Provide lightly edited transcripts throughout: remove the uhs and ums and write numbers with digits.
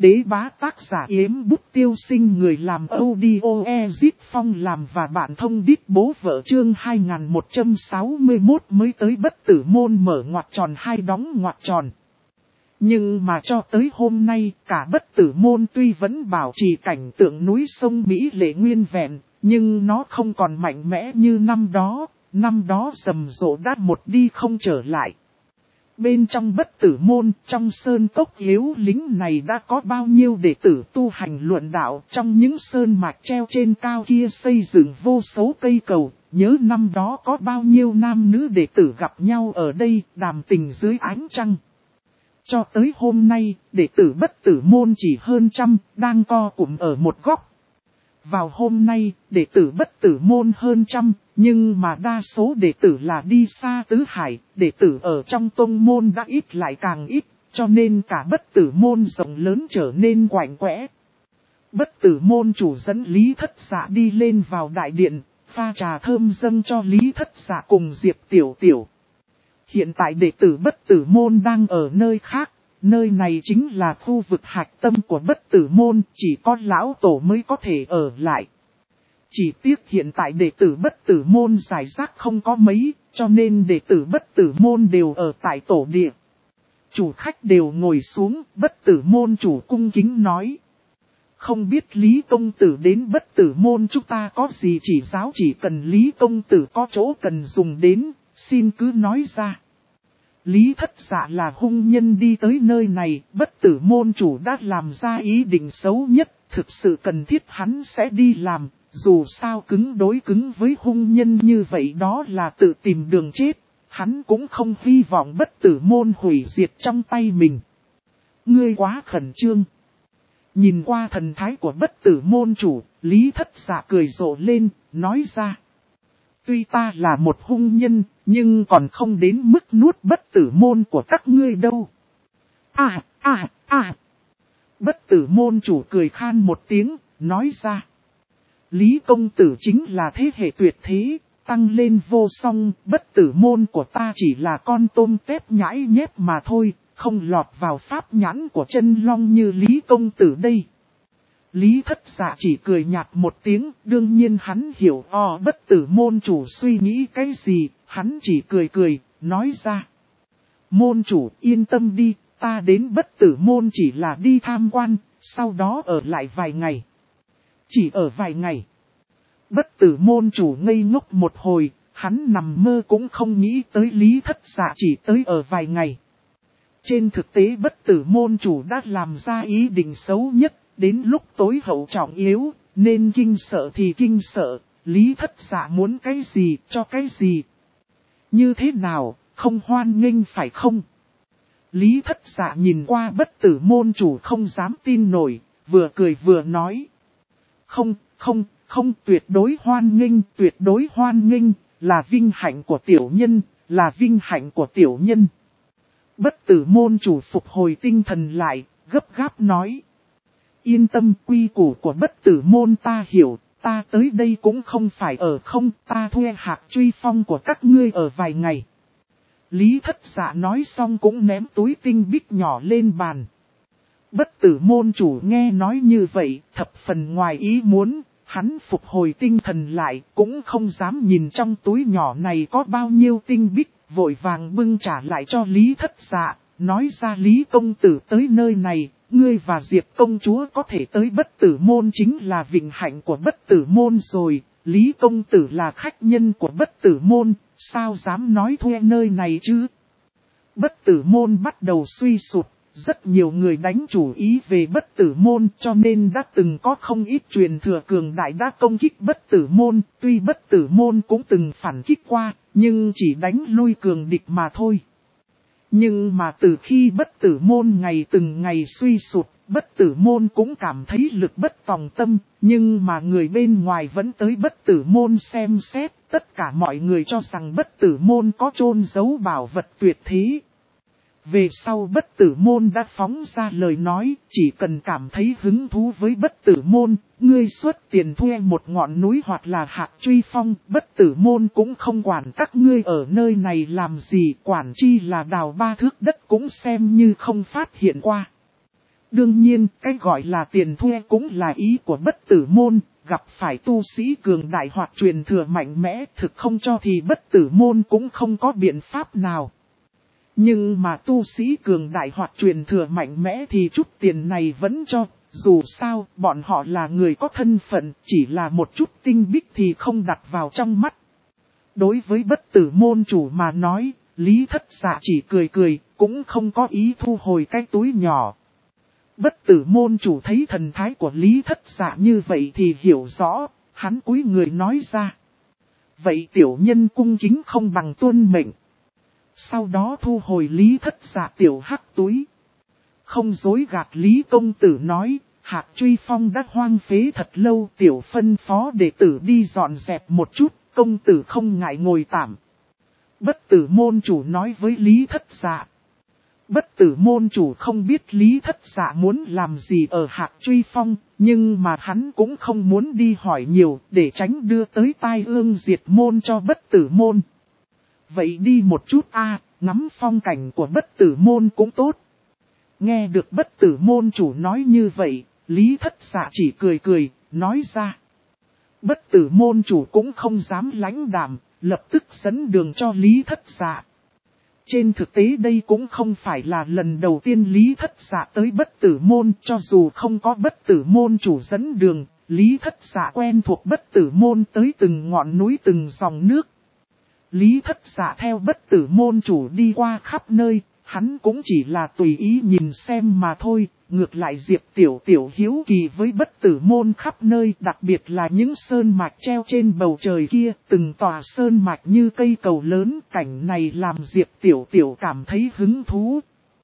Đế bá tác giả Yếm Bút Tiêu Sinh, người làm audio Ezit Phong làm và bạn thông đít bố vợ. Chương 2161 mới tới Bất Tử Môn mở ngoặc tròn hai đóng ngoặc tròn. Nhưng mà cho tới hôm nay, cả Bất Tử Môn tuy vẫn bảo trì cảnh tượng núi sông Mỹ lệ nguyên vẹn, nhưng nó không còn mạnh mẽ như năm đó rầm rộ đã một đi không trở lại. Bên trong Bất Tử Môn, trong sơn cốc yếu lính này đã có bao nhiêu đệ tử tu hành luận đạo, trong những sơn mạch treo trên cao kia xây dựng vô số cây cầu, nhớ năm đó có bao nhiêu nam nữ đệ tử gặp nhau ở đây, đàm tình dưới ánh trăng. Cho tới hôm nay, đệ tử Bất Tử Môn chỉ hơn trăm, đang co cụm ở một góc. Vào hôm nay, đệ tử Bất Tử Môn hơn trăm, nhưng mà đa số đệ tử là đi xa tứ hải, đệ tử ở trong tông môn đã ít lại càng ít, cho nên cả Bất Tử Môn rộng lớn trở nên quạnh quẽ. Bất Tử Môn chủ dẫn Lý Thất Dạ đi lên vào đại điện, pha trà thơm dâng cho Lý Thất Dạ cùng Diệp Tiểu Tiểu. Hiện tại đệ tử Bất Tử Môn đang ở nơi khác, nơi này chính là khu vực hạch tâm của Bất Tử Môn, chỉ có lão tổ mới có thể ở lại. Chỉ tiếc hiện tại đệ tử Bất Tử Môn giải rác không có mấy, cho nên đệ tử Bất Tử Môn đều ở tại tổ địa. Chủ khách đều ngồi xuống, Bất Tử Môn chủ cung kính nói. Không biết Lý Công Tử đến Bất Tử Môn chúng ta có gì chỉ giáo, chỉ cần Lý Công Tử có chỗ cần dùng đến, xin cứ nói ra. Lý Thất Dạ là hung nhân đi tới nơi này, Bất Tử Môn chủ đã làm ra ý định xấu nhất, thực sự cần thiết hắn sẽ đi làm, dù sao cứng đối cứng với hung nhân như vậy đó là tự tìm đường chết, hắn cũng không hy vọng Bất Tử Môn hủy diệt trong tay mình. Ngươi quá khẩn trương. Nhìn qua thần thái của Bất Tử Môn chủ, Lý Thất Dạ cười rộ lên, nói ra. Tuy ta là một hung nhân, nhưng còn không đến mức nuốt Bất Tử Môn của các ngươi đâu. Bất Tử Môn chủ cười khan một tiếng, nói ra. Lý Công Tử chính là thế hệ tuyệt thế, tăng lên vô song, Bất Tử Môn của ta chỉ là con tôm tép nhãi nhép mà thôi, không lọt vào pháp nhãn của chân long như Lý Công Tử đây. Lý Thất Dạ chỉ cười nhạt một tiếng, đương nhiên hắn hiểu Bất Tử Môn chủ suy nghĩ cái gì, hắn chỉ cười, nói ra. Môn chủ yên tâm đi, ta đến Bất Tử Môn chỉ là đi tham quan, sau đó ở lại vài ngày. Chỉ ở vài ngày. Bất Tử Môn chủ ngây ngốc một hồi, hắn nằm mơ cũng không nghĩ tới Lý Thất Dạ chỉ tới ở vài ngày. Trên thực tế Bất Tử Môn chủ đã làm ra ý định xấu nhất. Đến lúc tối hậu trọng yếu, nên kinh sợ thì kinh sợ, Lý Thất Dạ muốn cái gì cho cái gì. Như thế nào, không hoan nghênh phải không? Lý Thất Dạ nhìn qua Bất Tử Môn chủ không dám tin nổi, vừa cười vừa nói. Không, tuyệt đối hoan nghênh, là vinh hạnh của tiểu nhân, là vinh hạnh của tiểu nhân. Bất Tử Môn chủ phục hồi tinh thần lại, gấp gáp nói. Yên tâm, quy củ của Bất Tử Môn ta hiểu, ta tới đây cũng không phải ở không, ta thuê Hạc Truy Phong của các ngươi ở vài ngày. Lý Thất Dạ nói xong cũng ném túi tinh bích nhỏ lên bàn. Bất Tử Môn chủ nghe nói như vậy, thập phần ngoài ý muốn, hắn phục hồi tinh thần lại, cũng không dám nhìn trong túi nhỏ này có bao nhiêu tinh bích, vội vàng bưng trả lại cho Lý Thất Dạ, nói ra Lý Công Tử tới nơi này. Ngươi và Diệp công chúa có thể tới Bất Tử Môn chính là vinh hạnh của Bất Tử Môn rồi, Lý Công Tử là khách nhân của Bất Tử Môn, sao dám nói thuê nơi này chứ? Bất Tử Môn bắt đầu suy sụp, rất nhiều người đánh chủ ý về Bất Tử Môn cho nên đã từng có không ít truyền thừa cường đại đã công kích Bất Tử Môn, tuy Bất Tử Môn cũng từng phản kích qua, nhưng chỉ đánh lui cường địch mà thôi. Nhưng mà từ khi Bất Tử Môn ngày từng ngày suy sụp, Bất Tử Môn cũng cảm thấy lực bất tòng tâm, nhưng mà người bên ngoài vẫn tới Bất Tử Môn xem xét, tất cả mọi người cho rằng Bất Tử Môn có chôn giấu bảo vật tuyệt thế. Về sau Bất Tử Môn đã phóng ra lời nói, chỉ cần cảm thấy hứng thú với Bất Tử Môn, ngươi xuất tiền thuê một ngọn núi hoặc là Hạc Truy Phong, Bất Tử Môn cũng không quản các ngươi ở nơi này làm gì, quản chi là đào 3 thước đất cũng xem như không phát hiện qua. Đương nhiên, cái gọi là tiền thuê cũng là ý của bất tử môn, gặp phải tu sĩ cường đại hoặc truyền thừa mạnh mẽ thực không cho thì bất tử môn cũng không có biện pháp nào. Nhưng mà tu sĩ cường đại hoặc truyền thừa mạnh mẽ thì chút tiền này vẫn cho, dù sao bọn họ là người có thân phận, chỉ là một chút tinh bích thì không đặt vào trong mắt. Đối với bất tử môn chủ mà nói, Lý Thất Dạ chỉ cười cười, cũng không có ý thu hồi cái túi nhỏ. Bất tử môn chủ thấy thần thái của Lý Thất Dạ như vậy thì hiểu rõ, hắn cúi người nói ra. Vậy tiểu nhân cung kính không bằng tuân mệnh. Sau đó thu hồi Lý Thất Dạ tiểu hắc túi. Không dối gạt Lý công tử nói, Hạc Truy Phong đã hoang phế thật lâu, tiểu phân phó đệ tử đi dọn dẹp một chút, công tử không ngại ngồi tạm. Bất tử môn chủ nói với Lý Thất Dạ. Bất tử môn chủ không biết Lý Thất Dạ muốn làm gì ở Hạc Truy Phong, nhưng mà hắn cũng không muốn đi hỏi nhiều để tránh đưa tới tai ương diệt môn cho bất tử môn. Vậy đi một chút ngắm phong cảnh của bất tử môn cũng tốt. Nghe được bất tử môn chủ nói như vậy, Lý Thất Dạ chỉ cười cười, nói ra. Bất tử môn chủ cũng không dám lãnh đạm, lập tức dẫn đường cho Lý Thất Dạ. Trên thực tế đây cũng không phải là lần đầu tiên Lý Thất Dạ tới bất tử môn, cho dù không có bất tử môn chủ dẫn đường, Lý Thất Dạ quen thuộc bất tử môn tới từng ngọn núi từng dòng nước. Lý Thất Dạ theo bất tử môn chủ đi qua khắp nơi, hắn cũng chỉ là tùy ý nhìn xem mà thôi, ngược lại Diệp Tiểu Tiểu hiếu kỳ với bất tử môn khắp nơi, đặc biệt là những sơn mạch treo trên bầu trời kia, từng tòa sơn mạch như cây cầu lớn, cảnh này làm Diệp Tiểu Tiểu cảm thấy hứng thú.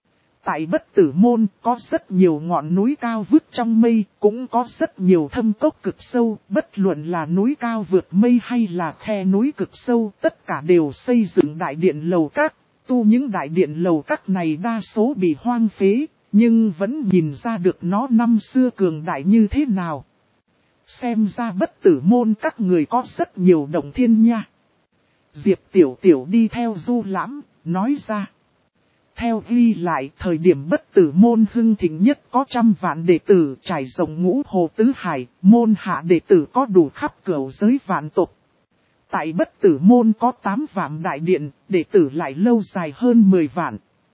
Tại bất tử môn có rất nhiều ngọn núi cao vút trong mây, cũng có rất nhiều thâm cốc cực sâu, bất luận là núi cao vượt mây hay là khe núi cực sâu, tất cả đều xây dựng đại điện lầu các. Tu những đại điện lầu các này đa số bị hoang phế, nhưng vẫn nhìn ra được nó năm xưa cường đại như thế nào. Xem ra bất tử môn các người có rất nhiều động thiên nha. Diệp Tiểu Tiểu đi theo Du Lãm, nói ra. Theo ghi lại thời điểm bất tử môn hưng thịnh nhất có 100 vạn đệ tử trải rộng ngũ hồ tứ hải, môn hạ đệ tử có đủ khắp cửu giới vạn tộc. Tại bất tử môn có 8 vạn đại điện, đệ tử lại lâu dài hơn 10 vạn.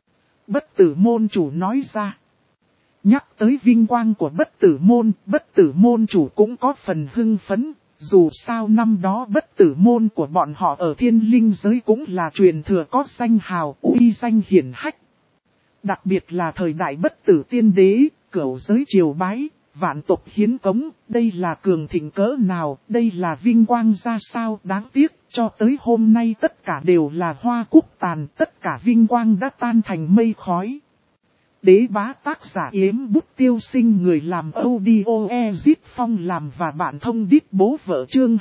Bất tử môn chủ nói ra. Nhắc tới vinh quang của bất tử môn chủ cũng có phần hưng phấn. Dù sao năm đó bất tử môn của bọn họ ở thiên linh giới cũng là truyền thừa có danh hào uy danh hiển hách. Đặc biệt là thời đại bất tử tiên đế, cửu giới triều bái, vạn tộc hiến cống, đây là cường thịnh cỡ nào, đây là vinh quang ra sao, đáng tiếc, cho tới hôm nay tất cả đều là hoa cúc tàn, tất cả vinh quang đã tan thành mây khói. Đế bá tác giả Yếm Bút Tiêu Sinh, người làm audio Ezit Phong làm và bạn thông đít bố vợ chương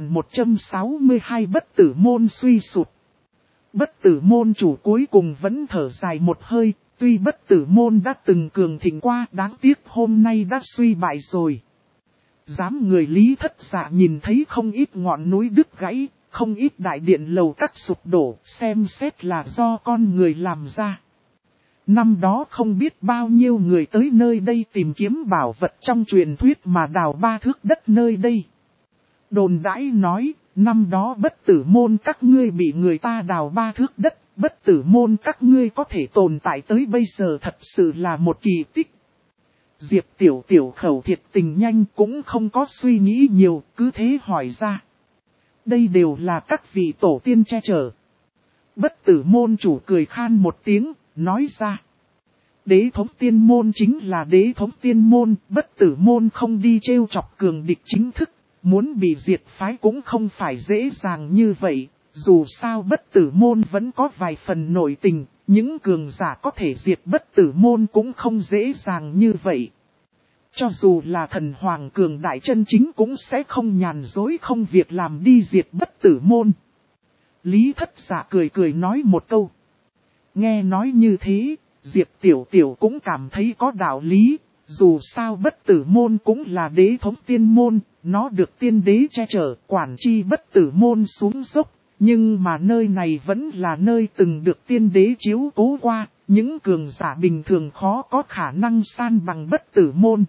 2162 bất tử môn suy sụt. Bất tử môn chủ cuối cùng vẫn thở dài một hơi, tuy bất tử môn đã từng cường thịnh qua, đáng tiếc hôm nay đã suy bại rồi. Dám người Lý Thất Dạ nhìn thấy không ít ngọn núi đứt gãy, không ít đại điện lầu các sụp đổ, xem xét là do con người làm ra. Năm đó không biết bao nhiêu người tới nơi đây tìm kiếm bảo vật trong truyền thuyết mà đào 3 thước đất nơi đây. Đồn đãi nói, năm đó bất tử môn các ngươi bị người ta đào 3 thước đất, bất tử môn các ngươi có thể tồn tại tới bây giờ thật sự là một kỳ tích. Diệp Tiểu Tiểu khẩu thiệt tình nhanh cũng không có suy nghĩ nhiều, cứ thế hỏi ra. Đây đều là các vị tổ tiên che chở. Bất tử môn chủ cười khan một tiếng, nói ra. Đế thống tiên môn chính là đế thống tiên môn, bất tử môn không đi trêu chọc cường địch chính thức, muốn bị diệt phái cũng không phải dễ dàng như vậy, dù sao bất tử môn vẫn có vài phần nội tình, những cường giả có thể diệt bất tử môn cũng không dễ dàng như vậy. Cho dù là thần hoàng cường đại chân chính cũng sẽ không nhàn dối không việc làm đi diệt bất tử môn. Lý Thất Dạ cười cười nói một câu. Nghe nói như thế, Diệp Tiểu Tiểu cũng cảm thấy có đạo lý, dù sao bất tử môn cũng là đế thống tiên môn, nó được tiên đế che chở, quản chi bất tử môn xuống dốc, nhưng mà nơi này vẫn là nơi từng được tiên đế chiếu cố qua, những cường giả bình thường khó có khả năng san bằng bất tử môn.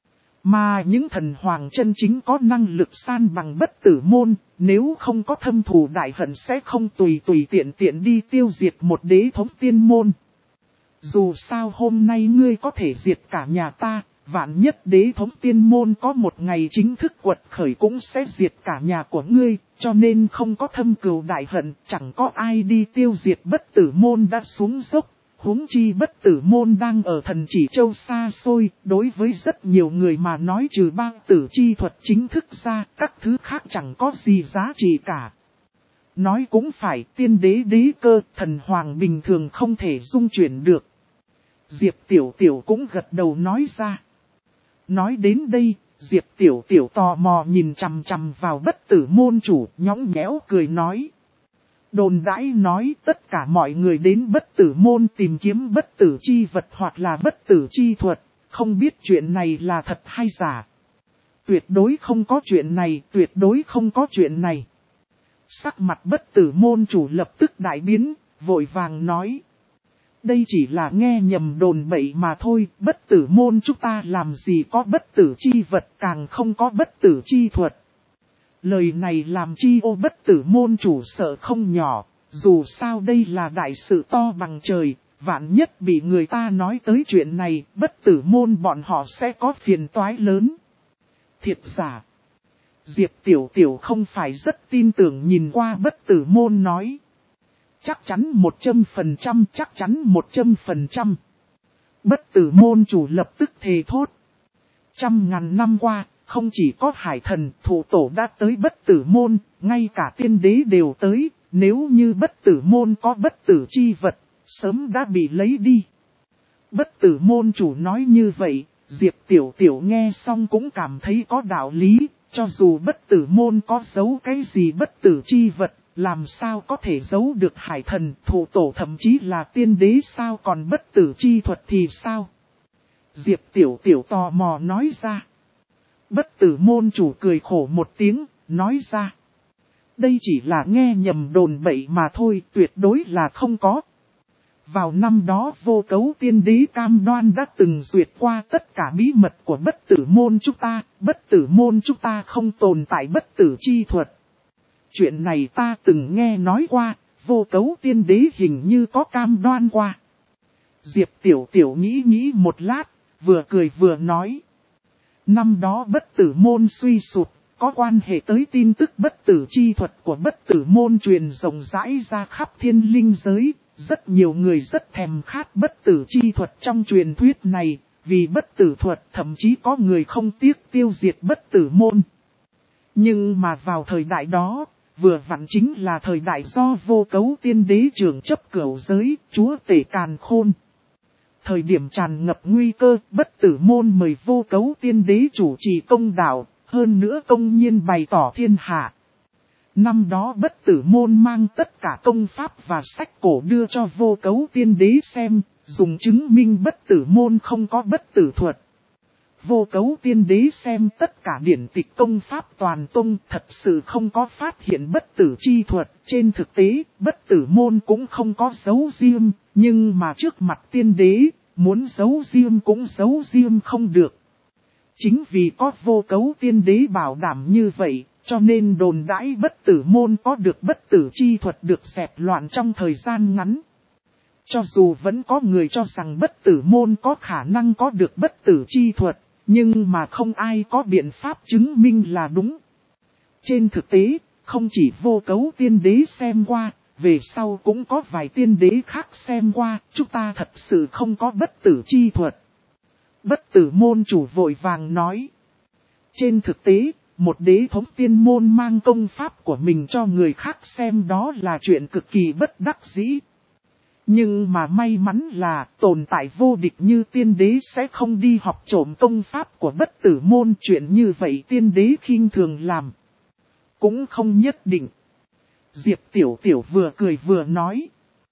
Mà những thần hoàng chân chính có năng lực san bằng bất tử môn, nếu không có thâm thù đại hận sẽ không tùy tiện đi tiêu diệt một đế thống tiên môn. Dù sao hôm nay ngươi có thể diệt cả nhà ta, vạn nhất đế thống tiên môn có một ngày chính thức quật khởi cũng sẽ diệt cả nhà của ngươi, cho nên không có thâm cừu đại hận, chẳng có ai đi tiêu diệt bất tử môn đã xuống dốc. Huống chi bất tử môn đang ở Thần Chỉ Châu xa xôi, đối với rất nhiều người mà nói trừ bang tử chi thuật chính thức ra, các thứ khác chẳng có gì giá trị cả. Nói cũng phải, tiên đế đế cơ, thần hoàng bình thường không thể dung chuyển được. Diệp Tiểu Tiểu cũng gật đầu nói ra. Nói đến đây, Diệp Tiểu Tiểu tò mò nhìn chằm chằm vào bất tử môn chủ, nhõng nhẽo cười nói. Đồn đãi nói tất cả mọi người đến bất tử môn tìm kiếm bất tử chi vật hoặc là bất tử chi thuật, không biết chuyện này là thật hay giả. Tuyệt đối không có chuyện này, tuyệt đối không có chuyện này. Sắc mặt bất tử môn chủ lập tức đại biến, vội vàng nói. Đây chỉ là nghe nhầm đồn bậy mà thôi, bất tử môn chúng ta làm gì có bất tử chi vật, càng không có bất tử chi thuật. Lời này làm chi ô bất tử môn chủ sợ không nhỏ, dù sao đây là đại sự to bằng trời, vạn nhất bị người ta nói tới chuyện này, bất tử môn bọn họ sẽ có phiền toái lớn. Thiệt giả, Diệp Tiểu Tiểu không phải rất tin tưởng nhìn qua bất tử môn nói. Chắc chắn 100%, chắc chắn 100%. Bất tử môn chủ lập tức thề thốt. 100.000 năm qua, không chỉ có hải thần, thủ tổ đã tới bất tử môn, ngay cả tiên đế đều tới, nếu như bất tử môn có bất tử chi vật, sớm đã bị lấy đi. Bất tử môn chủ nói như vậy, Diệp Tiểu Tiểu nghe xong cũng cảm thấy có đạo lý, cho dù bất tử môn có giấu cái gì bất tử chi vật, làm sao có thể giấu được hải thần, thủ tổ thậm chí là tiên đế sao, còn bất tử chi thuật thì sao? Diệp Tiểu Tiểu tò mò nói ra. Bất tử môn chủ cười khổ một tiếng, nói ra. Đây chỉ là nghe nhầm đồn bậy mà thôi, tuyệt đối là không có. Vào năm đó Vô Cấu tiên đế cam đoan đã từng duyệt qua tất cả bí mật của bất tử môn chúng ta, bất tử môn chúng ta không tồn tại bất tử chi thuật. Chuyện này ta từng nghe nói qua, Vô Cấu tiên đế hình như có cam đoan qua. Diệp Tiểu Tiểu nghĩ một lát, vừa cười vừa nói. Năm đó bất tử môn suy sụp, có quan hệ tới tin tức bất tử chi thuật của bất tử môn truyền rộng rãi ra khắp thiên linh giới. Rất nhiều người rất thèm khát bất tử chi thuật trong truyền thuyết này, vì bất tử thuật thậm chí có người không tiếc tiêu diệt bất tử môn. Nhưng mà vào thời đại đó, vừa vặn chính là thời đại do Vô Cấu tiên đế trưởng chấp cửu giới, chúa tể càn khôn. Thời điểm tràn ngập nguy cơ, bất tử môn mời Vô Cấu tiên đế chủ trì công đạo, hơn nữa công nhiên bày tỏ thiên hạ. Năm đó bất tử môn mang tất cả công pháp và sách cổ đưa cho Vô Cấu tiên đế xem, dùng chứng minh bất tử môn không có bất tử thuật. Vô Cấu tiên đế xem tất cả điển tịch công pháp toàn tông, thật sự không có phát hiện bất tử chi thuật. Trên thực tế, bất tử môn cũng không có giấu riêng, nhưng mà trước mặt tiên đế, muốn giấu riêng cũng giấu riêng không được. Chính vì có Vô Cấu tiên đế bảo đảm như vậy, cho nên đồn đãi bất tử môn có được bất tử chi thuật được dẹp loạn trong thời gian ngắn. Cho dù vẫn có người cho rằng bất tử môn có khả năng có được bất tử chi thuật, nhưng mà không ai có biện pháp chứng minh là đúng. Trên thực tế, không chỉ Vô Cấu tiên đế xem qua, về sau cũng có vài tiên đế khác xem qua, chúng ta thật sự không có bất tử chi thuật. Bất tử môn chủ vội vàng nói. Trên thực tế, một đế thống tiên môn mang công pháp của mình cho người khác xem đó là chuyện cực kỳ bất đắc dĩ. Nhưng mà may mắn là tồn tại vô địch như tiên đế sẽ không đi học trộm công pháp của bất tử môn, chuyện như vậy tiên đế khinh thường làm. Cũng không nhất định. Diệp Tiểu Tiểu vừa cười vừa nói.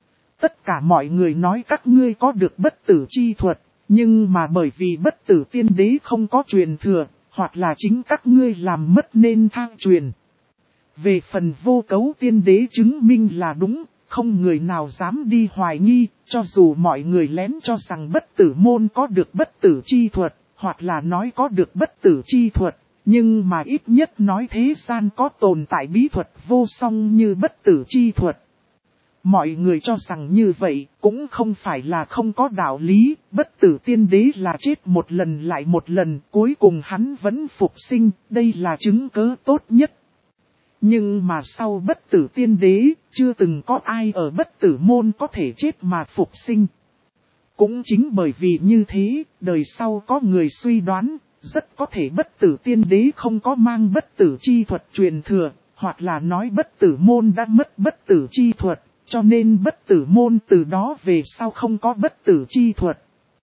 Tất cả mọi người nói các ngươi có được bất tử chi thuật, nhưng mà bởi vì bất tử tiên đế không có truyền thừa, hoặc là chính các ngươi làm mất nên thang truyền. Về phần Vô Cấu tiên đế chứng minh là đúng, không người nào dám đi hoài nghi, cho dù mọi người lén cho rằng bất tử môn có được bất tử chi thuật, hoặc là nói có được bất tử chi thuật, nhưng mà ít nhất nói thế gian có tồn tại bí thuật vô song như bất tử chi thuật. Mọi người cho rằng như vậy cũng không phải là không có đạo lý, bất tử tiên đế là chết một lần lại một lần, cuối cùng hắn vẫn phục sinh, đây là chứng cớ tốt nhất. Nhưng mà sau bất tử tiên đế, chưa từng có ai ở bất tử môn có thể chết mà phục sinh. Cũng chính bởi vì như thế, đời sau có người suy đoán, rất có thể bất tử tiên đế không có mang bất tử chi thuật truyền thừa, hoặc là nói bất tử môn đã mất bất tử chi thuật, cho nên bất tử môn từ đó về sau không có bất tử chi thuật.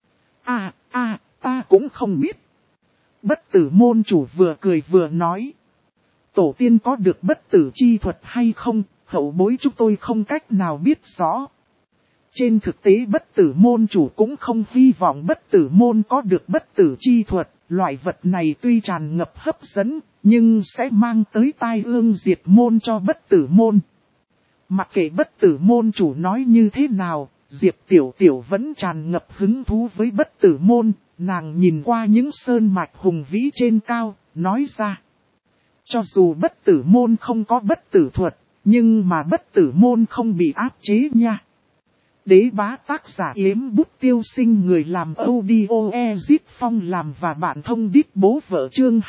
Ta cũng không biết. Bất tử môn chủ vừa cười vừa nói. Tổ tiên có được bất tử chi thuật hay không, hậu bối chúng tôi không cách nào biết rõ. Trên thực tế bất tử môn chủ cũng không hy vọng bất tử môn có được bất tử chi thuật, loại vật này tuy tràn ngập hấp dẫn, nhưng sẽ mang tới tai ương diệt môn cho bất tử môn. Mặc kệ bất tử môn chủ nói như thế nào, Diệp Tiểu Tiểu vẫn tràn ngập hứng thú với bất tử môn, nàng nhìn qua những sơn mạch hùng vĩ trên cao, nói ra. Cho dù bất tử môn không có bất tử thuật, nhưng mà bất tử môn không bị áp chế nha. Đế bá tác giả Yếm Bút Tiêu Sinh, người làm audio Ezit Phong làm và bạn thông đít bố vợ chương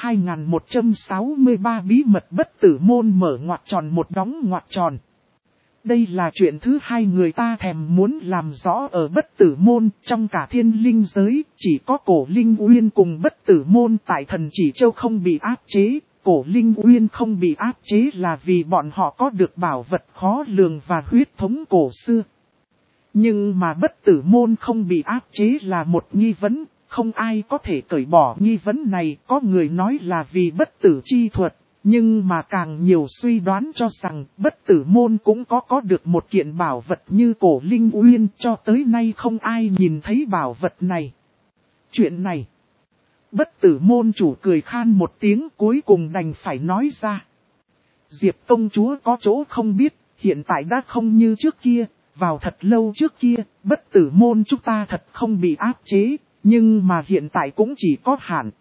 2163 bí mật bất tử môn mở ngoặc tròn một đóng ngoặc tròn. Đây là chuyện thứ hai người ta thèm muốn làm rõ ở bất tử môn, trong cả thiên linh giới, chỉ có cổ linh uyên cùng bất tử môn tại Thần Chỉ Châu không bị áp chế. Cổ linh uyên không bị áp chế là vì bọn họ có được bảo vật khó lường và huyết thống cổ xưa. Nhưng mà bất tử môn không bị áp chế là một nghi vấn, không ai có thể cởi bỏ nghi vấn này. Có người nói là vì bất tử chi thuật, nhưng mà càng nhiều suy đoán cho rằng bất tử môn cũng có được một kiện bảo vật như cổ linh uyên, cho tới nay không ai nhìn thấy bảo vật này. Chuyện này, bất tử môn chủ cười khan một tiếng, cuối cùng đành phải nói ra. Diệp công chúa có chỗ không biết, hiện tại đã không như trước kia, vào thật lâu trước kia, bất tử môn chúng ta thật không bị áp chế, nhưng mà hiện tại cũng chỉ có hạn.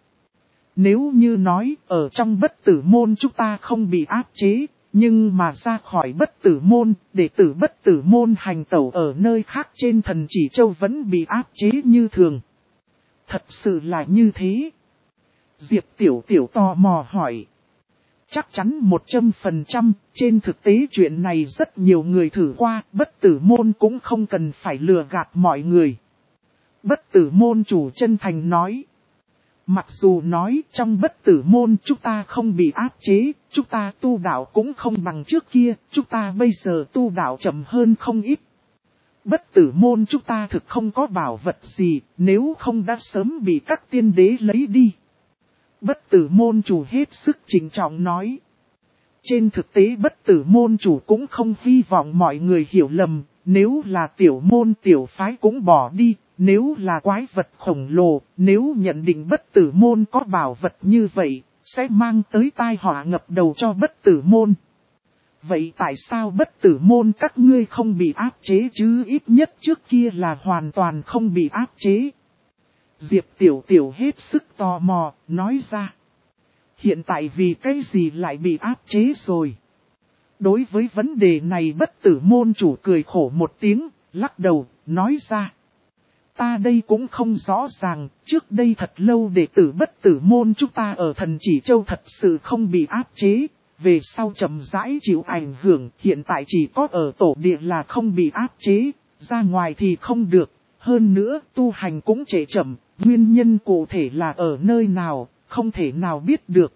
Nếu như nói, ở trong bất tử môn chúng ta không bị áp chế, nhưng mà ra khỏi bất tử môn, đệ tử bất tử môn hành tẩu ở nơi khác trên Thần Chỉ Châu vẫn bị áp chế như thường. Thật sự là như thế. Diệp Tiểu Tiểu tò mò hỏi. Chắc chắn 100%, trên thực tế chuyện này rất nhiều người thử qua, bất tử môn cũng không cần phải lừa gạt mọi người. Bất tử môn chủ chân thành nói. Mặc dù nói trong bất tử môn chúng ta không bị áp chế, chúng ta tu đạo cũng không bằng trước kia, chúng ta bây giờ tu đạo chậm hơn không ít. Bất tử môn chúng ta thực không có bảo vật gì, nếu không đã sớm bị các tiên đế lấy đi. Bất tử môn chủ hết sức trịnh trọng nói. Trên thực tế bất tử môn chủ cũng không hy vọng mọi người hiểu lầm, nếu là tiểu môn tiểu phái cũng bỏ đi, nếu là quái vật khổng lồ, nếu nhận định bất tử môn có bảo vật như vậy, sẽ mang tới tai họa ngập đầu cho bất tử môn. Vậy tại sao bất tử môn các ngươi không bị áp chế chứ, ít nhất trước kia là hoàn toàn không bị áp chế? Diệp Tiểu Tiểu hết sức tò mò, nói ra. Hiện tại vì cái gì lại bị áp chế rồi? Đối với vấn đề này bất tử môn chủ cười khổ một tiếng, lắc đầu, nói ra. Ta đây cũng không rõ ràng, trước đây thật lâu đệ tử bất tử môn chúng ta ở Thần Chỉ Châu thật sự không bị áp chế, về sau chậm rãi chịu ảnh hưởng, hiện tại chỉ có ở tổ địa là không bị áp chế, ra ngoài thì không được, hơn nữa tu hành cũng trễ chậm, nguyên nhân cụ thể là ở nơi nào, không thể nào biết được.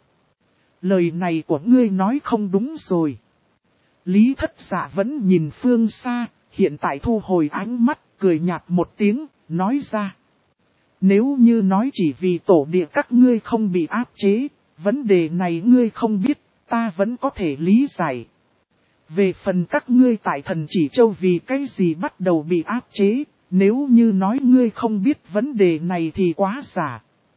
Lời này của ngươi nói không đúng rồi. Lý Thất Dạ vẫn nhìn phương xa, hiện tại thu hồi ánh mắt, cười nhạt một tiếng, nói ra. Nếu như nói chỉ vì tổ địa các ngươi không bị áp chế, vấn đề này ngươi không biết, ta vẫn có thể lý giải. Về phần các ngươi tại Thần Chỉ Châu vì cái gì bắt đầu bị áp chế, nếu như nói ngươi không biết vấn đề này thì quá giả.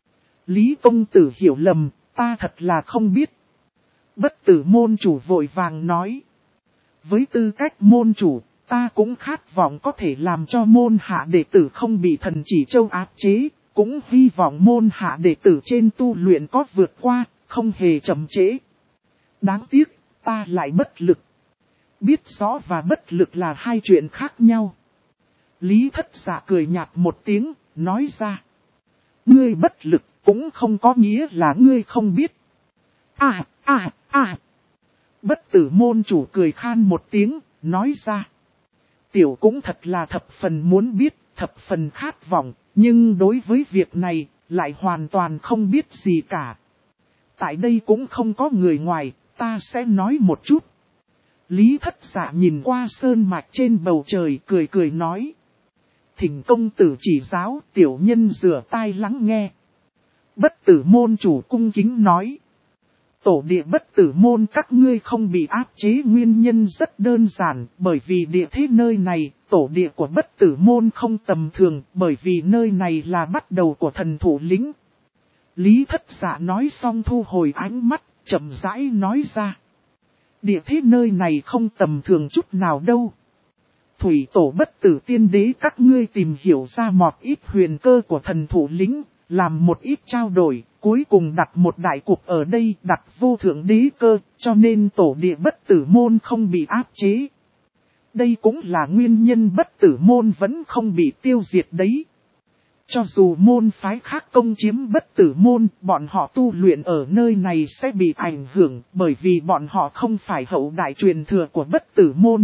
Lý công tử hiểu lầm, ta thật là không biết. Bất tử môn chủ vội vàng nói. Với tư cách môn chủ, Ta cũng khát vọng có thể làm cho môn hạ đệ tử không bị Thần Chỉ Châu áp chế, cũng hy vọng môn hạ đệ tử trên tu luyện có vượt qua, không hề chậm trễ. Đáng tiếc, ta lại bất lực. Biết rõ và bất lực là hai chuyện khác nhau. Lý Thất Dạ cười nhạt một tiếng, nói ra. Ngươi bất lực cũng không có nghĩa là ngươi không biết. Bất tử môn chủ cười khan một tiếng, nói ra. Tiểu cũng thật là thập phần muốn biết, thập phần khát vọng, nhưng đối với việc này, lại hoàn toàn không biết gì cả. Tại đây cũng không có người ngoài, ta sẽ nói một chút. Lý Thất Dạ nhìn qua sơn mạch trên bầu trời cười cười nói. Thỉnh công tử chỉ giáo, tiểu nhân rửa tai lắng nghe. Bất tử môn chủ cung kính nói. Tổ địa bất tử môn các ngươi không bị áp chế nguyên nhân rất đơn giản, bởi vì địa thế nơi này, tổ địa của bất tử môn không tầm thường, bởi vì nơi này là bắt đầu của thần thủ lĩnh. Lý Thất Dạ nói xong thu hồi ánh mắt, chậm rãi nói ra. Địa thế nơi này không tầm thường chút nào đâu. Thủy tổ bất tử tiên đế các ngươi tìm hiểu ra một ít huyền cơ của thần thủ lĩnh, làm một ít trao đổi, cuối cùng đặt một đại cục ở đây, đặt vô thượng đế cơ, cho nên tổ địa bất tử môn không bị áp chế. Đây cũng là nguyên nhân bất tử môn vẫn không bị tiêu diệt đấy. Cho dù môn phái khác công chiếm bất tử môn, bọn họ tu luyện ở nơi này sẽ bị ảnh hưởng, bởi vì bọn họ không phải hậu đại truyền thừa của bất tử môn.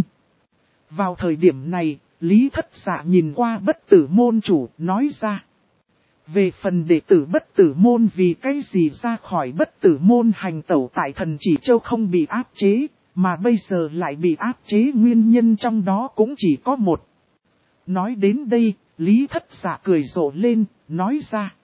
Vào thời điểm này, Lý Thất Dạ nhìn qua bất tử môn chủ, nói ra. Về phần đệ tử bất tử môn vì cái gì ra khỏi bất tử môn hành tẩu tại Thần Chỉ Châu không bị áp chế, mà bây giờ lại bị áp chế, nguyên nhân trong đó cũng chỉ có một. Nói đến đây, Lý Thất Dạ cười rộ lên, nói ra.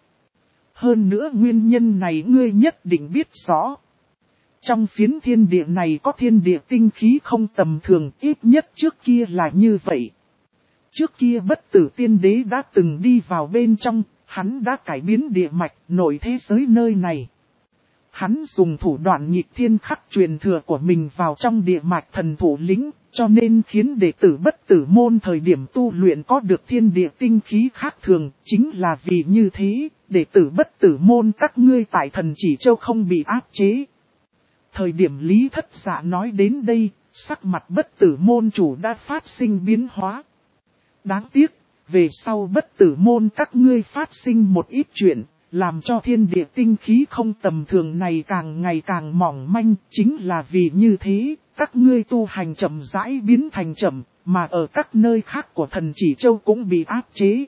Hơn nữa nguyên nhân này ngươi nhất định biết rõ. Trong phiến thiên địa này có thiên địa tinh khí không tầm thường, ít nhất trước kia là như vậy. Trước kia bất tử tiên đế đã từng đi vào bên trong, hắn đã cải biến địa mạch nội thế giới nơi này. Hắn dùng thủ đoạn nghịch thiên khắc truyền thừa của mình vào trong địa mạch thần thủ lĩnh, cho nên khiến đệ tử bất tử môn thời điểm tu luyện có được thiên địa tinh khí khác thường, chính là vì như thế, đệ tử bất tử môn các ngươi tại Thần Chỉ Châu không bị áp chế. Thời điểm Lý Thất Dạ nói đến đây, sắc mặt bất tử môn chủ đã phát sinh biến hóa. Đáng tiếc, về sau bất tử môn các ngươi phát sinh một ít chuyện, làm cho thiên địa tinh khí không tầm thường này càng ngày càng mỏng manh, chính là vì như thế, các ngươi tu hành chậm rãi biến thành chậm, mà ở các nơi khác của Thần Chỉ Châu cũng bị áp chế.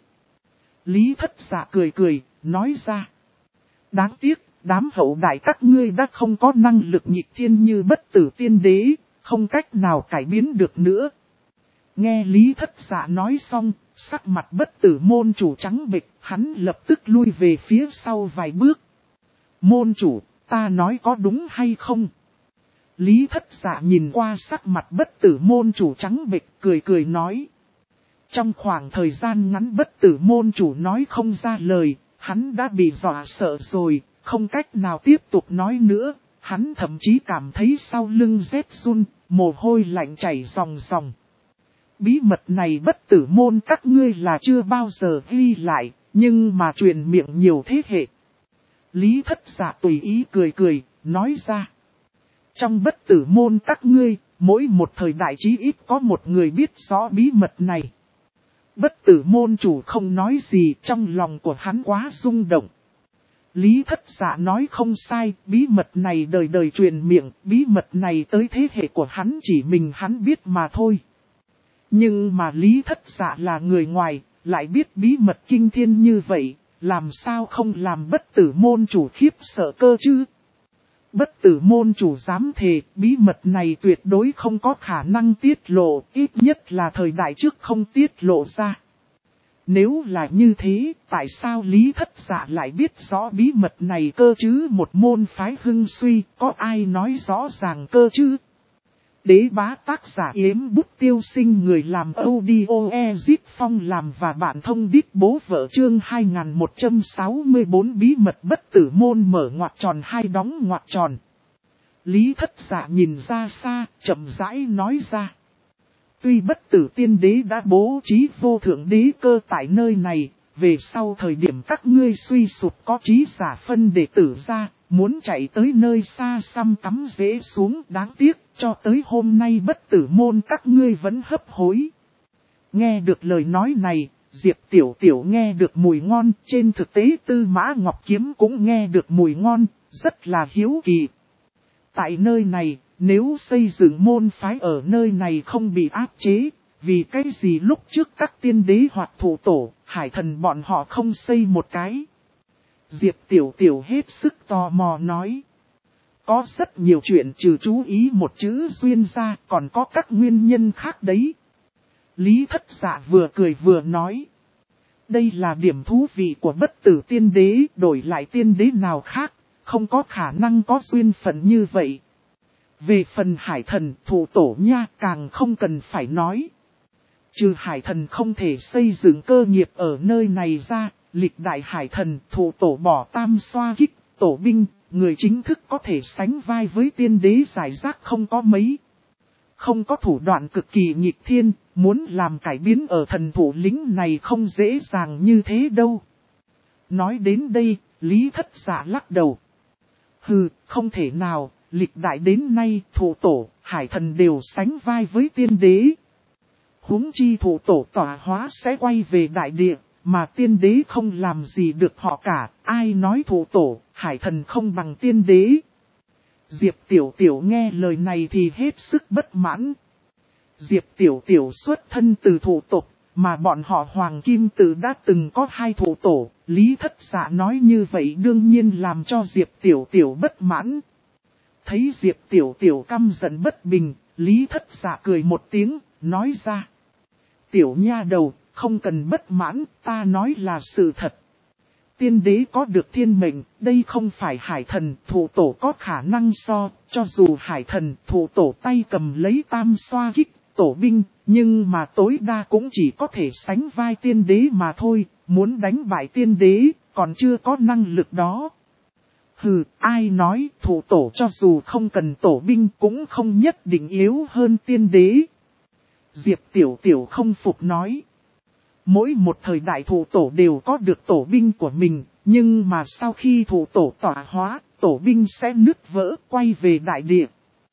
Lý Thất Dạ cười cười, nói ra. Đáng tiếc, đám hậu đại các ngươi đã không có năng lực nghịch thiên như bất tử tiên đế, không cách nào cải biến được nữa. Nghe Lý Thất Dạ nói xong, sắc mặt bất tử môn chủ trắng bệch, hắn lập tức lui về phía sau vài bước. Môn chủ, ta nói có đúng hay không? Lý Thất Dạ nhìn qua sắc mặt bất tử môn chủ trắng bệch, cười cười nói. Trong khoảng thời gian ngắn bất tử môn chủ nói không ra lời, hắn đã bị dọa sợ rồi, không cách nào tiếp tục nói nữa, hắn thậm chí cảm thấy sau lưng rét run, mồ hôi lạnh chảy ròng ròng. Bí mật này bất tử môn các ngươi là chưa bao giờ ghi lại, nhưng mà truyền miệng nhiều thế hệ. Lý Thất Dạ tùy ý cười cười, nói ra. Trong bất tử môn các ngươi, mỗi một thời đại chí ít có một người biết rõ bí mật này. Bất tử môn chủ không nói gì, trong lòng của hắn quá rung động. Lý Thất Dạ nói không sai, bí mật này đời đời truyền miệng, bí mật này tới thế hệ của hắn chỉ mình hắn biết mà thôi. Nhưng mà Lý Thất Dạ là người ngoài, lại biết bí mật kinh thiên như vậy, làm sao không làm bất tử môn chủ khiếp sợ cơ chứ? Bất tử môn chủ dám thề, bí mật này tuyệt đối không có khả năng tiết lộ, ít nhất là thời đại trước không tiết lộ ra. Nếu là như thế, tại sao Lý Thất Dạ lại biết rõ bí mật này cơ chứ? Một môn phái hưng suy, có ai nói rõ ràng cơ chứ? Đế bá tác giả Yếm Bút Tiêu Sinh, người làm audio Ezit Phong làm và bạn thông đít bố vợ, chương 2164 bí mật bất tử môn mở ngoặc tròn hai đóng ngoặc tròn. Lý Thất Dạ nhìn ra xa, chậm rãi nói ra. Tuy bất tử tiên đế đã bố trí vô thượng đế cơ tại nơi này, về sau thời điểm các ngươi suy sụp có trí giả phân đệ tử ra, muốn chạy tới nơi xa xăm cắm rễ xuống, đáng tiếc, cho tới hôm nay bất tử môn các ngươi vẫn hấp hối. Nghe được lời nói này, Diệp Tiểu Tiểu nghe được mùi ngon, trên thực tế Tư Mã Ngọc Kiếm cũng nghe được mùi ngon, rất là hiếu kỳ. Tại nơi này, nếu xây dựng môn phái ở nơi này không bị áp chế, vì cái gì lúc trước các tiên đế hoặc thủ tổ, hải thần bọn họ không xây một cái. Diệp Tiểu Tiểu hết sức tò mò nói. Có rất nhiều chuyện trừ chú ý một chữ duyên ra, còn có các nguyên nhân khác đấy. Lý Thất Dạ vừa cười vừa nói. Đây là điểm thú vị của bất tử tiên đế, đổi lại tiên đế nào khác, không có khả năng có duyên phận như vậy. Về phần hải thần, thủ tổ nha, càng không cần phải nói. Trừ hải thần không thể xây dựng cơ nghiệp ở nơi này ra, lịch đại hải thần, thủ tổ bỏ tam xoa kích, tổ binh, người chính thức có thể sánh vai với tiên đế giải rác không có mấy. Không có thủ đoạn cực kỳ nghịch thiên, muốn làm cải biến ở thần thủ lĩnh này không dễ dàng như thế đâu. Nói đến đây, Lý Thất Dạ lắc đầu. Hừ, không thể nào, lịch đại đến nay thủ tổ, hải thần đều sánh vai với tiên đế. Huống chi thủ tổ tỏa hóa sẽ quay về đại địa, mà tiên đế không làm gì được họ cả, ai nói thủ tổ, hải thần không bằng tiên đế. Diệp Tiểu Tiểu nghe lời này thì hết sức bất mãn. Diệp Tiểu Tiểu xuất thân từ thủ tộc, mà bọn họ Hoàng Kim Tự đã từng có 2 thủ tổ, Lý Thất Dạ nói như vậy đương nhiên làm cho Diệp Tiểu Tiểu bất mãn. Thấy Diệp Tiểu Tiểu căm giận bất bình, Lý Thất Dạ cười một tiếng, nói ra. Tiểu nha đầu, không cần bất mãn, ta nói là sự thật. Tiên đế có được thiên mệnh, đây không phải hải thần, thủ tổ có khả năng so, cho dù hải thần, thủ tổ tay cầm lấy tam xoa kích, tổ binh, nhưng mà tối đa cũng chỉ có thể sánh vai tiên đế mà thôi, muốn đánh bại tiên đế, còn chưa có năng lực đó. Hừ, ai nói thủ tổ cho dù không cần tổ binh cũng không nhất định yếu hơn tiên đế. Diệp Tiểu Tiểu không phục nói. Mỗi một thời đại thủ tổ đều có được tổ binh của mình, nhưng mà sau khi thủ tổ tỏa hóa, tổ binh sẽ nứt vỡ quay về đại địa.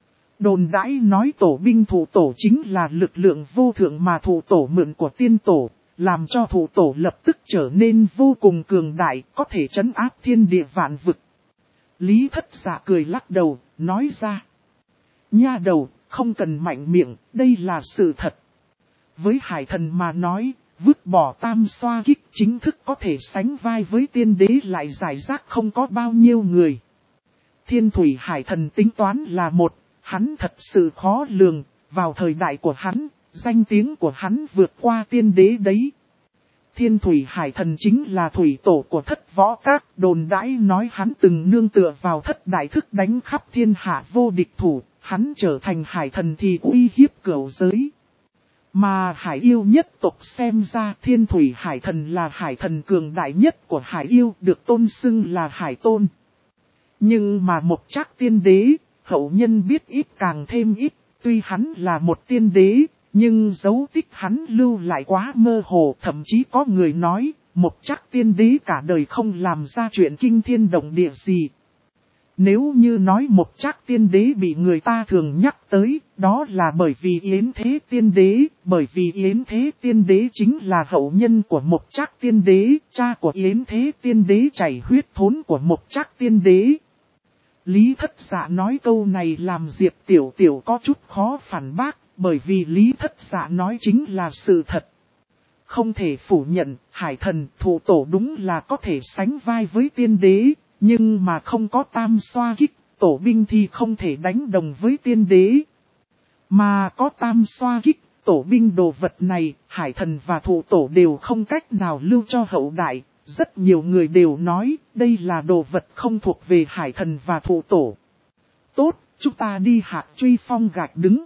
Đồn đãi nói tổ binh thủ tổ chính là lực lượng vô thượng mà thủ tổ mượn của tiên tổ, làm cho thủ tổ lập tức trở nên vô cùng cường đại, có thể trấn áp thiên địa vạn vực. Lý Thất Dạ cười lắc đầu, nói ra. Nha đầu, không cần mạnh miệng, đây là sự thật. Với hải thần mà nói, vứt bỏ tam xoa kích chính thức có thể sánh vai với tiên đế lại giải rác không có bao nhiêu người. Thiên thủy hải thần tính toán là một, hắn thật sự khó lường, vào thời đại của hắn, danh tiếng của hắn vượt qua tiên đế đấy. Thiên thủy hải thần chính là thủy tổ của Thất Võ Các, đồn đãi nói hắn từng nương tựa vào thất đại thức đánh khắp thiên hạ vô địch thủ, hắn trở thành hải thần thì uy hiếp cửu giới. Mà hải yêu nhất tộc xem ra thiên thủy hải thần là hải thần cường đại nhất của hải yêu, được tôn xưng là hải tôn. Nhưng mà Mộc Trác tiên đế, hậu nhân biết ít càng thêm ít, tuy hắn là một tiên đế, nhưng dấu tích hắn lưu lại quá mơ hồ, thậm chí có người nói, Mộc Trác tiên đế cả đời không làm ra chuyện kinh thiên động địa gì. Nếu như nói Mộc Trác tiên đế bị người ta thường nhắc tới, đó là bởi vì Yến Thế tiên đế, bởi vì Yến Thế tiên đế chính là hậu nhân của Mộc Trác tiên đế, cha của Yến Thế tiên đế chảy huyết thốn của Mộc Trác tiên đế. Lý Thất Dạ nói câu này làm Diệp Tiểu Tiểu có chút khó phản bác, bởi vì Lý Thất Dạ nói chính là sự thật. Không thể phủ nhận, hải thần, thủ tổ đúng là có thể sánh vai với tiên đế, nhưng mà không có tam xoa kích, tổ binh thì không thể đánh đồng với tiên đế. Mà có tam xoa kích, tổ binh đồ vật này, hải thần và thủ tổ đều không cách nào lưu cho hậu đại. Rất nhiều người đều nói, đây là đồ vật không thuộc về hải thần và thủ tổ. Tốt, chúng ta đi Hạc Truy Phong gạch đứng.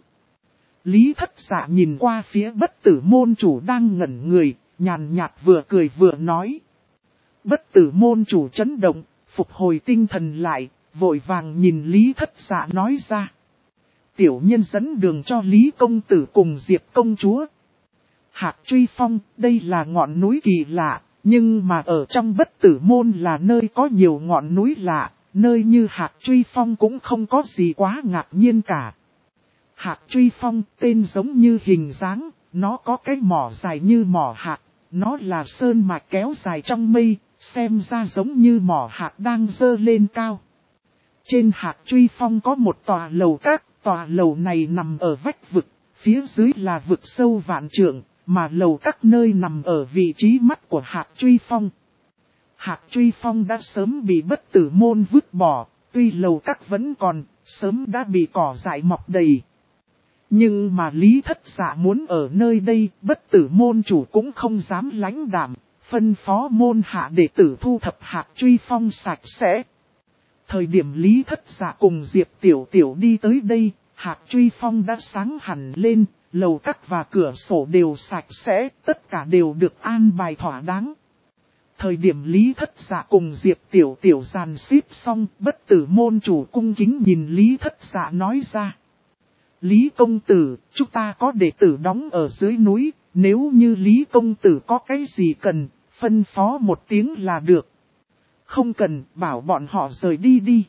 Lý Thất Dạ nhìn qua phía bất tử môn chủ đang ngẩn người, nhàn nhạt vừa cười vừa nói. Bất tử môn chủ chấn động, phục hồi tinh thần lại, vội vàng nhìn Lý Thất Dạ nói ra. tiểu nhân dẫn đường cho Lý công tử cùng Diệp công chúa. Hạc Truy Phong, đây là ngọn núi kỳ lạ, nhưng mà ở trong Bất Tử Môn là nơi có nhiều ngọn núi lạ, nơi như Hạc Truy Phong cũng không có gì quá ngạc nhiên cả. Hạc Truy Phong tên giống như hình dáng, nó có cái mỏ dài như mỏ hạc, nó là sơn mạch kéo dài trong mây, xem ra giống như mỏ hạc đang dơ lên cao. Trên Hạc Truy Phong có một tòa lầu các, tòa lầu này nằm ở vách vực, phía dưới là vực sâu vạn trượng, mà lầu các nơi nằm ở vị trí mắt của Hạc Truy Phong. Hạc Truy Phong đã sớm bị Bất Tử Môn vứt bỏ, tuy lầu các vẫn còn, sớm đã bị cỏ dại mọc đầy. Nhưng mà Lý Thất Dạ muốn ở nơi đây, Bất Tử Môn chủ cũng không dám lãnh đạm, phân phó môn hạ đệ tử thu thập Hạc Truy Phong sạch sẽ. Thời điểm Lý Thất Dạ cùng Diệp Tiểu Tiểu đi tới đây, Hạc Truy Phong đã sáng hẳn lên, lầu các và cửa sổ đều sạch sẽ, tất cả đều được an bài thỏa đáng. Thời điểm Lý Thất Dạ cùng Diệp Tiểu Tiểu dàn xếp xong, Bất Tử Môn chủ cung kính nhìn Lý Thất Dạ nói ra. Lý công tử, chúng ta có đệ tử đóng ở dưới núi, nếu như Lý công tử có cái gì cần, phân phó một tiếng là được. Không cần, bảo bọn họ rời đi đi.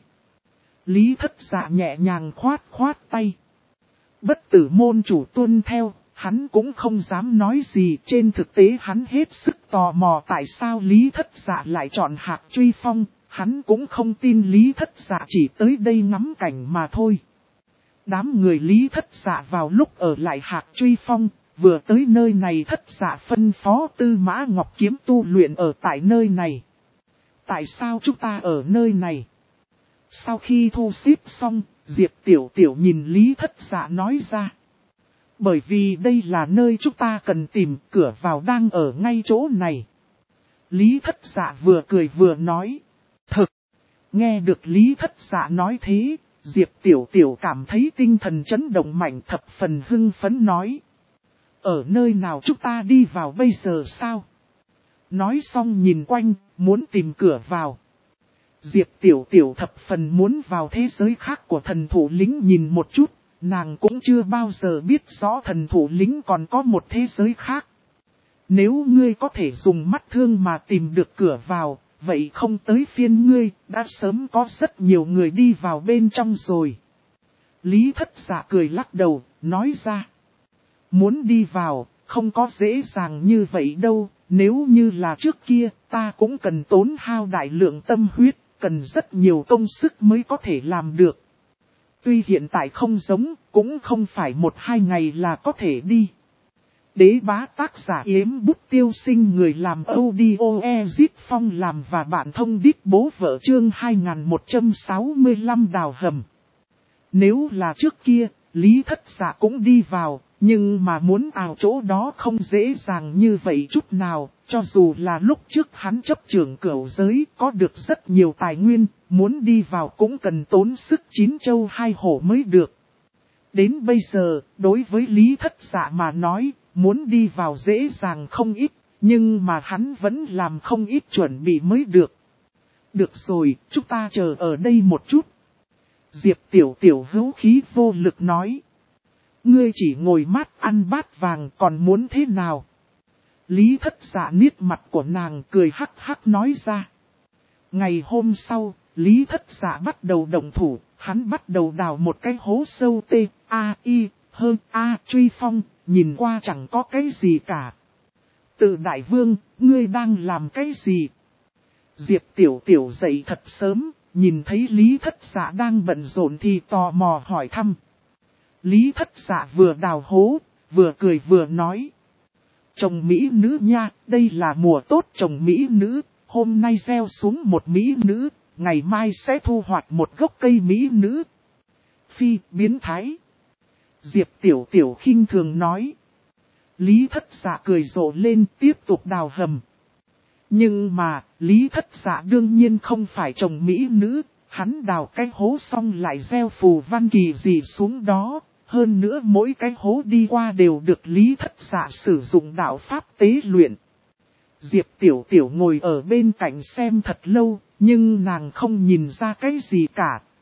Lý Thất Dạ nhẹ nhàng khoát tay. Bất Tử Môn chủ tuân theo, hắn cũng không dám nói gì. Trên thực tế hắn hết sức tò mò tại sao Lý Thất Dạ lại chọn Hạc Truy Phong. Hắn cũng không tin Lý Thất Dạ chỉ tới đây ngắm cảnh mà thôi. Đám người Lý Thất Dạ vào lúc ở lại Hạc Truy Phong, vừa tới nơi này Thất Dạ phân phó Tư Mã Ngọc Kiếm tu luyện ở tại nơi này. Tại sao chúng ta ở nơi này? Sau khi thu xếp xong, Diệp Tiểu Tiểu nhìn Lý Thất Dạ nói ra. Bởi vì đây là nơi chúng ta cần tìm, cửa vào đang ở ngay chỗ này. Lý Thất Dạ vừa cười vừa nói. Thực! Nghe được Lý Thất Dạ nói thế, Diệp Tiểu Tiểu cảm thấy tinh thần chấn động mạnh, thập phần hưng phấn nói. Ở nơi nào chúng ta đi vào bây giờ sao? Nói xong nhìn quanh, muốn tìm cửa vào. Diệp Tiểu Tiểu thập phần muốn vào thế giới khác của thần thủ lĩnh nhìn một chút, nàng cũng chưa bao giờ biết rõ thần thủ lĩnh còn có một thế giới khác. Nếu ngươi có thể dùng mắt thương mà tìm được cửa vào, vậy không tới phiên ngươi, đã sớm có rất nhiều người đi vào bên trong rồi. Lý Thất Dạ cười lắc đầu, nói ra. Muốn đi vào, không có dễ dàng như vậy đâu, nếu như là trước kia, ta cũng cần tốn hao đại lượng tâm huyết, cần rất nhiều công sức mới có thể làm được. Tuy hiện tại không giống, cũng không phải 1-2 ngày là có thể đi. Đế bá tác giả Yếm Bút Tiêu Sinh, người làm audio Ezit Phong làm và bạn thông đít bố vợ chương 2165 đào hầm. Nếu là trước kia, Lý Thất Dạ cũng đi vào, nhưng mà muốn vào chỗ đó không dễ dàng như vậy chút nào, cho dù là lúc trước hắn chấp trưởng cửu giới có được rất nhiều tài nguyên, muốn đi vào cũng cần tốn sức 9 châu 2 hổ mới được. Đến bây giờ, đối với Lý Thất Dạ mà nói, muốn đi vào dễ dàng không ít, nhưng mà hắn vẫn làm không ít chuẩn bị mới được. Được rồi, chúng ta chờ ở đây một chút. Diệp Tiểu Tiểu hữu khí vô lực nói. Ngươi chỉ ngồi mát ăn bát vàng còn muốn thế nào? Lý Thất Dạ niết mặt của nàng cười hắc hắc nói ra. Ngày hôm sau, Lý Thất Dạ bắt đầu động thủ, hắn bắt đầu đào một cái hố sâu Truy Phong, nhìn qua chẳng có cái gì cả. Tự đại vương, ngươi đang làm cái gì? Diệp Tiểu Tiểu dậy thật sớm, nhìn thấy Lý Thất Dạ đang bận rộn thì tò mò hỏi thăm. Lý Thất Dạ vừa đào hố, vừa cười vừa nói. Trồng mỹ nữ nha, đây là mùa tốt trồng mỹ nữ, hôm nay gieo xuống một mỹ nữ, ngày mai sẽ thu hoạch một gốc cây mỹ nữ. Phi, biến thái. Diệp Tiểu Tiểu khinh thường nói. Lý Thất Dạ cười rộ lên tiếp tục đào hầm. Nhưng mà, Lý Thất Dạ đương nhiên không phải trồng mỹ nữ, hắn đào cái hố xong lại gieo phù văn kỳ gì xuống đó. Hơn nữa mỗi cái hố đi qua đều được Lý Thất Dạ sử dụng đạo pháp tế luyện. Diệp Tiểu Tiểu ngồi ở bên cạnh xem thật lâu, nhưng nàng không nhìn ra cái gì cả.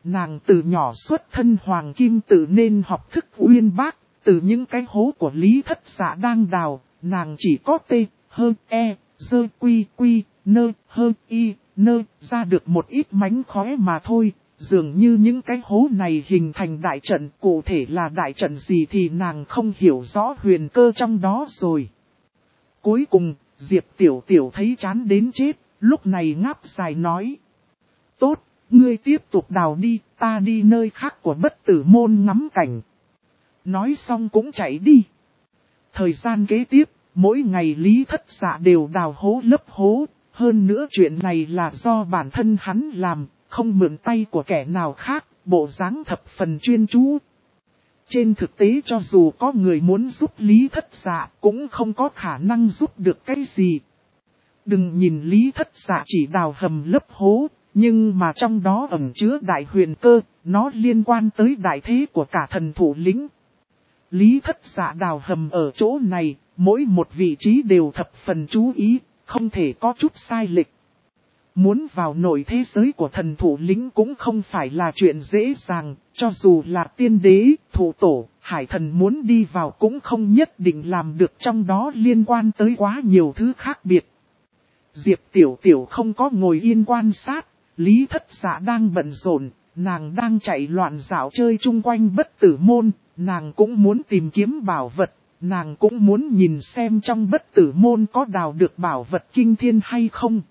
nàng từ nhỏ xuất thân hoàng kim tự nên học thức uyên bác, từ những cái hố của Lý Thất Dạ đang đào, nàng chỉ có T, H, E, D, Q, Q, N, H, I, N, ra được một ít mánh khóe mà thôi. Dường như những cái hố này hình thành đại trận, cụ thể là đại trận gì thì nàng không hiểu rõ huyền cơ trong đó rồi. Cuối cùng, Diệp Tiểu Tiểu thấy chán đến chết, lúc này ngáp dài nói. Tốt, ngươi tiếp tục đào đi, ta đi nơi khác của Bất Tử Môn ngắm cảnh. Nói xong cũng chạy đi. Thời gian kế tiếp, mỗi ngày Lý Thất Dạ đều đào hố lấp hố, hơn nữa chuyện này là do bản thân hắn làm, không mượn tay của kẻ nào khác, bộ dáng thập phần chuyên chú. Trên thực tế cho dù có người muốn giúp Lý Thất Dạ cũng không có khả năng giúp được cái gì. Đừng nhìn Lý Thất Dạ chỉ đào hầm lấp hố, nhưng mà trong đó ẩn chứa đại huyền cơ, nó liên quan tới đại thế của cả thần thủ lĩnh. Lý Thất Dạ đào hầm ở chỗ này, mỗi một vị trí đều thập phần chú ý, không thể có chút sai lệch. Muốn vào nội thế giới của thần thủ lĩnh cũng không phải là chuyện dễ dàng, cho dù là tiên đế, thủ tổ, hải thần muốn đi vào cũng không nhất định làm được, trong đó liên quan tới quá nhiều thứ khác biệt. Diệp Tiểu Tiểu không có ngồi yên quan sát, Lý Thất Dạ đang bận rộn, nàng đang chạy loạn dạo chơi chung quanh Bất Tử Môn, nàng cũng muốn tìm kiếm bảo vật, nàng cũng muốn nhìn xem trong Bất Tử Môn có đào được bảo vật kinh thiên hay không.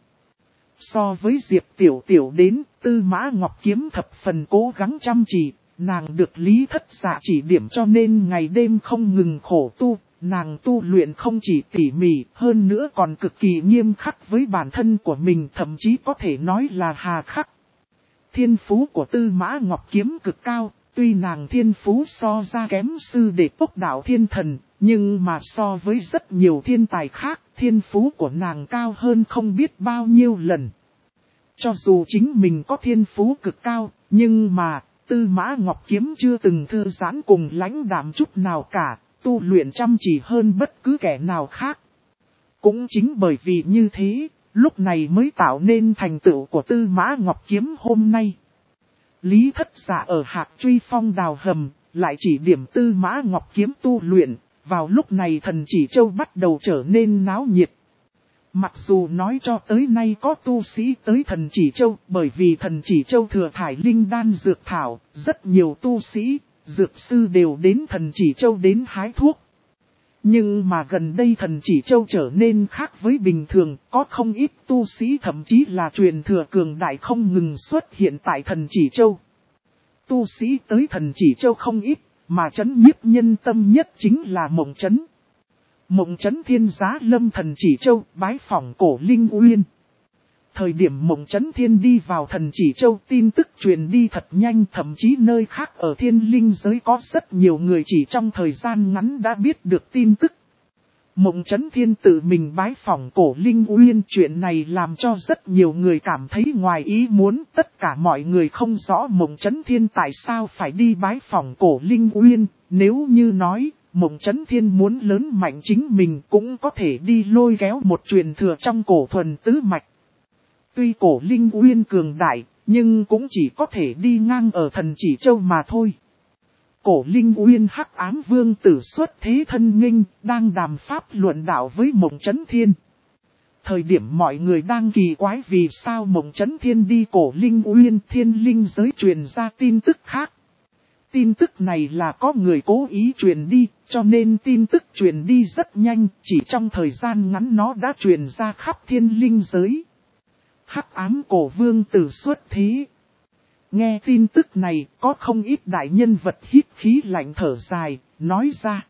So với Diệp Tiểu Tiểu đến, Tư Mã Ngọc Kiếm thập phần cố gắng chăm chỉ, nàng được Lý Thất Dạ chỉ điểm cho nên ngày đêm không ngừng khổ tu, nàng tu luyện không chỉ tỉ mỉ, hơn nữa còn cực kỳ nghiêm khắc với bản thân của mình, thậm chí có thể nói là hà khắc. Thiên phú của Tư Mã Ngọc Kiếm cực cao, tuy nàng thiên phú so ra kém sư đệ Tốc Đạo Thiên Thần, nhưng mà so với rất nhiều thiên tài khác, thiên phú của nàng cao hơn không biết bao nhiêu lần. Cho dù chính mình có thiên phú cực cao, nhưng mà Tư Mã Ngọc Kiếm chưa từng thư giãn cùng lãnh đạm chút nào cả, tu luyện chăm chỉ hơn bất cứ kẻ nào khác. Cũng chính bởi vì như thế, lúc này mới tạo nên thành tựu của Tư Mã Ngọc Kiếm hôm nay. Lý Thất Dạ ở Hạc Truy Phong đào hầm, lại chỉ điểm Tư Mã Ngọc Kiếm tu luyện, vào lúc này Thần Chỉ Châu bắt đầu trở nên náo nhiệt. Mặc dù nói cho tới nay có tu sĩ tới Thần Chỉ Châu, bởi vì Thần Chỉ Châu thừa thải linh đan dược thảo, rất nhiều tu sĩ, dược sư đều đến Thần Chỉ Châu đến hái thuốc. Nhưng mà gần đây Thần Chỉ Châu trở nên khác với bình thường, có không ít tu sĩ thậm chí là truyền thừa cường đại không ngừng xuất hiện tại Thần Chỉ Châu. Tu sĩ tới Thần Chỉ Châu không ít, mà chấn nhiếp nhân tâm nhất chính là Mộng Chấn. Mộng Chấn Thiên giá lâm Thần Chỉ Châu bái phỏng Cổ Linh Uyên. Thời điểm Mộng Chấn Thiên đi vào Thần Chỉ Châu, tin tức truyền đi thật nhanh, thậm chí nơi khác ở Thiên Linh giới có rất nhiều người chỉ trong thời gian ngắn đã biết được tin tức. Mộng Chấn Thiên tự mình bái phỏng Cổ Linh Uyên, chuyện này làm cho rất nhiều người cảm thấy ngoài ý muốn, tất cả mọi người không rõ Mộng Chấn Thiên tại sao phải đi bái phỏng Cổ Linh Uyên, nếu như nói Mộng Chấn Thiên muốn lớn mạnh chính mình cũng có thể đi lôi kéo một truyền thừa trong Cổ Thuần Tứ Mạch. Tuy Cổ Linh Uyên cường đại, nhưng cũng chỉ có thể đi ngang ở Thần Chỉ Châu mà thôi. Cổ Linh Uyên Hắc Ám Vương tử xuất thế thân nghênh, đang đàm pháp luận đạo với Mộng Chấn Thiên. Thời điểm mọi người đang kỳ quái vì sao Mộng Chấn Thiên đi Cổ Linh Uyên, Thiên Linh giới truyền ra tin tức khác. Tin tức này là có người cố ý truyền đi, cho nên tin tức truyền đi rất nhanh, chỉ trong thời gian ngắn nó đã truyền ra khắp Thiên Linh giới. Hắc Ám Cổ Vương tử xuất thế. Nghe tin tức này, có không ít đại nhân vật hít khí lạnh thở dài, nói ra.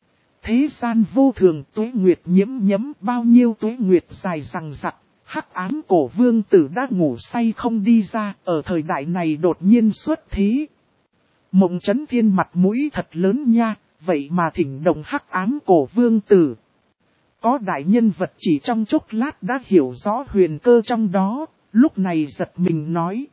Thế gian vô thường, tuế nguyệt nhiễm nhấm, bao nhiêu tuế nguyệt dài rằng rặc, Hắc Ám Cổ Vương tử đã ngủ say không đi ra, ở thời đại này đột nhiên xuất thế. Mộng Chấn Thiên mặt mũi thật lớn nha, vậy mà thỉnh động Hắc Ám Cổ Vương tử. Có đại nhân vật chỉ trong chốc lát đã hiểu rõ huyền cơ trong đó, lúc này giật mình nói.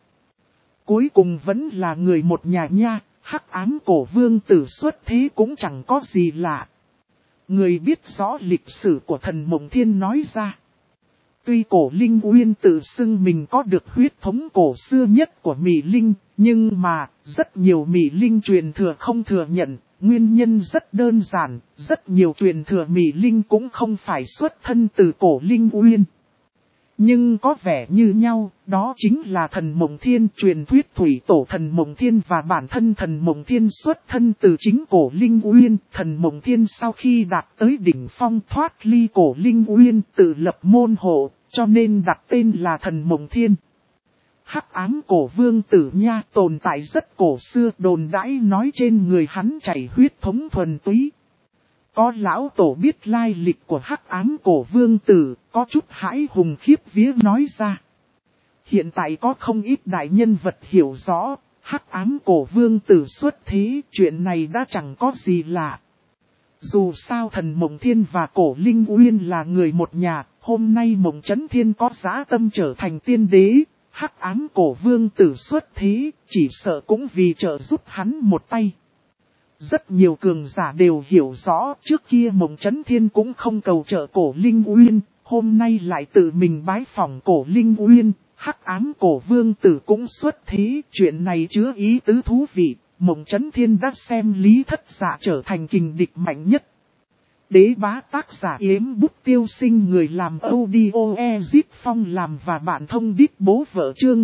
Cuối cùng vẫn là người một nhà nha, Hắc Ám Cổ Vương tử xuất thế cũng chẳng có gì lạ. Người biết rõ lịch sử của thần Mộng Thiên nói ra. Tuy cổ linh uyên tự xưng mình có được huyết thống cổ xưa nhất của Mị Linh, nhưng mà rất nhiều Mị Linh truyền thừa không thừa nhận, nguyên nhân rất đơn giản, rất nhiều truyền thừa Mị Linh cũng không phải xuất thân từ cổ linh uyên. Nhưng có vẻ như nhau, đó chính là thần Mộng Thiên, truyền thuyết thủy tổ thần Mộng Thiên và bản thân thần Mộng Thiên xuất thân từ chính cổ linh uyên. Thần Mộng Thiên sau khi đạt tới đỉnh phong thoát ly cổ linh uyên tự lập môn hộ, cho nên đặt tên là thần Mộng Thiên. Hắc ám cổ vương tử nha tồn tại rất cổ xưa, đồn đãi nói trên người hắn chảy huyết thống thuần túy. Có lão tổ biết lai lịch của hắc ám cổ vương tử, có chút hãi hùng khiếp vía nói ra. Hiện tại có không ít đại nhân vật hiểu rõ, hắc ám cổ vương tử xuất thế, chuyện này đã chẳng có gì lạ. Dù sao thần Mộng Thiên và cổ linh uyên là người một nhà, hôm nay Mộng Chấn Thiên có dã tâm trở thành tiên đế, hắc ám cổ vương tử xuất thế, chỉ sợ cũng vì trợ giúp hắn một tay. Rất nhiều cường giả đều hiểu rõ, trước kia Mộng Chấn Thiên cũng không cầu trợ cổ linh uyên, hôm nay lại tự mình bái phỏng cổ linh uyên, hắc ám cổ vương tử cũng xuất thế, chuyện này chứa ý tứ thú vị, Mộng Chấn Thiên đã xem Lý Thất Dạ trở thành kình địch mạnh nhất. Đế bá tác giả Yếm Bút Tiêu Sinh, người làm audio Ezit Phong làm và bạn thông đít bố vợ chương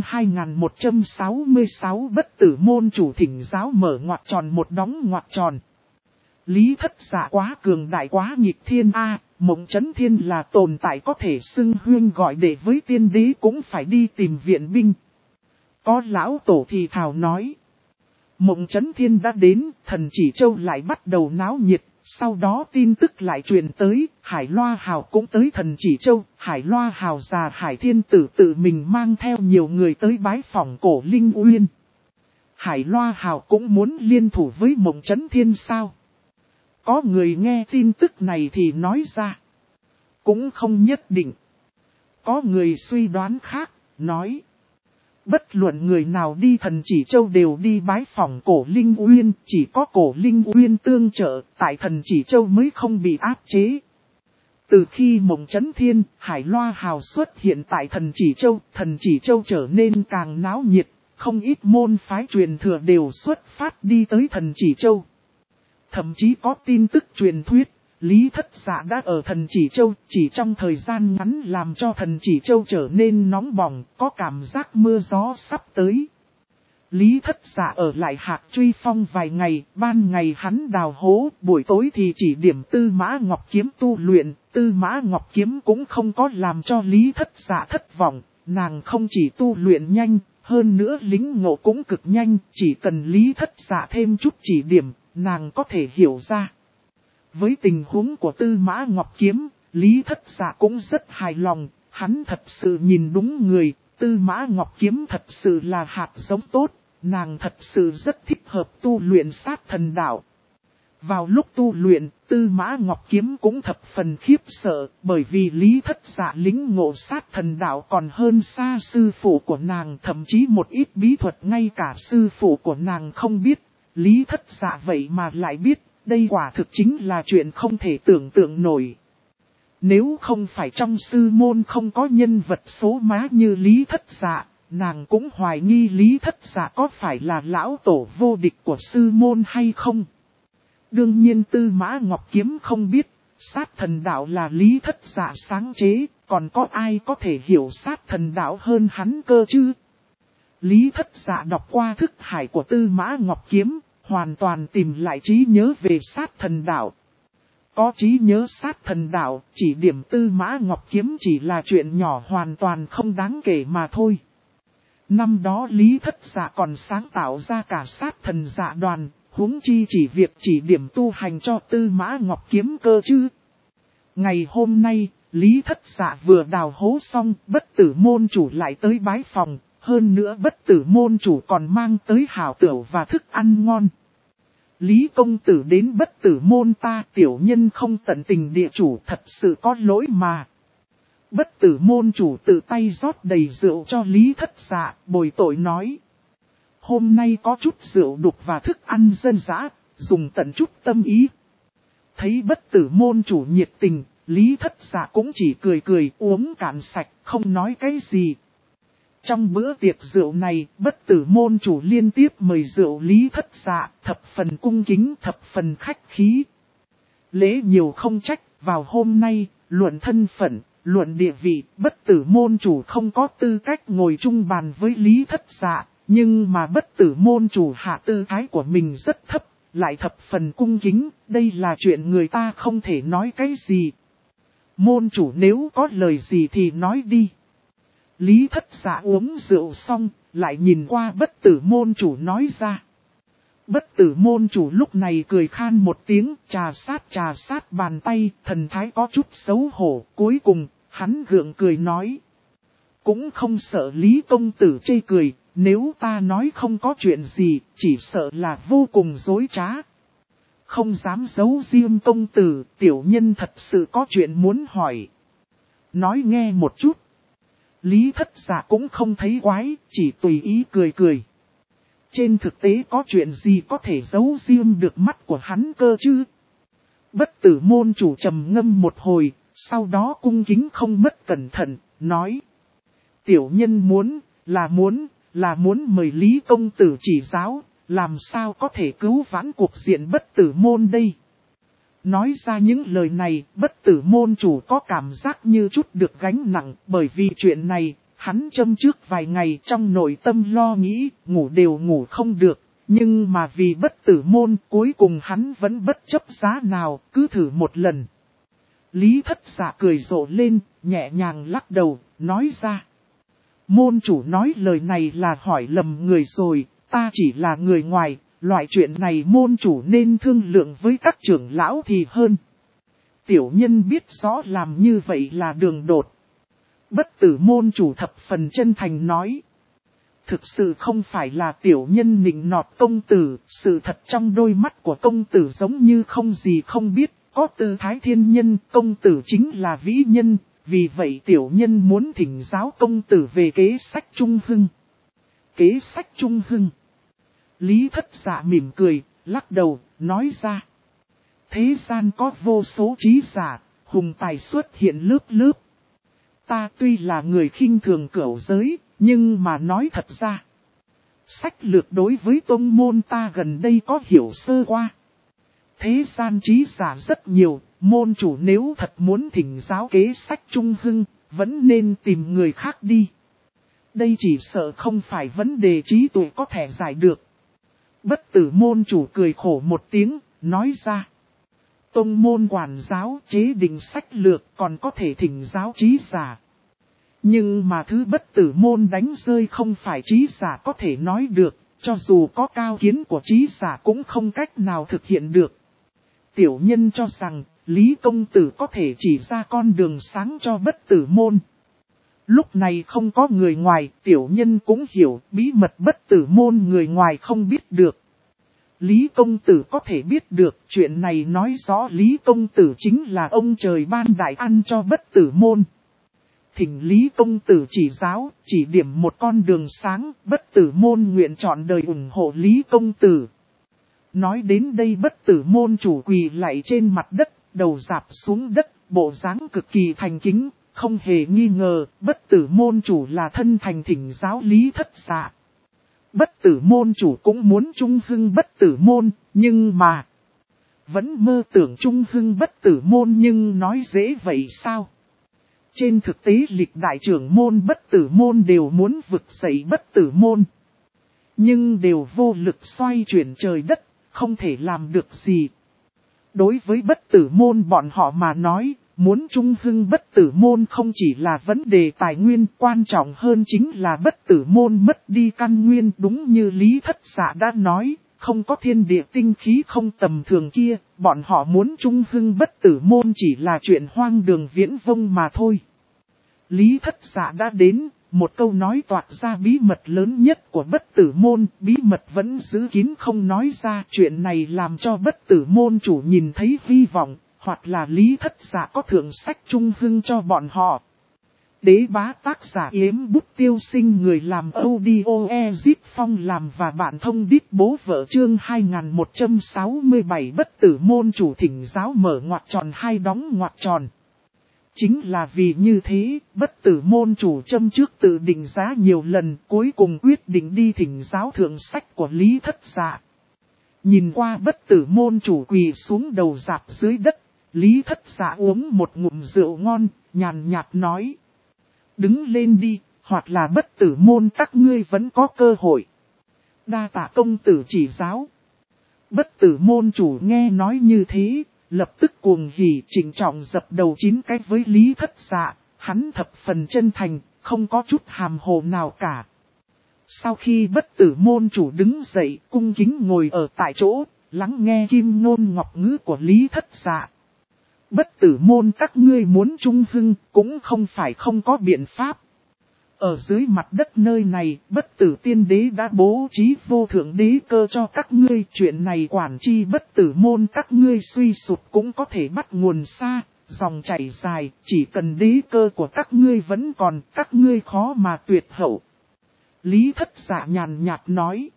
2166 bất tử môn chủ thỉnh giáo mở ngoặc tròn một đóng ngoặc tròn. Lý Thất Dạ quá cường đại quá nghịch thiên a, Mộng Chấn Thiên là tồn tại có thể xưng huyên gọi để với tiên đế cũng phải đi tìm viện binh. Có lão tổ thì thào nói. Mộng Chấn Thiên đã đến, Thần Chỉ Châu lại bắt đầu náo nhiệt. Sau đó tin tức lại truyền tới, Hải Loa Hào cũng tới Thần Chỉ Châu, Hải Loa Hào già Hải Thiên Tử tự mình mang theo nhiều người tới bái phỏng cổ linh uyên. Hải Loa Hào cũng muốn liên thủ với Mộng Chấn Thiên sao? Có người nghe tin tức này thì nói ra. Cũng không nhất định. Có người suy đoán khác, nói. Bất luận người nào đi Thần Chỉ Châu đều đi bái phỏng cổ linh uyên, chỉ có cổ linh uyên tương trợ, tại Thần Chỉ Châu mới không bị áp chế. Từ khi Mộng Chấn Thiên, Hải Loa Hào xuất hiện tại Thần Chỉ Châu trở nên càng náo nhiệt, không ít môn phái truyền thừa đều xuất phát đi tới Thần Chỉ Châu. Thậm chí có tin tức truyền thuyết, Lý Thất Dạ đã ở Thần Chỉ Châu, chỉ trong thời gian ngắn làm cho Thần Chỉ Châu trở nên nóng bỏng, có cảm giác mưa gió sắp tới. Lý Thất Dạ ở lại Hạc Truy Phong vài ngày, ban ngày hắn đào hố, buổi tối thì chỉ điểm Tư Mã Ngọc Kiếm tu luyện, Tư Mã Ngọc Kiếm cũng không có làm cho Lý Thất Dạ thất vọng, nàng không chỉ tu luyện nhanh, hơn nữa lính ngộ cũng cực nhanh, chỉ cần Lý Thất Dạ thêm chút chỉ điểm, nàng có thể hiểu ra. Với tình huống của Tư Mã Ngọc Kiếm, Lý Thất Dạ cũng rất hài lòng, hắn thật sự nhìn đúng người, Tư Mã Ngọc Kiếm thật sự là hạt giống tốt, nàng thật sự rất thích hợp tu luyện sát thần đạo. Vào lúc tu luyện, Tư Mã Ngọc Kiếm cũng thập phần khiếp sợ, bởi vì Lý Thất Dạ lính ngộ sát thần đạo còn hơn xa sư phụ của nàng, thậm chí một ít bí thuật ngay cả sư phụ của nàng không biết, Lý Thất Dạ vậy mà lại biết. Đây quả thực chính là chuyện không thể tưởng tượng nổi. Nếu không phải trong sư môn không có nhân vật số má như Lý Thất Dạ, nàng cũng hoài nghi Lý Thất Dạ có phải là lão tổ vô địch của sư môn hay không. Đương nhiên Tư Mã Ngọc Kiếm không biết, sát thần đạo là Lý Thất Dạ sáng chế, còn có ai có thể hiểu sát thần đạo hơn hắn cơ chứ. Lý Thất Dạ đọc qua thức hải của Tư Mã Ngọc Kiếm, hoàn toàn tìm lại trí nhớ về sát thần đạo. Có trí nhớ sát thần đạo, chỉ điểm Tư Mã Ngọc Kiếm chỉ là chuyện nhỏ hoàn toàn không đáng kể mà thôi. Năm đó Lý Thất Dạ còn sáng tạo ra cả sát thần dạ đoàn, huống chi chỉ việc chỉ điểm tu hành cho Tư Mã Ngọc Kiếm cơ chứ. Ngày hôm nay, Lý Thất Dạ vừa đào hố xong, bất tử môn chủ lại tới bái phòng. Hơn nữa bất tử môn chủ còn mang tới hảo tửu và thức ăn ngon. Lý công tử đến bất tử môn ta, tiểu nhân không tận tình địa chủ, thật sự có lỗi mà. Bất tử môn chủ tự tay rót đầy rượu cho Lý Thất Dạ, bồi tội nói. Hôm nay có chút rượu đục và thức ăn dân dã, dùng tận chút tâm ý. Thấy bất tử môn chủ nhiệt tình, Lý Thất Dạ cũng chỉ cười cười uống cạn sạch, không nói cái gì. Trong bữa tiệc rượu này, Bất Tử môn chủ liên tiếp mời rượu Lý Thất Dạ, thập phần cung kính, thập phần khách khí. Lễ nhiều không trách, vào hôm nay, luận thân phận, luận địa vị, Bất Tử môn chủ không có tư cách ngồi chung bàn với Lý Thất Dạ, nhưng mà Bất Tử môn chủ hạ tư thái của mình rất thấp, lại thập phần cung kính, đây là chuyện người ta không thể nói cái gì. Môn chủ nếu có lời gì thì nói đi. Lý Thất Dạ uống rượu xong, lại nhìn qua Bất Tử môn chủ nói ra. Bất Tử môn chủ lúc này cười khan một tiếng, trà sát bàn tay, thần thái có chút xấu hổ, cuối cùng, hắn gượng cười nói. Cũng không sợ Lý công tử chê cười, nếu ta nói không có chuyện gì, chỉ sợ là vô cùng dối trá. Không dám giấu riêng công tử, tiểu nhân thật sự có chuyện muốn hỏi. Nói nghe một chút. Lý Thất Dạ cũng không thấy quái, chỉ tùy ý cười cười. Trên thực tế có chuyện gì có thể giấu riêng được mắt của hắn cơ chứ? Bất Tử môn chủ trầm ngâm một hồi, sau đó cung kính không mất cẩn thận, nói. Tiểu nhân muốn mời Lý công tử chỉ giáo, làm sao có thể cứu vãn cuộc diện Bất Tử môn đây? Nói ra những lời này, Bất Tử môn chủ có cảm giác như chút được gánh nặng, bởi vì chuyện này, hắn châm trước vài ngày trong nội tâm lo nghĩ, ngủ đều ngủ không được, nhưng mà vì Bất Tử môn, cuối cùng hắn vẫn bất chấp giá nào, cứ thử một lần. Lý Thất Dạ cười rộ lên, nhẹ nhàng lắc đầu, nói ra. Môn chủ nói lời này là hỏi lầm người rồi, ta chỉ là người ngoài, loại chuyện này môn chủ nên thương lượng với các trưởng lão thì hơn. Tiểu nhân biết rõ làm như vậy là đường đột. Bất Tử môn chủ thập phần chân thành nói. Thực sự không phải là tiểu nhân nịnh nọt công tử, sự thật trong đôi mắt của công tử giống như không gì không biết, có tư thái thiên nhân, công tử chính là vĩ nhân, vì vậy tiểu nhân muốn thỉnh giáo công tử về kế sách trung hưng. Kế sách trung hưng. Lý Thất Dạ mỉm cười, lắc đầu, nói ra. Thế gian có vô số trí giả, hùng tài xuất hiện lớp lớp. Ta tuy là người khinh thường cửu giới, nhưng mà nói thật ra. Sách lược đối với tông môn ta gần đây có hiểu sơ qua. Thế gian trí giả rất nhiều, môn chủ nếu thật muốn thỉnh giáo kế sách trung hưng, vẫn nên tìm người khác đi. Đây chỉ sợ không phải vấn đề trí tuệ có thể giải được. Bất Tử môn chủ cười khổ một tiếng, nói ra. Tông môn quản giáo chế định sách lược còn có thể thỉnh giáo trí giả. Nhưng mà thứ Bất Tử môn đánh rơi không phải trí giả có thể nói được, cho dù có cao kiến của trí giả cũng không cách nào thực hiện được. Tiểu nhân cho rằng, Lý công tử có thể chỉ ra con đường sáng cho Bất Tử môn. Lúc này không có người ngoài, tiểu nhân cũng hiểu bí mật Bất Tử môn người ngoài không biết được. Lý công tử có thể biết được chuyện này nói rõ Lý công tử chính là ông trời ban đại ăn cho Bất Tử môn. Thỉnh Lý công tử chỉ giáo, chỉ điểm một con đường sáng, Bất Tử môn nguyện chọn đời ủng hộ Lý công tử. Nói đến đây Bất Tử môn chủ quỳ lạy trên mặt đất, đầu rạp xuống đất, bộ dáng cực kỳ thành kính, không hề nghi ngờ, Bất Tử môn chủ là thân thành thỉnh giáo Lý Thất Dạ. Bất Tử môn chủ cũng muốn trung hưng Bất Tử môn, nhưng mà vẫn mơ tưởng trung hưng Bất Tử môn nhưng nói dễ vậy sao? Trên thực tế lịch đại trưởng môn Bất Tử môn đều muốn vực dậy Bất Tử môn. Nhưng đều vô lực xoay chuyển trời đất, không thể làm được gì. Đối với Bất Tử môn bọn họ mà nói, muốn trung hưng Bất Tử môn không chỉ là vấn đề tài nguyên, quan trọng hơn chính là Bất Tử môn mất đi căn nguyên. Đúng như Lý Thất Dạ đã nói, không có thiên địa tinh khí không tầm thường kia, bọn họ muốn trung hưng Bất Tử môn chỉ là chuyện hoang đường viễn vông mà thôi. Lý Thất Dạ đã đến, một câu nói toạc ra bí mật lớn nhất của Bất Tử môn, bí mật vẫn giữ kín không nói ra. Chuyện này làm cho Bất Tử môn chủ nhìn thấy hy vọng, hoặc là Lý Thất Dạ có thượng sách trung hưng cho bọn họ. Đế bá tác giả Yếm Bút Tiêu Sinh, người làm audio Ezit Phong làm và bạn thông đít bố vợ, chương 2167. Bất Tử môn chủ thỉnh giáo mở ngoặc tròn hai đóng ngoặc tròn. Chính là vì như thế, bất tử môn chủ châm trước tự định giá nhiều lần, cuối cùng quyết định đi thỉnh giáo thượng sách của Lý Thất Dạ. Nhìn qua bất tử môn chủ quỳ xuống đầu rạp dưới đất, Lý Thất Dạ uống một ngụm rượu ngon, nhàn nhạt nói. Đứng lên đi, hoặc là bất tử môn các ngươi vẫn có cơ hội. Đa tạ công tử chỉ giáo. Bất tử môn chủ nghe nói như thế, lập tức cuồng hỉ trịnh trọng dập đầu 9 cái với Lý Thất Dạ, hắn thập phần chân thành, không có chút hàm hồ nào cả. Sau khi bất tử môn chủ đứng dậy, cung kính ngồi ở tại chỗ, lắng nghe kim ngôn ngọc ngữ của Lý Thất Dạ. Bất tử môn các ngươi muốn trung hưng, cũng không phải không có biện pháp. Ở dưới mặt đất nơi này, bất tử tiên đế đã bố trí vô thượng đế cơ cho các ngươi. Chuyện này quản chi bất tử môn các ngươi suy sụp cũng có thể bắt nguồn xa, dòng chảy dài, chỉ cần đế cơ của các ngươi vẫn còn, các ngươi khó mà tuyệt hậu. Lý Thất Dạ nhàn nhạt nói.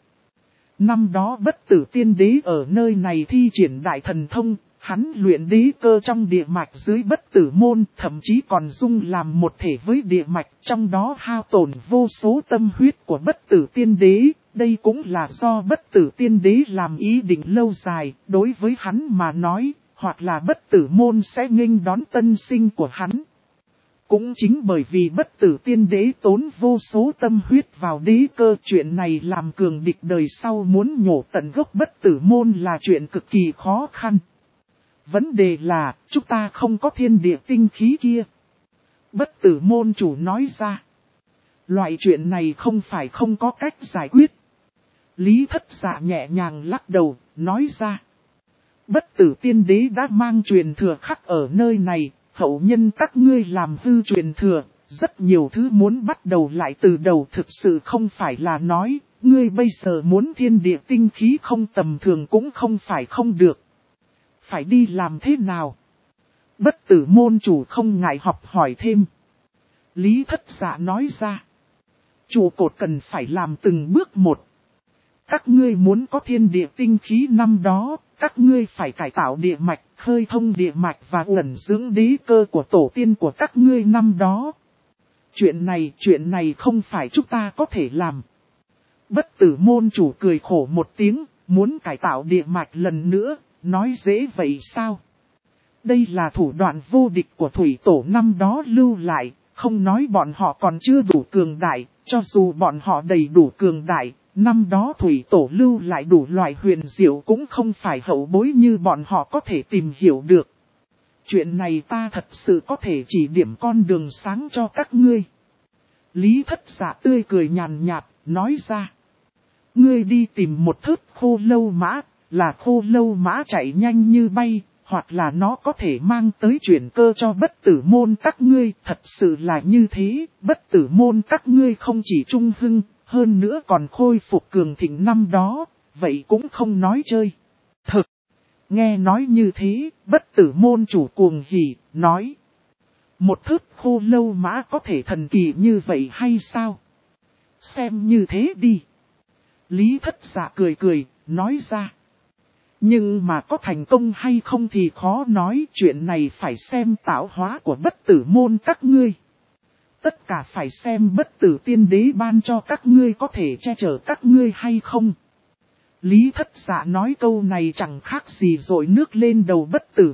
Năm đó bất tử tiên đế ở nơi này thi triển đại thần thông, hắn luyện đế cơ trong địa mạch dưới bất tử môn, thậm chí còn dung làm một thể với địa mạch, trong đó hao tổn vô số tâm huyết của bất tử tiên đế. Đây cũng là do bất tử tiên đế làm ý định lâu dài, đối với hắn mà nói, hoặc là bất tử môn sẽ nghênh đón tân sinh của hắn. Cũng chính bởi vì bất tử tiên đế tốn vô số tâm huyết vào đế cơ, chuyện này làm cường địch đời sau muốn nhổ tận gốc bất tử môn là chuyện cực kỳ khó khăn. Vấn đề là, chúng ta không có thiên địa tinh khí kia. Bất tử môn chủ nói ra. Loại chuyện này không phải không có cách giải quyết. Lý Thất Dạ nhẹ nhàng lắc đầu, nói ra. Bất tử tiên đế đã mang truyền thừa khắc ở nơi này, hậu nhân các ngươi làm hư truyền thừa, rất nhiều thứ muốn bắt đầu lại từ đầu thực sự không phải là nói, ngươi bây giờ muốn thiên địa tinh khí không tầm thường cũng không phải không được. Phải đi làm thế nào? Bất tử môn chủ không ngại học hỏi thêm. Lý Thất Dạ nói ra. Trụ cột cần phải làm từng bước một. Các ngươi muốn có thiên địa tinh khí năm đó, các ngươi phải cải tạo địa mạch, khơi thông địa mạch và ẩn dưỡng đế cơ của tổ tiên của các ngươi năm đó. Chuyện này không phải chúng ta có thể làm. Bất tử môn chủ cười khổ một tiếng, muốn cải tạo địa mạch lần nữa, nói dễ vậy sao? Đây là thủ đoạn vô địch của thủy tổ năm đó lưu lại, không nói bọn họ còn chưa đủ cường đại, cho dù bọn họ đầy đủ cường đại, năm đó thủy tổ lưu lại đủ loại huyền diệu cũng không phải hậu bối như bọn họ có thể tìm hiểu được. Chuyện này ta thật sự có thể chỉ điểm con đường sáng cho các ngươi. Lý Thất Dạ tươi cười nhàn nhạt, nói ra. Ngươi đi tìm một thớt khô lâu mã, là khô lâu mã chạy nhanh như bay, hoặc là nó có thể mang tới chuyển cơ cho bất tử môn các ngươi. Thật sự là như thế, bất tử môn các ngươi không chỉ trung hưng, hơn nữa còn khôi phục cường thịnh năm đó, vậy cũng không nói chơi. Thực, nghe nói như thế, bất tử môn chủ cuồng hỉ, nói. Một thớt khô lâu mã có thể thần kỳ như vậy hay sao? Xem như thế đi. Lý Thất Dạ cười cười, nói ra. Nhưng mà có thành công hay không thì khó nói, chuyện này phải xem tạo hóa của bất tử môn các ngươi. Tất cả phải xem bất tử tiên đế ban cho các ngươi có thể che chở các ngươi hay không. Lý Thất Dạ nói câu này chẳng khác gì dội nước lên đầu bất tử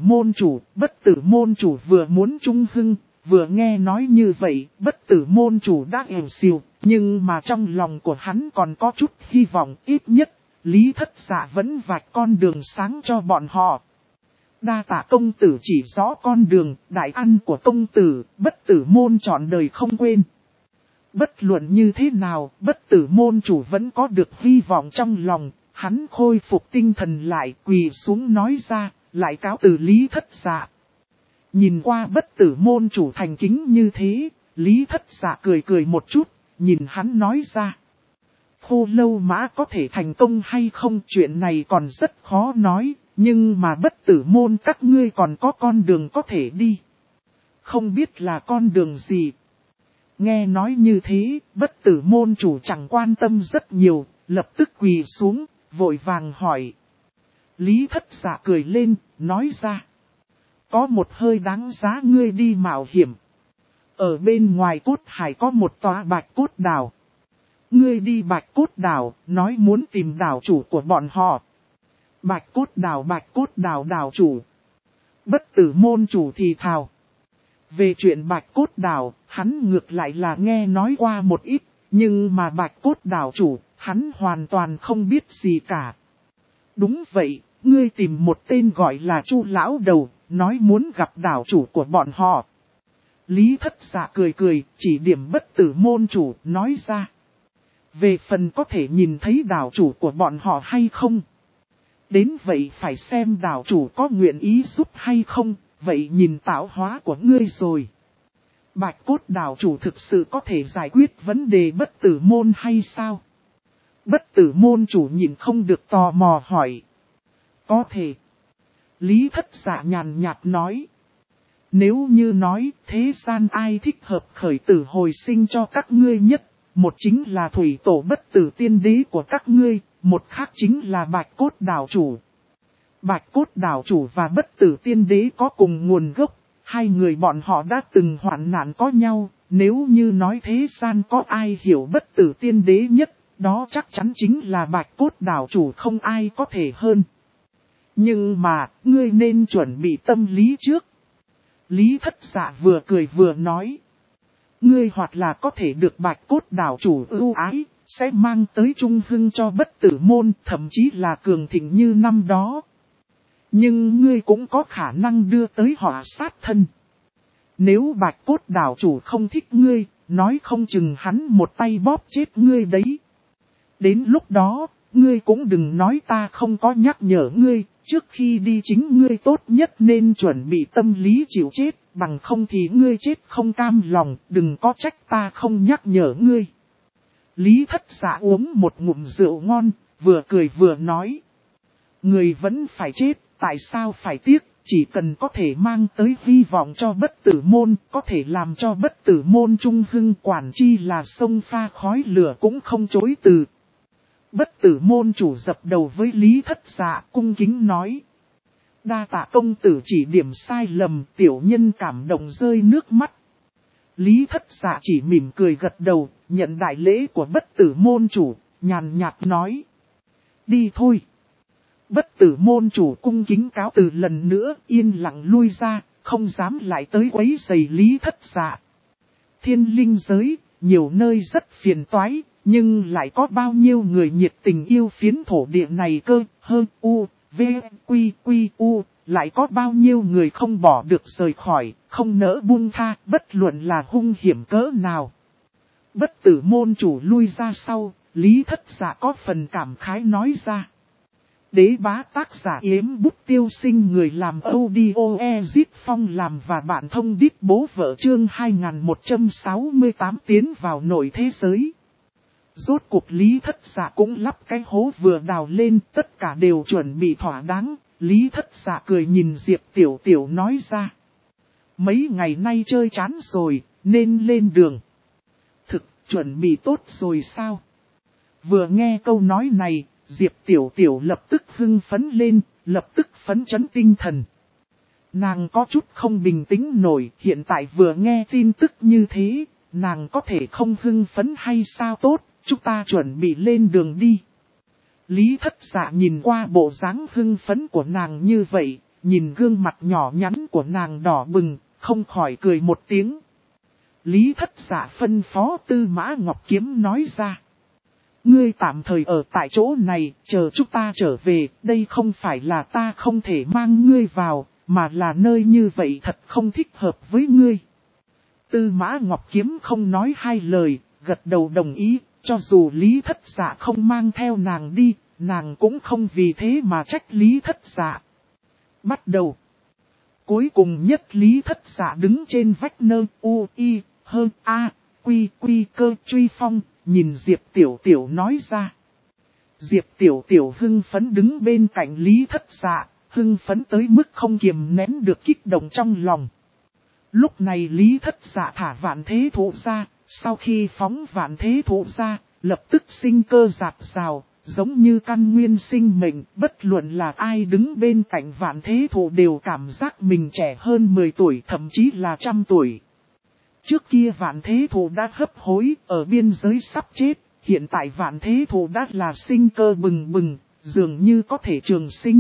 môn chủ vừa muốn trung hưng, vừa nghe nói như vậy, bất tử môn chủ đã ẻo xìu, nhưng mà trong lòng của hắn còn có chút hy vọng, ít nhất, Lý Thất Dạ vẫn vạch con đường sáng cho bọn họ. Đa tạ công tử chỉ rõ con đường, đại ăn của công tử, bất tử môn trọn đời không quên. Bất luận như thế nào, bất tử môn chủ vẫn có được hy vọng trong lòng, hắn khôi phục tinh thần lại, quỳ xuống nói ra, lại cáo từ Lý Thất Dạ. Nhìn qua bất tử môn chủ thành kính như thế, Lý Thất Dạ cười cười một chút, nhìn hắn nói ra. Khô lâu mã có thể thành công hay không, chuyện này còn rất khó nói, nhưng mà bất tử môn các ngươi còn có con đường có thể đi. Không biết là con đường gì. Nghe nói như thế, bất tử môn chủ chẳng quan tâm rất nhiều, lập tức quỳ xuống, vội vàng hỏi. Lý Thất Dạ cười lên, nói ra. Có một hơi đáng giá ngươi đi mạo hiểm. Ở bên ngoài cốt hải có một tòa bạch cốt đảo. Ngươi đi bạch cốt đảo, nói muốn tìm đảo chủ của bọn họ. Bạch cốt đảo đảo chủ. Bất tử môn chủ thì thào. Về chuyện bạch cốt đảo, hắn ngược lại là nghe nói qua một ít, nhưng mà bạch cốt đảo chủ, hắn hoàn toàn không biết gì cả. Đúng vậy, ngươi tìm một tên gọi là Chu lão đầu, nói muốn gặp đảo chủ của bọn họ. Lý Thất Dạ cười cười, chỉ điểm bất tử môn chủ, nói ra. Về phần có thể nhìn thấy đảo chủ của bọn họ hay không? Đến vậy phải xem đảo chủ có nguyện ý giúp hay không, vậy nhìn tạo hóa của ngươi rồi. Bạch cốt đảo chủ thực sự có thể giải quyết vấn đề bất tử môn hay sao? Bất tử môn chủ nhìn không được tò mò hỏi. Có thể. Lý Thất Dạ nhàn nhạt nói. Nếu như nói thế gian ai thích hợp khởi tử hồi sinh cho các ngươi nhất, một chính là thủy tổ bất tử tiên đế của các ngươi, một khác chính là bạch cốt đảo chủ. Bạch cốt đảo chủ và bất tử tiên đế có cùng nguồn gốc, hai người bọn họ đã từng hoạn nạn có nhau, nếu như nói thế gian có ai hiểu bất tử tiên đế nhất, đó chắc chắn chính là bạch cốt đảo chủ, không ai có thể hơn. Nhưng mà, ngươi nên chuẩn bị tâm lý trước. Lý Thất Dạ vừa cười vừa nói. Ngươi hoặc là có thể được bạch cốt đảo chủ ưu ái, sẽ mang tới trung hưng cho bất tử môn, thậm chí là cường thịnh như năm đó. Nhưng ngươi cũng có khả năng đưa tới họa sát thân. Nếu bạch cốt đảo chủ không thích ngươi, nói không chừng hắn một tay bóp chết ngươi đấy. Đến lúc đó, ngươi cũng đừng nói ta không có nhắc nhở ngươi, trước khi đi chính ngươi tốt nhất nên chuẩn bị tâm lý chịu chết, bằng không thì ngươi chết không cam lòng, đừng có trách ta không nhắc nhở ngươi. Lý Thất Dạ uống một ngụm rượu ngon, vừa cười vừa nói. Người vẫn phải chết, tại sao phải tiếc, chỉ cần có thể mang tới hy vọng cho bất tử môn, có thể làm cho bất tử môn trung hưng, quản chi là sông pha khói lửa cũng không chối từ. Bất tử môn chủ dập đầu với Lý Thất Dạ, cung kính nói. Đa tạ công tử chỉ điểm sai lầm, tiểu nhân cảm động rơi nước mắt. Lý Thất Dạ chỉ mỉm cười gật đầu, nhận đại lễ của bất tử môn chủ, nhàn nhạt nói. Đi thôi. Bất tử môn chủ cung kính cáo từ lần nữa, yên lặng lui ra, không dám lại tới quấy rầy Lý Thất Dạ. Thiên linh giới, nhiều nơi rất phiền toái, nhưng lại có bao nhiêu người nhiệt tình yêu phiến thổ địa này cơ, hơn u, v, quy, lại có bao nhiêu người không bỏ được rời khỏi, không nỡ buông tha, bất luận là hung hiểm cỡ nào. Bất tử môn chủ lui ra sau, Lý Thất Dạ có phần cảm khái nói ra. Đế bá tác giả Yếm Bút Tiêu Sinh, người làm audio Ezit Phong làm và bạn thông đít bố vợ, chương 2168 tiến vào nội thế giới. Rốt cuộc Lý Thất Dạ cũng lắp cái hố vừa đào lên, tất cả đều chuẩn bị thỏa đáng. Lý Thất Dạ cười nhìn Diệp Tiểu Tiểu nói ra. Mấy ngày nay chơi chán rồi, nên lên đường. Thực, chuẩn bị tốt rồi sao? Vừa nghe câu nói này, Diệp Tiểu Tiểu lập tức hưng phấn lên, lập tức phấn chấn tinh thần. Nàng có chút không bình tĩnh nổi, hiện tại vừa nghe tin tức như thế, nàng có thể không hưng phấn hay sao? Tốt, chúng ta chuẩn bị lên đường đi. Lý Thất Dạ nhìn qua bộ dáng hưng phấn của nàng như vậy, nhìn gương mặt nhỏ nhắn của nàng đỏ bừng, không khỏi cười một tiếng. Lý Thất Dạ phân phó Tư Mã Ngọc Kiếm nói ra. Ngươi tạm thời ở tại chỗ này, chờ chúng ta trở về, đây không phải là ta không thể mang ngươi vào, mà là nơi như vậy thật không thích hợp với ngươi. Tư Mã Ngọc Kiếm không nói hai lời, gật đầu đồng ý, cho dù Lý Thất Dạ không mang theo nàng đi, nàng cũng không vì thế mà trách Lý Thất Dạ. Bắt đầu. Cuối cùng nhất Lý Thất Dạ đứng trên vách nơ u y hơn a quy cơ truy phong, nhìn Diệp Tiểu Tiểu nói ra. Diệp Tiểu Tiểu hưng phấn đứng bên cạnh Lý Thất Dạ, hưng phấn tới mức không kiềm nén được kích động trong lòng. Lúc này Lý Thất Dạ thả vạn thế thụ ra, sau khi phóng vạn thế thụ ra, lập tức sinh cơ rạc rào, giống như căn nguyên sinh mệnh, bất luận là ai đứng bên cạnh Vạn Thế Thụ đều cảm giác mình trẻ hơn 10 tuổi, thậm chí là 100 tuổi. Trước kia Vạn Thế Thụ đã hấp hối, ở biên giới sắp chết, hiện tại Vạn Thế Thụ đã là sinh cơ bừng bừng, dường như có thể trường sinh.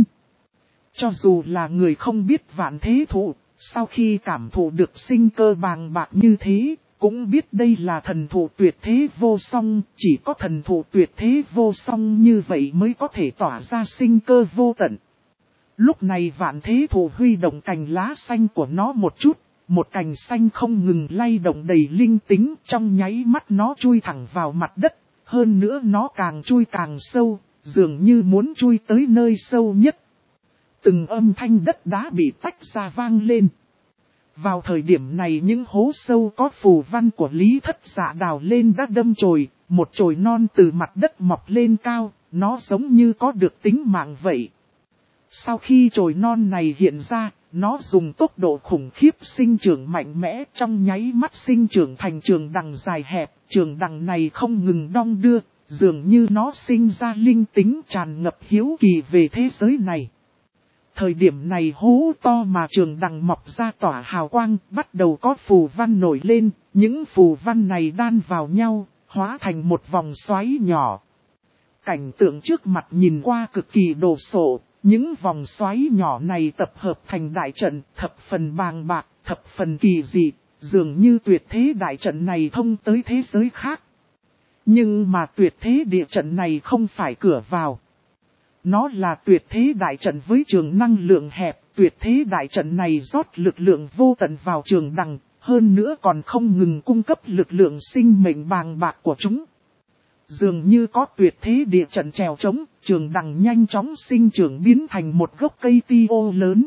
Cho dù là người không biết Vạn Thế Thụ, sau khi cảm thụ được sinh cơ bàng bạc như thế, cũng biết đây là thần thụ tuyệt thế vô song, chỉ có thần thụ tuyệt thế vô song như vậy mới có thể tỏa ra sinh cơ vô tận. Lúc này Vạn Thế Thụ huy động cành lá xanh của nó một chút, một cành xanh không ngừng lay động đầy linh tính, trong nháy mắt nó chui thẳng vào mặt đất, hơn nữa nó càng chui càng sâu, dường như muốn chui tới nơi sâu nhất. Từng âm thanh đất đá bị tách ra vang lên. Vào thời điểm này những hố sâu có phù văn của Lý Thất Dạ đào lên đã đâm chồi, một chồi non từ mặt đất mọc lên cao, nó giống như có được tính mạng vậy. Sau khi chồi non này hiện ra, nó dùng tốc độ khủng khiếp sinh trưởng mạnh mẽ, trong nháy mắt sinh trưởng thành trường đằng dài hẹp, trường đằng này không ngừng đong đưa, dường như nó sinh ra linh tính tràn ngập hiếu kỳ về thế giới này. Thời điểm này hố to mà trường đằng mọc ra tỏa hào quang, bắt đầu có phù văn nổi lên, những phù văn này đan vào nhau, hóa thành một vòng xoáy nhỏ. Cảnh tượng trước mặt nhìn qua cực kỳ đồ sộ, những vòng xoáy nhỏ này tập hợp thành đại trận, thập phần bàng bạc, thập phần kỳ dị, dường như tuyệt thế đại trận này thông tới thế giới khác. Nhưng mà tuyệt thế địa trận này không phải cửa vào. Nó là tuyệt thế đại trận với trường năng lượng hẹp, tuyệt thế đại trận này rót lực lượng vô tận vào trường đằng, hơn nữa còn không ngừng cung cấp lực lượng sinh mệnh bàng bạc của chúng. Dường như có tuyệt thế địa trận trèo trống, trường đằng nhanh chóng sinh trưởng biến thành một gốc cây ti ô lớn.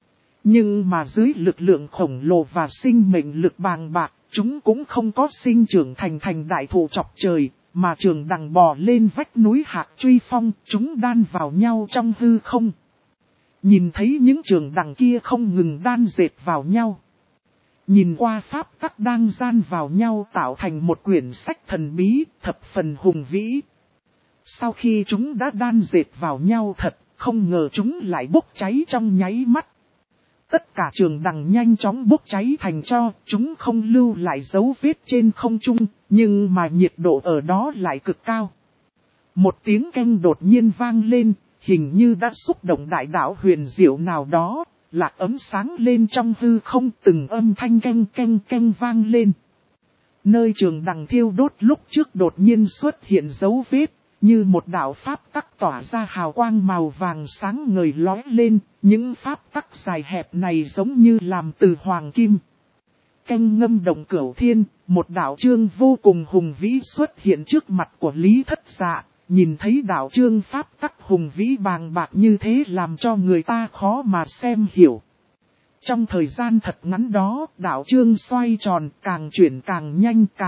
Nhưng mà dưới lực lượng khổng lồ và sinh mệnh lực bàng bạc, chúng cũng không có sinh trưởng thành đại thụ chọc trời. Mà trường đằng bò lên vách núi Hạc Truy Phong, chúng đan vào nhau trong hư không. Nhìn thấy những trường đằng kia không ngừng đan dệt vào nhau. Nhìn qua pháp tắc đang gian vào nhau tạo thành một quyển sách thần bí, thập phần hùng vĩ. Sau khi chúng đã đan dệt vào nhau thật, không ngờ chúng lại bốc cháy trong nháy mắt. Tất cả trường đằng nhanh chóng bốc cháy thành tro, chúng không lưu lại dấu vết trên không trung, nhưng mà nhiệt độ ở đó lại cực cao. Một tiếng keng đột nhiên vang lên, hình như đã xúc động đại đạo huyền diệu nào đó, lạc ấm sáng lên trong hư không, từng âm thanh keng keng keng vang lên. Nơi trường đằng thiêu đốt lúc trước đột nhiên xuất hiện dấu vết. Như một đạo pháp tắc tỏa ra hào quang màu vàng sáng ngời lóe lên, những pháp tắc dài hẹp này giống như làm từ hoàng kim. Canh ngâm động cửu thiên, một đạo chương vô cùng hùng vĩ xuất hiện trước mặt của Lý Thất Dạ, nhìn thấy đạo chương pháp tắc hùng vĩ bàng bạc như thế làm cho người ta khó mà xem hiểu. Trong thời gian thật ngắn đó, đạo chương xoay tròn, càng chuyển càng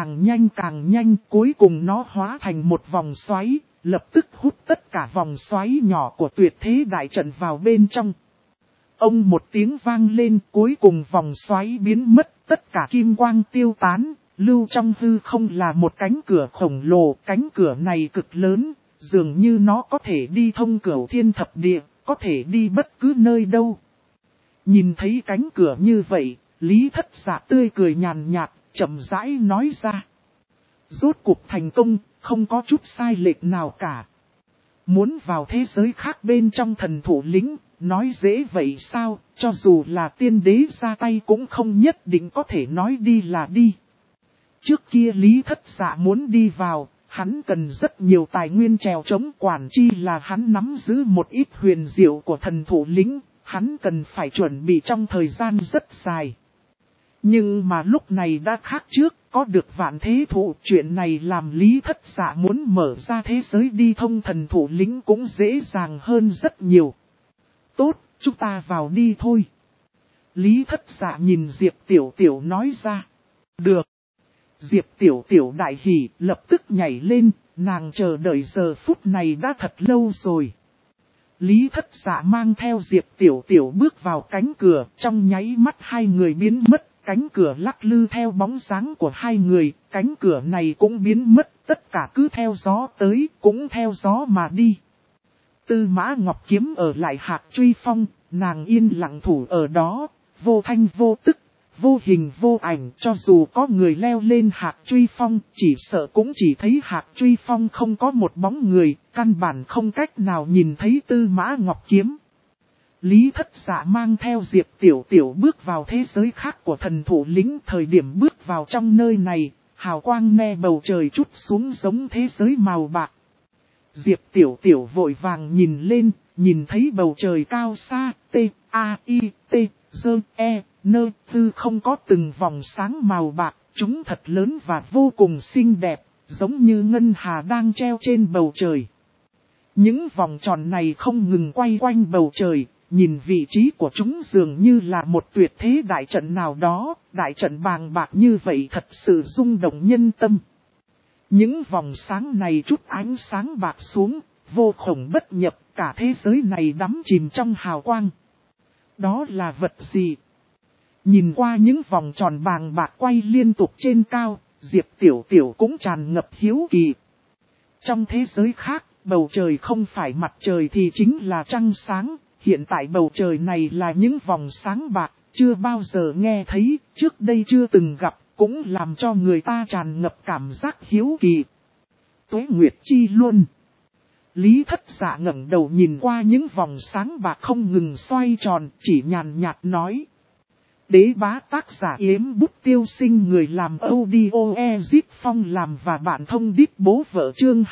nhanh, cuối cùng nó hóa thành một vòng xoáy, lập tức hút tất cả vòng xoáy nhỏ của tuyệt thế đại trận vào bên trong. Ông một tiếng vang lên, cuối cùng vòng xoáy biến mất, tất cả kim quang tiêu tán, lưu trong hư không là một cánh cửa khổng lồ, cánh cửa này cực lớn, dường như nó có thể đi thông cửu thiên thập địa, có thể đi bất cứ nơi đâu. Nhìn thấy cánh cửa như vậy, Lý Thất Dạ tươi cười nhàn nhạt, chậm rãi nói ra. Rốt cuộc thành công, không có chút sai lệch nào cả. Muốn vào thế giới khác bên trong thần thủ lĩnh, nói dễ vậy sao, cho dù là tiên đế ra tay cũng không nhất định có thể nói đi là đi. Trước kia Lý Thất Dạ muốn đi vào, hắn cần rất nhiều tài nguyên trèo chống, quản chi là hắn nắm giữ một ít huyền diệu của thần thủ lĩnh. Hắn cần phải chuẩn bị trong thời gian rất dài. Nhưng mà lúc này đã khác trước, có được Vạn Thế Thụ, chuyện này làm Lý Thất Dạ muốn mở ra thế giới đi thông thần thủ lĩnh cũng dễ dàng hơn rất nhiều. Tốt, chúng ta vào đi thôi. Lý Thất Dạ nhìn Diệp Tiểu Tiểu nói ra. Được. Diệp Tiểu Tiểu đại hỉ, lập tức nhảy lên, nàng chờ đợi giờ phút này đã thật lâu rồi. Lý Thất Dạ mang theo Diệp Tiểu Tiểu bước vào cánh cửa, trong nháy mắt hai người biến mất, cánh cửa lắc lư theo bóng dáng của hai người, cánh cửa này cũng biến mất, tất cả cứ theo gió tới, cũng theo gió mà đi. Tư Mã Ngọc Kiếm ở lại Hạc Truy Phong, nàng yên lặng thủ ở đó, vô thanh vô tức, vô hình vô ảnh, cho dù có người leo lên Hạc Truy Phong, chỉ sợ cũng chỉ thấy Hạc Truy Phong không có một bóng người, căn bản không cách nào nhìn thấy Tư Mã Ngọc Kiếm. Lý Thất Dạ mang theo Diệp Tiểu Tiểu bước vào thế giới khác của thần thủ lĩnh, thời điểm bước vào trong nơi này, hào quang me bầu trời trút xuống giống thế giới màu bạc. Diệp Tiểu Tiểu vội vàng nhìn lên, nhìn thấy bầu trời cao xa, T-A-I-T-Z-E-N-Tư không có từng vòng sáng màu bạc, chúng thật lớn và vô cùng xinh đẹp, giống như ngân hà đang treo trên bầu trời. Những vòng tròn này không ngừng quay quanh bầu trời, nhìn vị trí của chúng dường như là một tuyệt thế đại trận nào đó, đại trận bàng bạc như vậy thật sự rung động nhân tâm. Những vòng sáng này chút ánh sáng bạc xuống, vô khổng bất nhập, cả thế giới này đắm chìm trong hào quang. Đó là vật gì? Nhìn qua những vòng tròn bàng bạc quay liên tục trên cao, Diệp Tiểu Tiểu cũng tràn ngập hiếu kỳ. Trong thế giới khác, bầu trời không phải mặt trời thì chính là trăng sáng, hiện tại bầu trời này là những vòng sáng bạc, chưa bao giờ nghe thấy, trước đây chưa từng gặp, cũng làm cho người ta tràn ngập cảm giác hiếu kỳ. Tuế Nguyệt Chi Luân. Lý Thất Dạ ngẩng đầu nhìn qua những vòng sáng bạc không ngừng xoay tròn, chỉ nhàn nhạt nói. Đế bá tác giả Yếm Bút Tiêu Sinh, người làm audio Ezit Phong làm và bạn thông đít bố vợ chương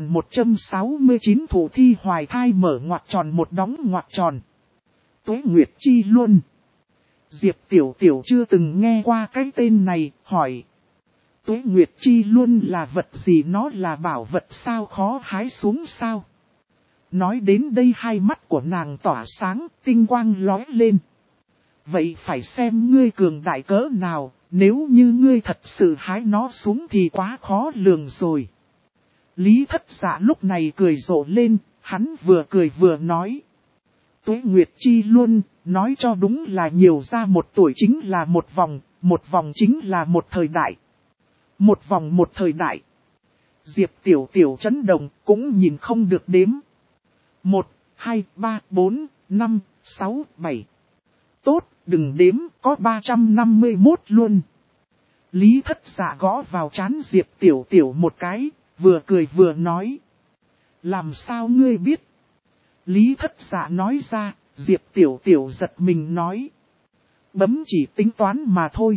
2169 thủ thi hoài thai mở ngoặc tròn một đóng ngoặc tròn. Tuế Nguyệt Chi Luân. Diệp Tiểu Tiểu chưa từng nghe qua cái tên này, hỏi. Tuế Nguyệt Chi Luân là vật gì, nó là bảo vật sao, khó hái xuống sao? Nói đến đây hai mắt của nàng tỏa sáng, tinh quang lóe lên. Vậy phải xem ngươi cường đại cỡ nào, nếu như ngươi thật sự hái nó xuống thì quá khó lường rồi. Lý Thất Dạ lúc này cười rộ lên, hắn vừa cười vừa nói. Tuế Nguyệt Chi Luân, nói cho đúng là nhiều ra một tuổi chính là một vòng chính là một thời đại. Một vòng một thời đại. Diệp Tiểu Tiểu chấn động, cũng nhìn không được đếm. 1, 2, 3, 4, 5, 6, 7. Tốt, đừng đếm, có 351 luôn. Lý Thất Dạ gõ vào trán Diệp Tiểu Tiểu một cái, vừa cười vừa nói. Làm sao ngươi biết? Lý Thất Dạ nói ra, Diệp Tiểu Tiểu giật mình nói. Bấm chỉ tính toán mà thôi.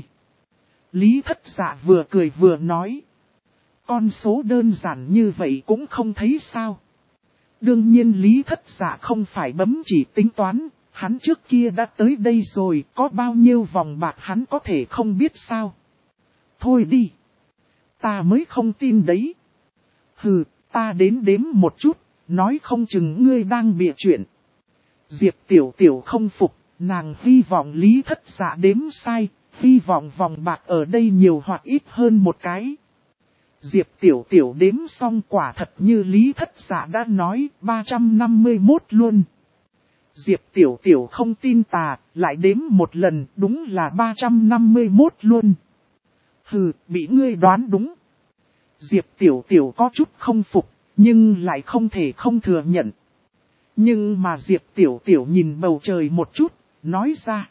Lý Thất Dạ vừa cười vừa nói. Con số đơn giản như vậy cũng không thấy sao. Đương nhiên Lý Thất Dạ không phải bấm chỉ tính toán, hắn trước kia đã tới đây rồi, có bao nhiêu vòng bạc hắn có thể không biết sao. Thôi đi. Ta mới không tin đấy. Hừ, ta đến đếm một chút, nói không chừng ngươi đang bịa chuyện. Diệp Tiểu Tiểu không phục, nàng hy vọng Lý Thất Dạ đếm sai, hy vọng vòng bạc ở đây nhiều hoặc ít hơn một cái. Diệp Tiểu Tiểu đếm xong quả thật như Lý Thất Dạ đã nói, 351 luôn. Diệp Tiểu Tiểu không tin tà, lại đếm một lần, đúng là 351 luôn. Hừ, bị ngươi đoán đúng. Diệp Tiểu Tiểu có chút không phục, nhưng lại không thể không thừa nhận. Nhưng mà Diệp Tiểu Tiểu nhìn bầu trời một chút, nói ra.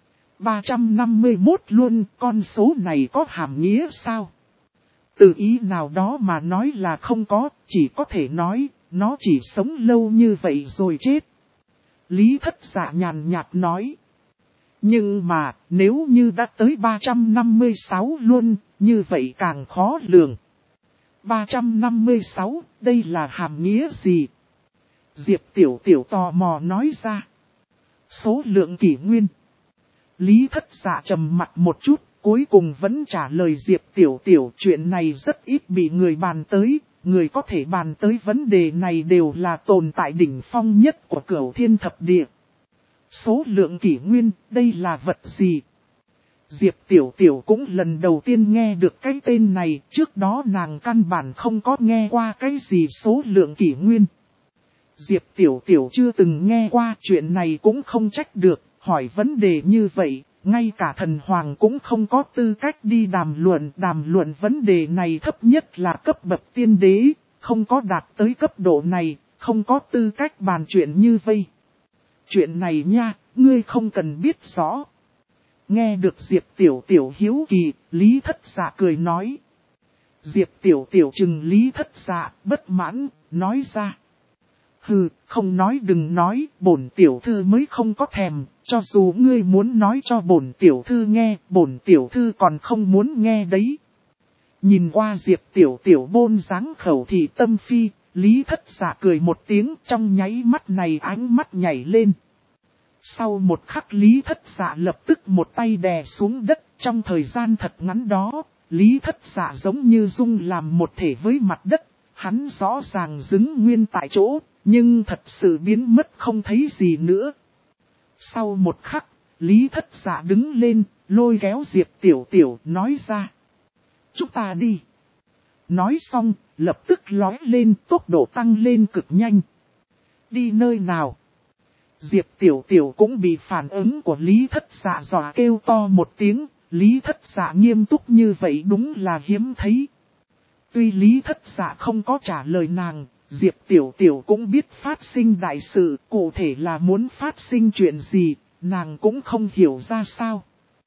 351 luôn, con số này có hàm nghĩa sao? Từ ý nào đó mà nói là không có, chỉ có thể nói, nó chỉ sống lâu như vậy rồi chết. Lý Thất Dạ nhàn nhạt nói. Nhưng mà, nếu như đã tới 356 luôn, như vậy càng khó lường. 356, đây là hàm nghĩa gì? Diệp Tiểu Tiểu tò mò nói ra. Số lượng kỷ nguyên. Lý Thất Dạ trầm mặt một chút, cuối cùng vẫn trả lời Diệp Tiểu Tiểu, chuyện này rất ít bị người bàn tới, người có thể bàn tới vấn đề này đều là tồn tại đỉnh phong nhất của Cửu Thiên Thập Địa. Số lượng kỷ nguyên, đây là vật gì? Diệp Tiểu Tiểu cũng lần đầu tiên nghe được cái tên này, trước đó nàng căn bản không có nghe qua cái gì số lượng kỷ nguyên. Diệp Tiểu Tiểu chưa từng nghe qua, chuyện này cũng không trách được, hỏi vấn đề như vậy, Ngay cả thần hoàng cũng không có tư cách đi đàm luận vấn đề này, thấp nhất là cấp bậc tiên đế, không có đạt tới cấp độ này, không có tư cách bàn chuyện như vây. Chuyện này nha, ngươi không cần biết rõ. Nghe được Diệp Tiểu Tiểu hiếu kỳ, Lý Thất Dạ cười nói. Diệp Tiểu Tiểu chừng Lý Thất Dạ, bất mãn, nói ra. Hừ, không nói đừng nói, bổn tiểu thư mới không có thèm, cho dù ngươi muốn nói cho bổn tiểu thư nghe, bổn tiểu thư còn không muốn nghe đấy. Nhìn qua Diệp Tiểu Tiểu bôn dáng khẩu thị tâm phi, Lý Thất Dạ cười một tiếng, trong nháy mắt này ánh mắt nhảy lên. Sau một khắc Lý Thất Dạ lập tức một tay đè xuống đất, trong thời gian thật ngắn đó, Lý Thất Dạ giống như dung làm một thể với mặt đất, hắn rõ ràng đứng nguyên tại chỗ, nhưng thật sự biến mất không thấy gì nữa. Sau một khắc, Lý Thất Dạ đứng lên, lôi kéo Diệp Tiểu Tiểu nói ra. Chúng ta đi. Nói xong, lập tức lói lên, tốc độ tăng lên cực nhanh. Đi nơi nào? Diệp Tiểu Tiểu cũng bị phản ứng của Lý Thất Dạ dọa kêu to một tiếng, Lý Thất Dạ nghiêm túc như vậy đúng là hiếm thấy. Tuy Lý Thất Dạ không có trả lời nàng, Diệp Tiểu Tiểu cũng biết phát sinh đại sự, cụ thể là muốn phát sinh chuyện gì, nàng cũng không hiểu ra sao.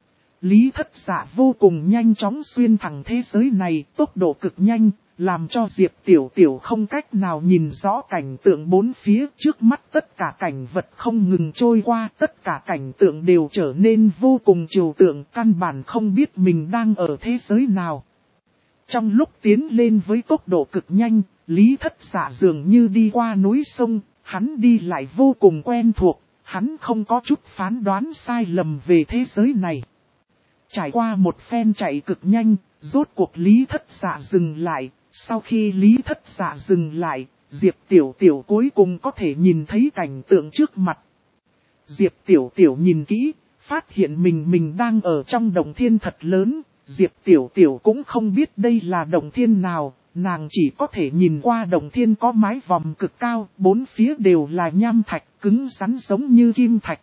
Lý Thất Dạ vô cùng nhanh chóng xuyên thẳng thế giới này, tốc độ cực nhanh, làm cho Diệp Tiểu Tiểu không cách nào nhìn rõ cảnh tượng bốn phía, trước mắt tất cả cảnh vật không ngừng trôi qua, tất cả cảnh tượng đều trở nên vô cùng trừu tượng, căn bản không biết mình đang ở thế giới nào. Trong lúc tiến lên với tốc độ cực nhanh, Lý Thất Dạ dường như đi qua núi sông, hắn đi lại vô cùng quen thuộc, hắn không có chút phán đoán sai lầm về thế giới này. Trải qua một phen chạy cực nhanh, rốt cuộc Lý Thất Dạ dừng lại, sau khi Lý Thất Dạ dừng lại, Diệp Tiểu Tiểu cuối cùng có thể nhìn thấy cảnh tượng trước mặt. Diệp Tiểu Tiểu nhìn kỹ, phát hiện mình đang ở trong động thiên thật lớn, Diệp Tiểu Tiểu cũng không biết đây là động thiên nào, nàng chỉ có thể nhìn qua động thiên có mái vòm cực cao, bốn phía đều là nham thạch cứng rắn giống như kim thạch.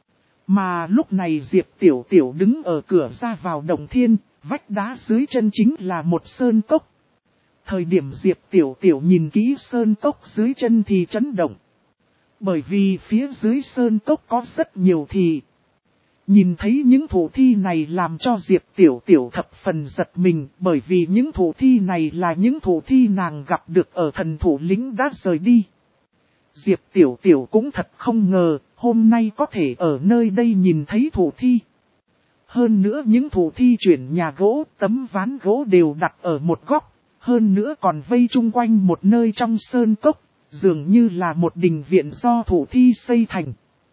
Mà lúc này Diệp Tiểu Tiểu đứng ở cửa ra vào động thiên, vách đá dưới chân chính là một sơn cốc. Thời điểm Diệp Tiểu Tiểu nhìn kỹ sơn cốc dưới chân thì chấn động. Bởi vì phía dưới sơn cốc có rất nhiều thì. Nhìn thấy những thủ thi này làm cho Diệp Tiểu Tiểu thập phần giật mình, bởi vì những thủ thi này là những thủ thi nàng gặp được ở thần thủ lĩnh đã rời đi. Diệp Tiểu Tiểu cũng thật không ngờ, hôm nay có thể ở nơi đây nhìn thấy thủ thi. Hơn nữa những thủ thi chuyển nhà gỗ, tấm ván gỗ đều đặt ở một góc, hơn nữa còn vây chung quanh một nơi trong sơn cốc, dường như là một đình viện do thủ thi xây thành.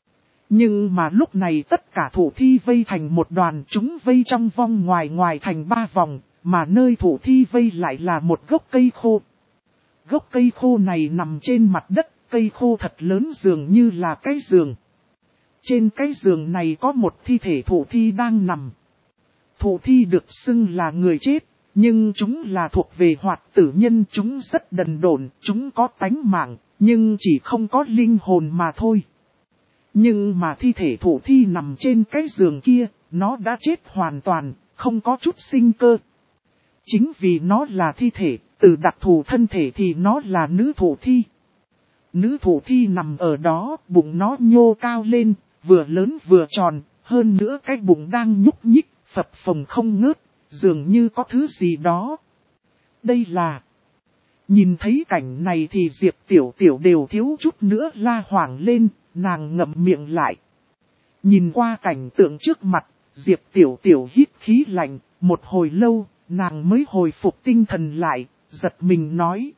Nhưng mà lúc này tất cả thủ thi vây thành một đoàn, chúng vây trong vòng ngoài thành 3 vòng, mà nơi thủ thi vây lại là một gốc cây khô. Gốc cây khô này nằm trên mặt đất, cây khô thật lớn dường như là cái giường. Trên cái giường này có một thi thể thủ thi đang nằm. Thủ thi được xưng là người chết, nhưng chúng là thuộc về hoạt tử nhân, chúng rất đần độn, chúng có tánh mạng, nhưng chỉ không có linh hồn mà thôi. Nhưng mà thi thể thủ thi nằm trên cái giường kia, nó đã chết hoàn toàn, không có chút sinh cơ. Chính vì nó là thi thể, từ đặc thù thân thể thì nó là nữ thủ thi. Nữ thủ thi nằm ở đó, bụng nó nhô cao lên, vừa lớn vừa tròn, hơn nữa cái bụng đang nhúc nhích, phập phồng không ngớt, dường như có thứ gì đó. Đây là... Nhìn thấy cảnh này thì Diệp Tiểu Tiểu đều thiếu chút nữa la hoảng lên, nàng ngậm miệng lại. Nhìn qua cảnh tượng trước mặt, Diệp Tiểu Tiểu hít khí lạnh, một hồi lâu, nàng mới hồi phục tinh thần lại, giật mình nói.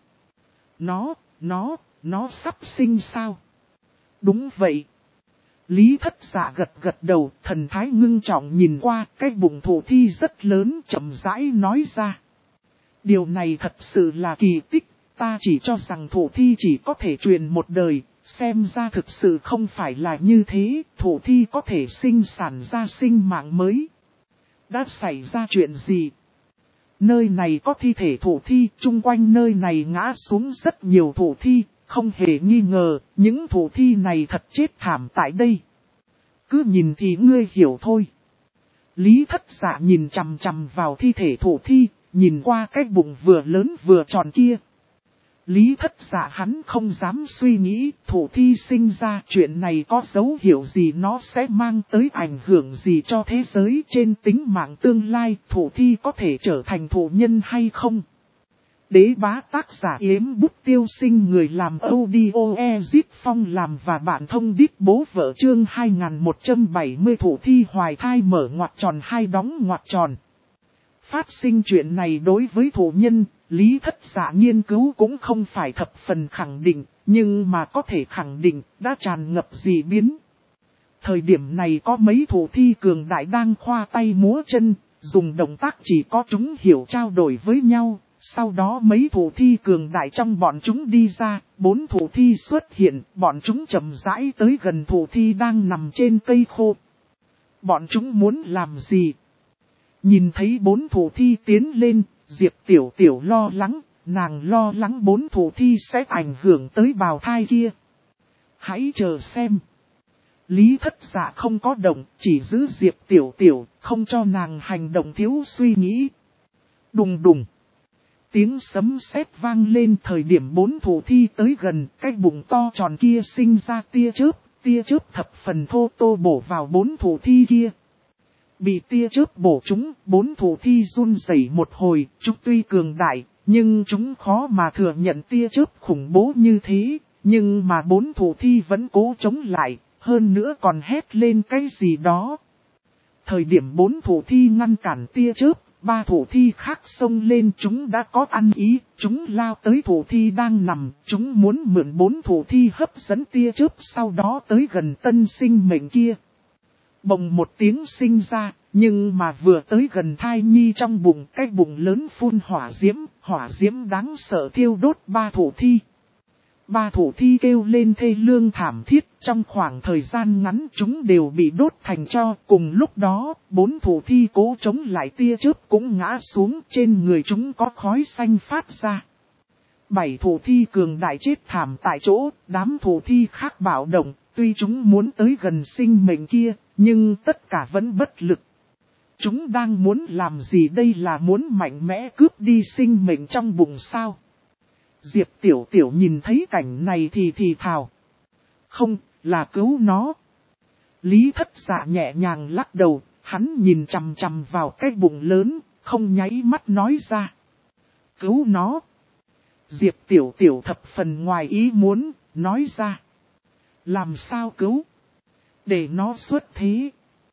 Nó sắp sinh sao? Đúng vậy. Lý Thất Dạ gật đầu, thần thái ngưng trọng nhìn qua, cái bụng thủ thi rất lớn, chậm rãi nói ra. Điều này thật sự là kỳ tích, ta chỉ cho rằng thủ thi chỉ có thể truyền một đời, xem ra thực sự không phải là như thế, thủ thi có thể sinh sản ra sinh mạng mới. Đã xảy ra chuyện gì? Nơi này có thi thể thủ thi, chung quanh nơi này ngã xuống rất nhiều thủ thi, không hề nghi ngờ, những thủ thi này thật chết thảm tại đây. Cứ nhìn thì ngươi hiểu thôi. Lý Thất Dạ nhìn chằm chằm vào thi thể thủ thi, nhìn qua cái bụng vừa lớn vừa tròn kia. Lý Thất Dạ hắn không dám suy nghĩ thủ thi sinh ra chuyện này có dấu hiệu gì, nó sẽ mang tới ảnh hưởng gì cho thế giới trên tính mạng tương lai, thủ thi có thể trở thành thủ nhân hay không. Đế bá tác giả Yếm Bút Tiêu Sinh, người làm audio Ezit Phong làm và bạn thông đít bố vợ, chương 2170 thủ thi hoài thai mở ngoặc tròn hai đóng ngoặc tròn. Phát sinh chuyện này đối với thủ nhân, Lý Thất Dạ nghiên cứu cũng không phải thập phần khẳng định, nhưng mà có thể khẳng định đã tràn ngập dị biến. Thời điểm này có mấy thủ thi cường đại đang khoa tay múa chân, dùng động tác chỉ có chúng hiểu trao đổi với nhau. Sau đó mấy thủ thi cường đại trong bọn chúng đi ra, 4 thủ thi xuất hiện, bọn chúng chậm rãi tới gần thủ thi đang nằm trên cây khô. Bọn chúng muốn làm gì? Nhìn thấy 4 thủ thi tiến lên, Diệp Tiểu Tiểu lo lắng, nàng lo lắng 4 thủ thi sẽ ảnh hưởng tới bào thai kia. Hãy chờ xem. Lý Thất Dạ không có động, chỉ giữ Diệp Tiểu Tiểu, không cho nàng hành động thiếu suy nghĩ. Đùng đùng. Tiếng sấm sét vang lên, thời điểm 4 thủ thi tới gần, cái bụng to tròn kia sinh ra tia chớp thập phần thô tô bổ vào 4 thủ thi kia. Bị tia chớp bổ chúng, 4 thủ thi run rẩy một hồi, chúng tuy cường đại, nhưng chúng khó mà thừa nhận tia chớp khủng bố như thế, nhưng mà 4 thủ thi vẫn cố chống lại, hơn nữa còn hét lên cái gì đó. Thời điểm 4 thủ thi ngăn cản tia chớp, 3 thủ thi khác xông lên, chúng đã có ăn ý, chúng lao tới thủ thi đang nằm, chúng muốn mượn 4 thủ thi hấp dẫn tia chớp, sau đó tới gần tân sinh mệnh kia. Bồng một tiếng sinh ra, nhưng mà vừa tới gần thai nhi trong bụng, cái bụng lớn phun hỏa diễm đáng sợ thiêu đốt 3 thủ thi. 3 thủ thi kêu lên thê lương thảm thiết, trong khoảng thời gian ngắn chúng đều bị đốt thành tro. Cùng lúc đó, 4 thủ thi cố chống lại tia chớp cũng ngã xuống, trên người chúng có khói xanh phát ra. 7 thủ thi cường đại chết thảm tại chỗ, đám thủ thi khác bạo động, tuy chúng muốn tới gần sinh mệnh kia, nhưng tất cả vẫn bất lực. Chúng đang muốn làm gì đây, là muốn mạnh mẽ cướp đi sinh mệnh trong bụng sao? Diệp Tiểu Tiểu nhìn thấy cảnh này thì thào. Không, là cứu nó. Lý Thất Dạ nhẹ nhàng lắc đầu, hắn nhìn chằm chằm vào cái bụng lớn, không nháy mắt nói ra. Cứu nó. Diệp Tiểu Tiểu thập phần ngoài ý muốn, nói ra. Làm sao cứu? Để nó xuất thế.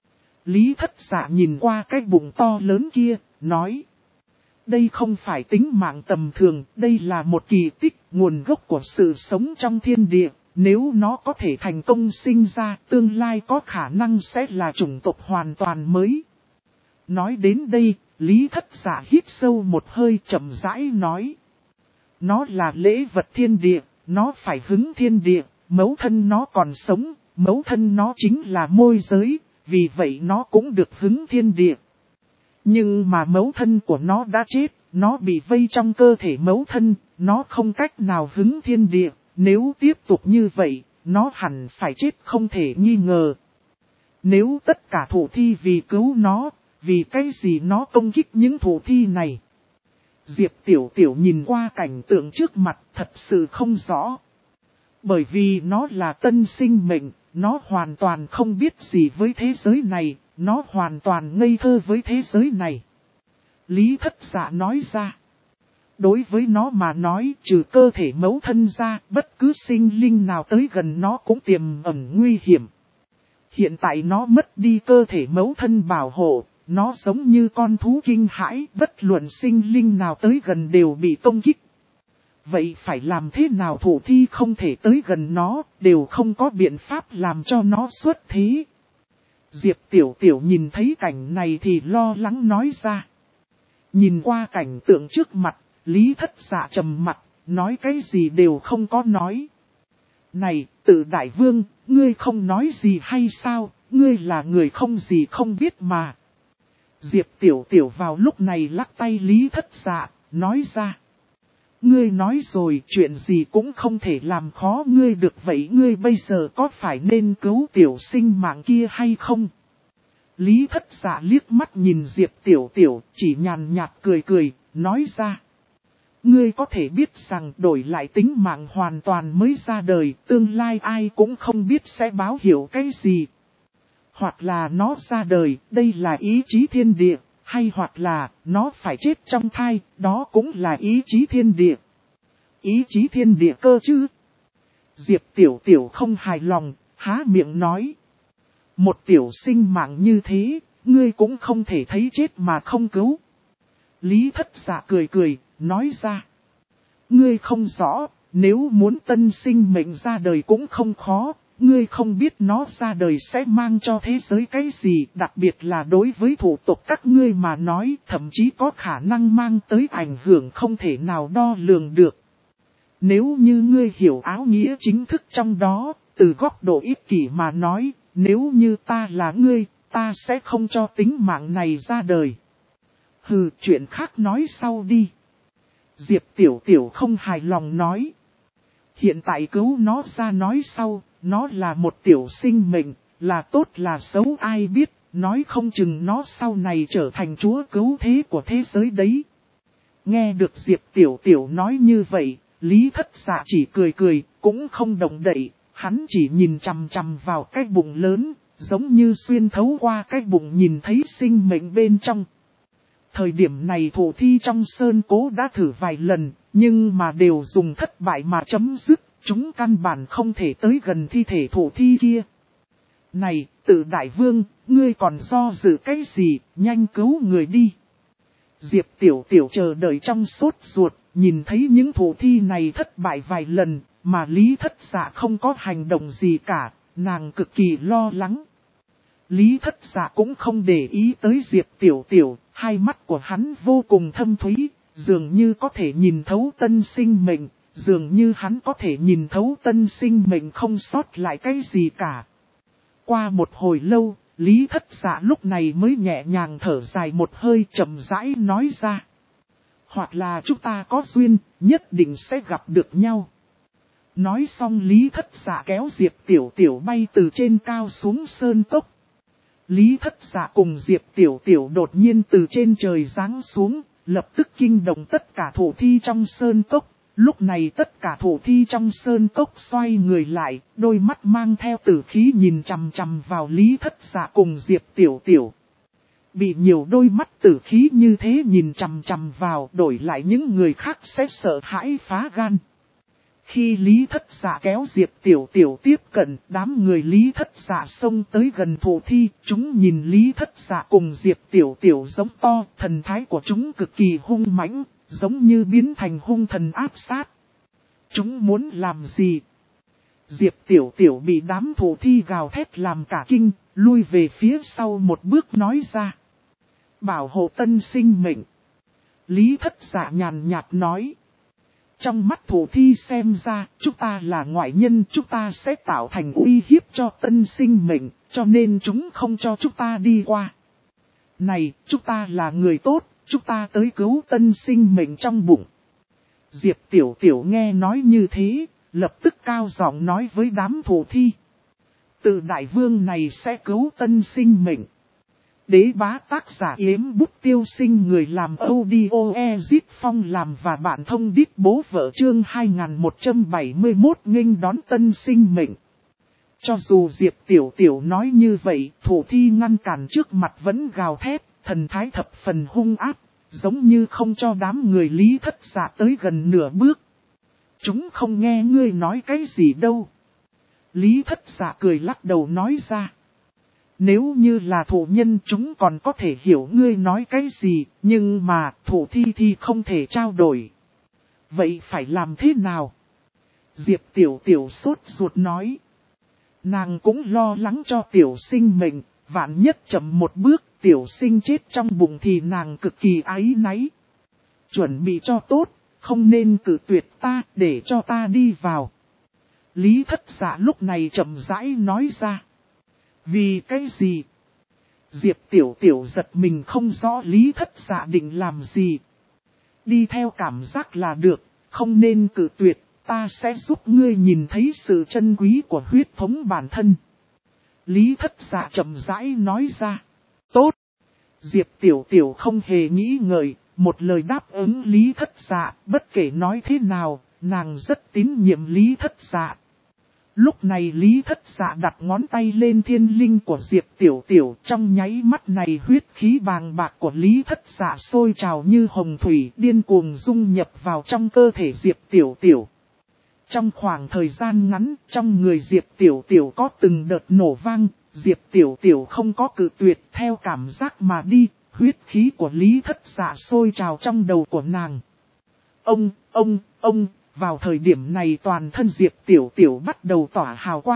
Lý Thất Dạ nhìn qua cái bụng to lớn kia, nói. Đây không phải tính mạng tầm thường, đây là một kỳ tích, nguồn gốc của sự sống trong thiên địa. Nếu nó có thể thành công sinh ra, tương lai có khả năng sẽ là chủng tộc hoàn toàn mới. Nói đến đây, Lý Thất Dạ hít sâu một hơi, chậm rãi nói. Nó là lễ vật thiên địa, nó phải hứng thiên địa, mẫu thân nó còn sống, mẫu thân nó chính là môi giới, vì vậy nó cũng được hứng thiên địa. Nhưng mà mẫu thân của nó đã chết, nó bị vây trong cơ thể mẫu thân, nó không cách nào hứng thiên địa, nếu tiếp tục như vậy, nó hẳn phải chết không thể nghi ngờ. Nếu tất cả thủ thi vì cứu nó, vì cái gì nó công kích những thủ thi này? Diệp Tiểu Tiểu nhìn qua cảnh tượng trước mặt thật sự không rõ. Bởi vì nó là tân sinh mệnh, nó hoàn toàn không biết gì với thế giới này, nó hoàn toàn ngây thơ với thế giới này. Lý Thất Dạ nói ra. Đối với nó mà nói, trừ cơ thể mẫu thân ra, bất cứ sinh linh nào tới gần nó cũng tiềm ẩn nguy hiểm. Hiện tại nó mất đi cơ thể mẫu thân bảo hộ, nó giống như con thú kinh hãi, bất luận sinh linh nào tới gần đều bị công kích. Vậy phải làm thế nào thủ thi không thể tới gần nó, đều không có biện pháp làm cho nó xuất thế. Diệp Tiểu Tiểu nhìn thấy cảnh này thì lo lắng nói ra. Nhìn qua cảnh tượng trước mặt, Lý Thất Dạ trầm mặt, nói cái gì đều không có nói. Này, Tự Đại Vương, ngươi không nói gì hay sao, ngươi là người không gì không biết mà. Diệp Tiểu Tiểu vào lúc này lắc tay Lý Thất Dạ, nói ra. Ngươi nói rồi, chuyện gì cũng không thể làm khó ngươi được, vậy ngươi bây giờ có phải nên cứu tiểu sinh mạng kia hay không? Lý Thất Dạ liếc mắt nhìn Diệp Tiểu Tiểu, chỉ nhàn nhạt cười cười, nói ra. Ngươi có thể biết rằng đổi lại tính mạng hoàn toàn mới ra đời, tương lai ai cũng không biết sẽ báo hiệu cái gì. Hoặc là nó ra đời, đây là ý chí thiên địa, hay hoặc là nó phải chết trong thai, đó cũng là ý chí thiên địa. Ý chí thiên địa cơ chứ? Diệp Tiểu Tiểu không hài lòng, há miệng nói. Một tiểu sinh mạng như thế, ngươi cũng không thể thấy chết mà không cứu. Lý Thất Dạ cười cười, nói ra. Ngươi không rõ, nếu muốn tân sinh mệnh ra đời cũng không khó, ngươi không biết nó ra đời sẽ mang cho thế giới cái gì, đặc biệt là đối với thủ tộc các ngươi mà nói, thậm chí có khả năng mang tới ảnh hưởng không thể nào đo lường được. Nếu như ngươi hiểu áo nghĩa chính thức trong đó, từ góc độ ích kỷ mà nói, nếu như ta là ngươi, ta sẽ không cho tính mạng này ra đời. Hừ, chuyện khác nói sau đi. Diệp Tiểu Tiểu không hài lòng nói. Hiện tại cứu nó ra nói sau, nó là một tiểu sinh mệnh, là tốt là xấu ai biết, nói không chừng nó sau này trở thành chúa cứu thế của thế giới đấy. Nghe được Diệp Tiểu Tiểu nói như vậy, Lý Thất Dạ chỉ cười cười, cũng không động đậy, hắn chỉ nhìn chằm chằm vào cái bụng lớn, giống như xuyên thấu qua cái bụng nhìn thấy sinh mệnh bên trong. Thời điểm này thủ thi trong sơn cố đã thử vài lần, nhưng mà đều dùng thất bại mà chấm dứt, chúng căn bản không thể tới gần thi thể thủ thi kia. Này, Tự Đại Vương, ngươi còn do dự cái gì, nhanh cứu người đi. Diệp Tiểu Tiểu chờ đợi trong sốt ruột, nhìn thấy những thủ thi này thất bại vài lần, mà Lý Thất Dạ không có hành động gì cả, nàng cực kỳ lo lắng. Lý Thất Dạ cũng không để ý tới Diệp Tiểu Tiểu, hai mắt của hắn vô cùng thâm thúy, dường như có thể nhìn thấu tân sinh mệnh, dường như hắn có thể nhìn thấu tân sinh mệnh không sót lại cái gì cả. Qua một hồi lâu, Lý Thất Dạ lúc này mới nhẹ nhàng thở dài một hơi chậm rãi nói ra. Hoặc là chúng ta có duyên, nhất định sẽ gặp được nhau. Nói xong Lý Thất Dạ kéo Diệp Tiểu Tiểu bay từ trên cao xuống sơn cốc. Lý Thất Dạ cùng Diệp Tiểu Tiểu đột nhiên từ trên trời giáng xuống, lập tức kinh động tất cả thủ thi trong sơn cốc. Lúc này tất cả thủ thi trong sơn cốc xoay người lại, đôi mắt mang theo tử khí nhìn chằm chằm vào Lý Thất Dạ cùng Diệp Tiểu Tiểu. Bị nhiều đôi mắt tử khí như thế nhìn chằm chằm vào, đổi lại những người khác sẽ sợ hãi phá gan. Khi Lý Thất Dạ kéo Diệp Tiểu Tiểu tiếp cận, đám người Lý Thất Dạ xông tới gần thủ thi, chúng nhìn Lý Thất Dạ cùng Diệp Tiểu Tiểu giống to, thần thái của chúng cực kỳ hung mãnh, giống như biến thành hung thần áp sát. Chúng muốn làm gì? Diệp Tiểu Tiểu bị đám thủ thi gào thét làm cả kinh, lui về phía sau một bước nói ra. Bảo hộ tân sinh mệnh. Lý Thất Dạ nhàn nhạt nói. Trong mắt thủ thi xem ra, chúng ta là ngoại nhân, chúng ta sẽ tạo thành uy hiếp cho tân sinh mệnh, cho nên chúng không cho chúng ta đi qua. Này, chúng ta là người tốt, chúng ta tới cứu tân sinh mệnh trong bụng. Diệp Tiểu Tiểu nghe nói như thế, lập tức cao giọng nói với đám thủ thi. Tự Đại Vương này sẽ cứu tân sinh mệnh. Đế bá tác giả Yếm Bút Tiêu Sinh người làm audio Ezit Phong làm và bạn thông đít bố vợ chương 2171 nghênh đón tân sinh mệnh. Cho dù Diệp Tiểu Tiểu nói như vậy, thủ thi ngăn cản trước mặt vẫn gào thét, thần thái thập phần hung ác, giống như không cho đám người Lý Thất Dạ tới gần nửa bước. Chúng không nghe ngươi nói cái gì đâu. Lý Thất Dạ cười lắc đầu nói ra. Nếu như là thủ nhân chúng còn có thể hiểu ngươi nói cái gì, nhưng mà thủ thi thì không thể trao đổi. Vậy phải làm thế nào? Diệp Tiểu Tiểu sốt ruột nói. Nàng cũng lo lắng cho tiểu sinh mệnh, vạn nhất chậm một bước, tiểu sinh chết trong bụng thì nàng cực kỳ áy náy. Chuẩn bị cho tốt, không nên cự tuyệt ta, để cho ta đi vào. Lý Thất Dạ lúc này chậm rãi nói ra. Vì cái gì? Diệp Tiểu Tiểu giật mình không rõ Lý Thất Dạ định làm gì. Đi theo cảm giác là được, không nên cự tuyệt, ta sẽ giúp ngươi nhìn thấy sự chân quý của huyết thống bản thân. Lý Thất Dạ chậm rãi nói ra. Tốt. Diệp Tiểu Tiểu không hề nghĩ ngợi, một lời đáp ứng Lý Thất Dạ, bất kể nói thế nào, nàng rất tín nhiệm Lý Thất Dạ. Lúc này Lý Thất Dạ đặt ngón tay lên thiên linh của Diệp Tiểu Tiểu, trong nháy mắt này huyết khí bàng bạc của Lý Thất Dạ sôi trào như hồng thủy điên cuồng dung nhập vào trong cơ thể Diệp Tiểu Tiểu. Trong khoảng thời gian ngắn, trong người Diệp Tiểu Tiểu có từng đợt nổ vang, Diệp Tiểu Tiểu không có cự tuyệt theo cảm giác mà đi, huyết khí của Lý Thất Dạ sôi trào trong đầu của nàng. Ông, vào thời điểm này toàn thân Diệp Tiểu Tiểu bắt đầu tỏa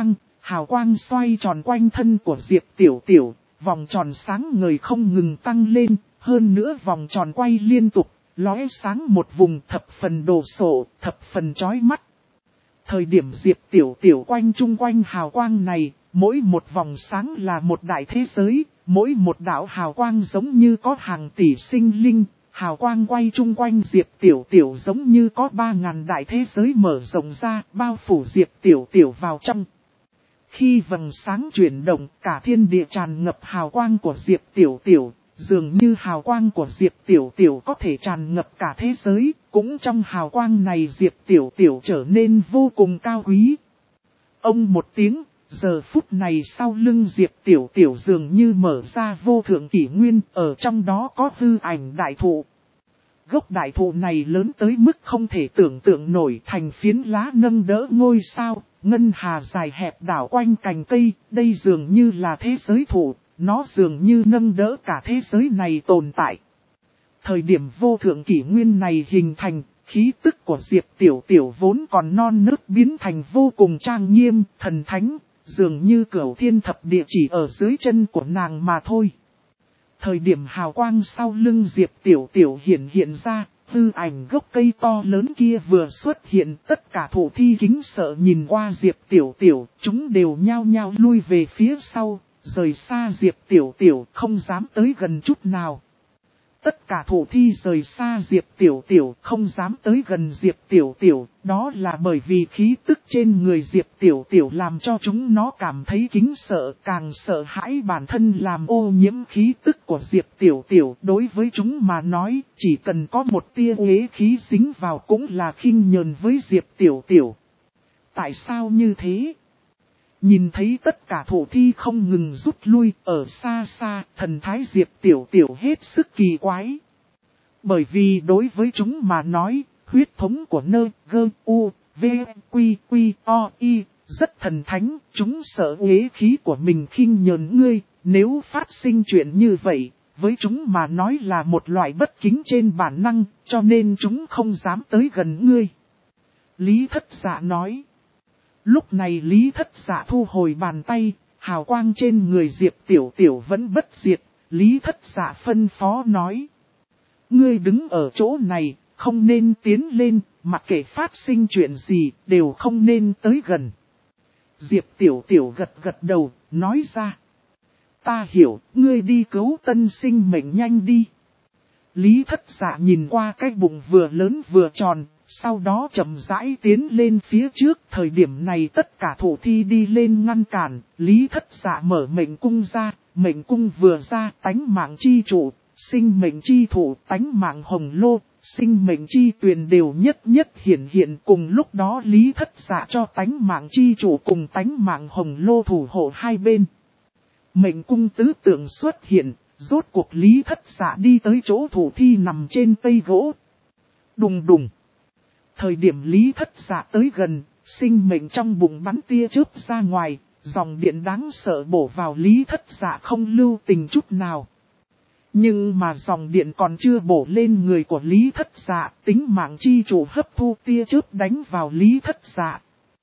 hào quang xoay tròn quanh thân của Diệp Tiểu Tiểu, vòng tròn sáng ngời không ngừng tăng lên, hơn nữa vòng tròn quay liên tục, lóe sáng một vùng thập phần đồ sộ, thập phần chói mắt. Thời điểm Diệp Tiểu Tiểu quanh chung quanh hào quang này, mỗi một vòng sáng là một đại thế giới, mỗi một đạo hào quang giống như có hàng tỷ sinh linh, hào quang quay chung quanh Diệp Tiểu Tiểu giống như có 3.000 đại thế giới mở rộng ra, bao phủ Diệp Tiểu Tiểu vào trong. Khi vầng sáng chuyển động, cả thiên địa tràn ngập hào quang của Diệp Tiểu Tiểu, dường như hào quang của Diệp Tiểu Tiểu có thể tràn ngập cả thế giới, cũng trong hào quang này Diệp Tiểu Tiểu trở nên vô cùng cao quý. Ông một tiếng, giờ phút này sau lưng Diệp Tiểu Tiểu dường như mở ra vô thượng kỷ nguyên, ở trong đó có hư ảnh đại thụ. Gốc đại thụ này lớn tới mức không thể tưởng tượng nổi, thành phiến lá nâng đỡ ngôi sao, ngân hà dài hẹp đảo quanh cành cây, đây dường như là thế giới thụ, nó dường như nâng đỡ cả thế giới này tồn tại. Thời điểm vô thượng kỷ nguyên này hình thành, khí tức của Diệp Tiểu Tiểu vốn còn non nớt biến thành vô cùng trang nghiêm, thần thánh, dường như cửu thiên thập địa chỉ ở dưới chân của nàng mà thôi. Thời điểm hào quang sau lưng Diệp Tiểu Tiểu hiện ra, hư ảnh gốc cây to lớn kia vừa xuất hiện, tất cả thổ thi kính sợ nhìn qua Diệp Tiểu Tiểu, chúng đều nhao nhao lui về phía sau, rời xa Diệp Tiểu Tiểu, không dám tới gần chút nào. Tất cả thổ thi rời xa Diệp Tiểu Tiểu, không dám tới gần Diệp Tiểu Tiểu, đó là bởi vì khí tức trên người Diệp Tiểu Tiểu làm cho chúng nó cảm thấy kính sợ, càng sợ hãi bản thân làm ô nhiễm khí tức của Diệp Tiểu Tiểu. Đối với chúng mà nói, chỉ cần có một tia uế khí dính vào cũng là khinh nhờn với Diệp Tiểu Tiểu. Tại sao như thế? Nhìn thấy tất cả thổ thi không ngừng rút lui, ở xa xa, thần thái Diệp Tiểu Tiểu hết sức kỳ quái. Bởi vì đối với chúng mà nói, huyết thống của nơ, gơ, u, v, quy, quy, o, y, rất thần thánh, chúng sợ uế khí của mình khinh nhờn ngươi, nếu phát sinh chuyện như vậy, với chúng mà nói là một loại bất kính trên bản năng, cho nên chúng không dám tới gần ngươi. Lý Thất Dạ nói. Lúc này Lý Thất Dạ thu hồi bàn tay, hào quang trên người Diệp Tiểu Tiểu vẫn bất diệt, Lý Thất Dạ phân phó nói. Ngươi đứng ở chỗ này, không nên tiến lên, mặc kệ phát sinh chuyện gì, đều không nên tới gần. Diệp Tiểu Tiểu gật gật đầu, nói ra. Ta hiểu, ngươi đi cứu tân sinh mệnh nhanh đi. Lý Thất Dạ nhìn qua cái bụng vừa lớn vừa tròn, sau đó chậm rãi tiến lên phía trước. Thời điểm này tất cả thổ thi đi lên ngăn cản, Lý Thất Dạ mở mệnh cung ra, mệnh cung vừa ra tánh mạng chi trụ, sinh mệnh chi thủ, tánh mạng hồng lô, sinh mệnh chi tuyền đều nhất nhất hiện. Cùng lúc đó Lý Thất Dạ cho tánh mạng chi trụ cùng tánh mạng hồng lô thủ hộ hai bên. Mệnh cung tứ tượng xuất hiện, rốt cuộc Lý Thất Dạ đi tới chỗ thủ thi nằm trên cây gỗ. Đùng đùng. Thời điểm Lý Thất Dạ tới gần, sinh mệnh trong bụng bắn tia chớp ra ngoài, dòng điện đáng sợ bổ vào Lý Thất Dạ không lưu tình chút nào. Nhưng mà dòng điện còn chưa bổ lên người của Lý Thất Dạ, tính mạng chi chủ hấp thu tia chớp đánh vào Lý Thất Dạ.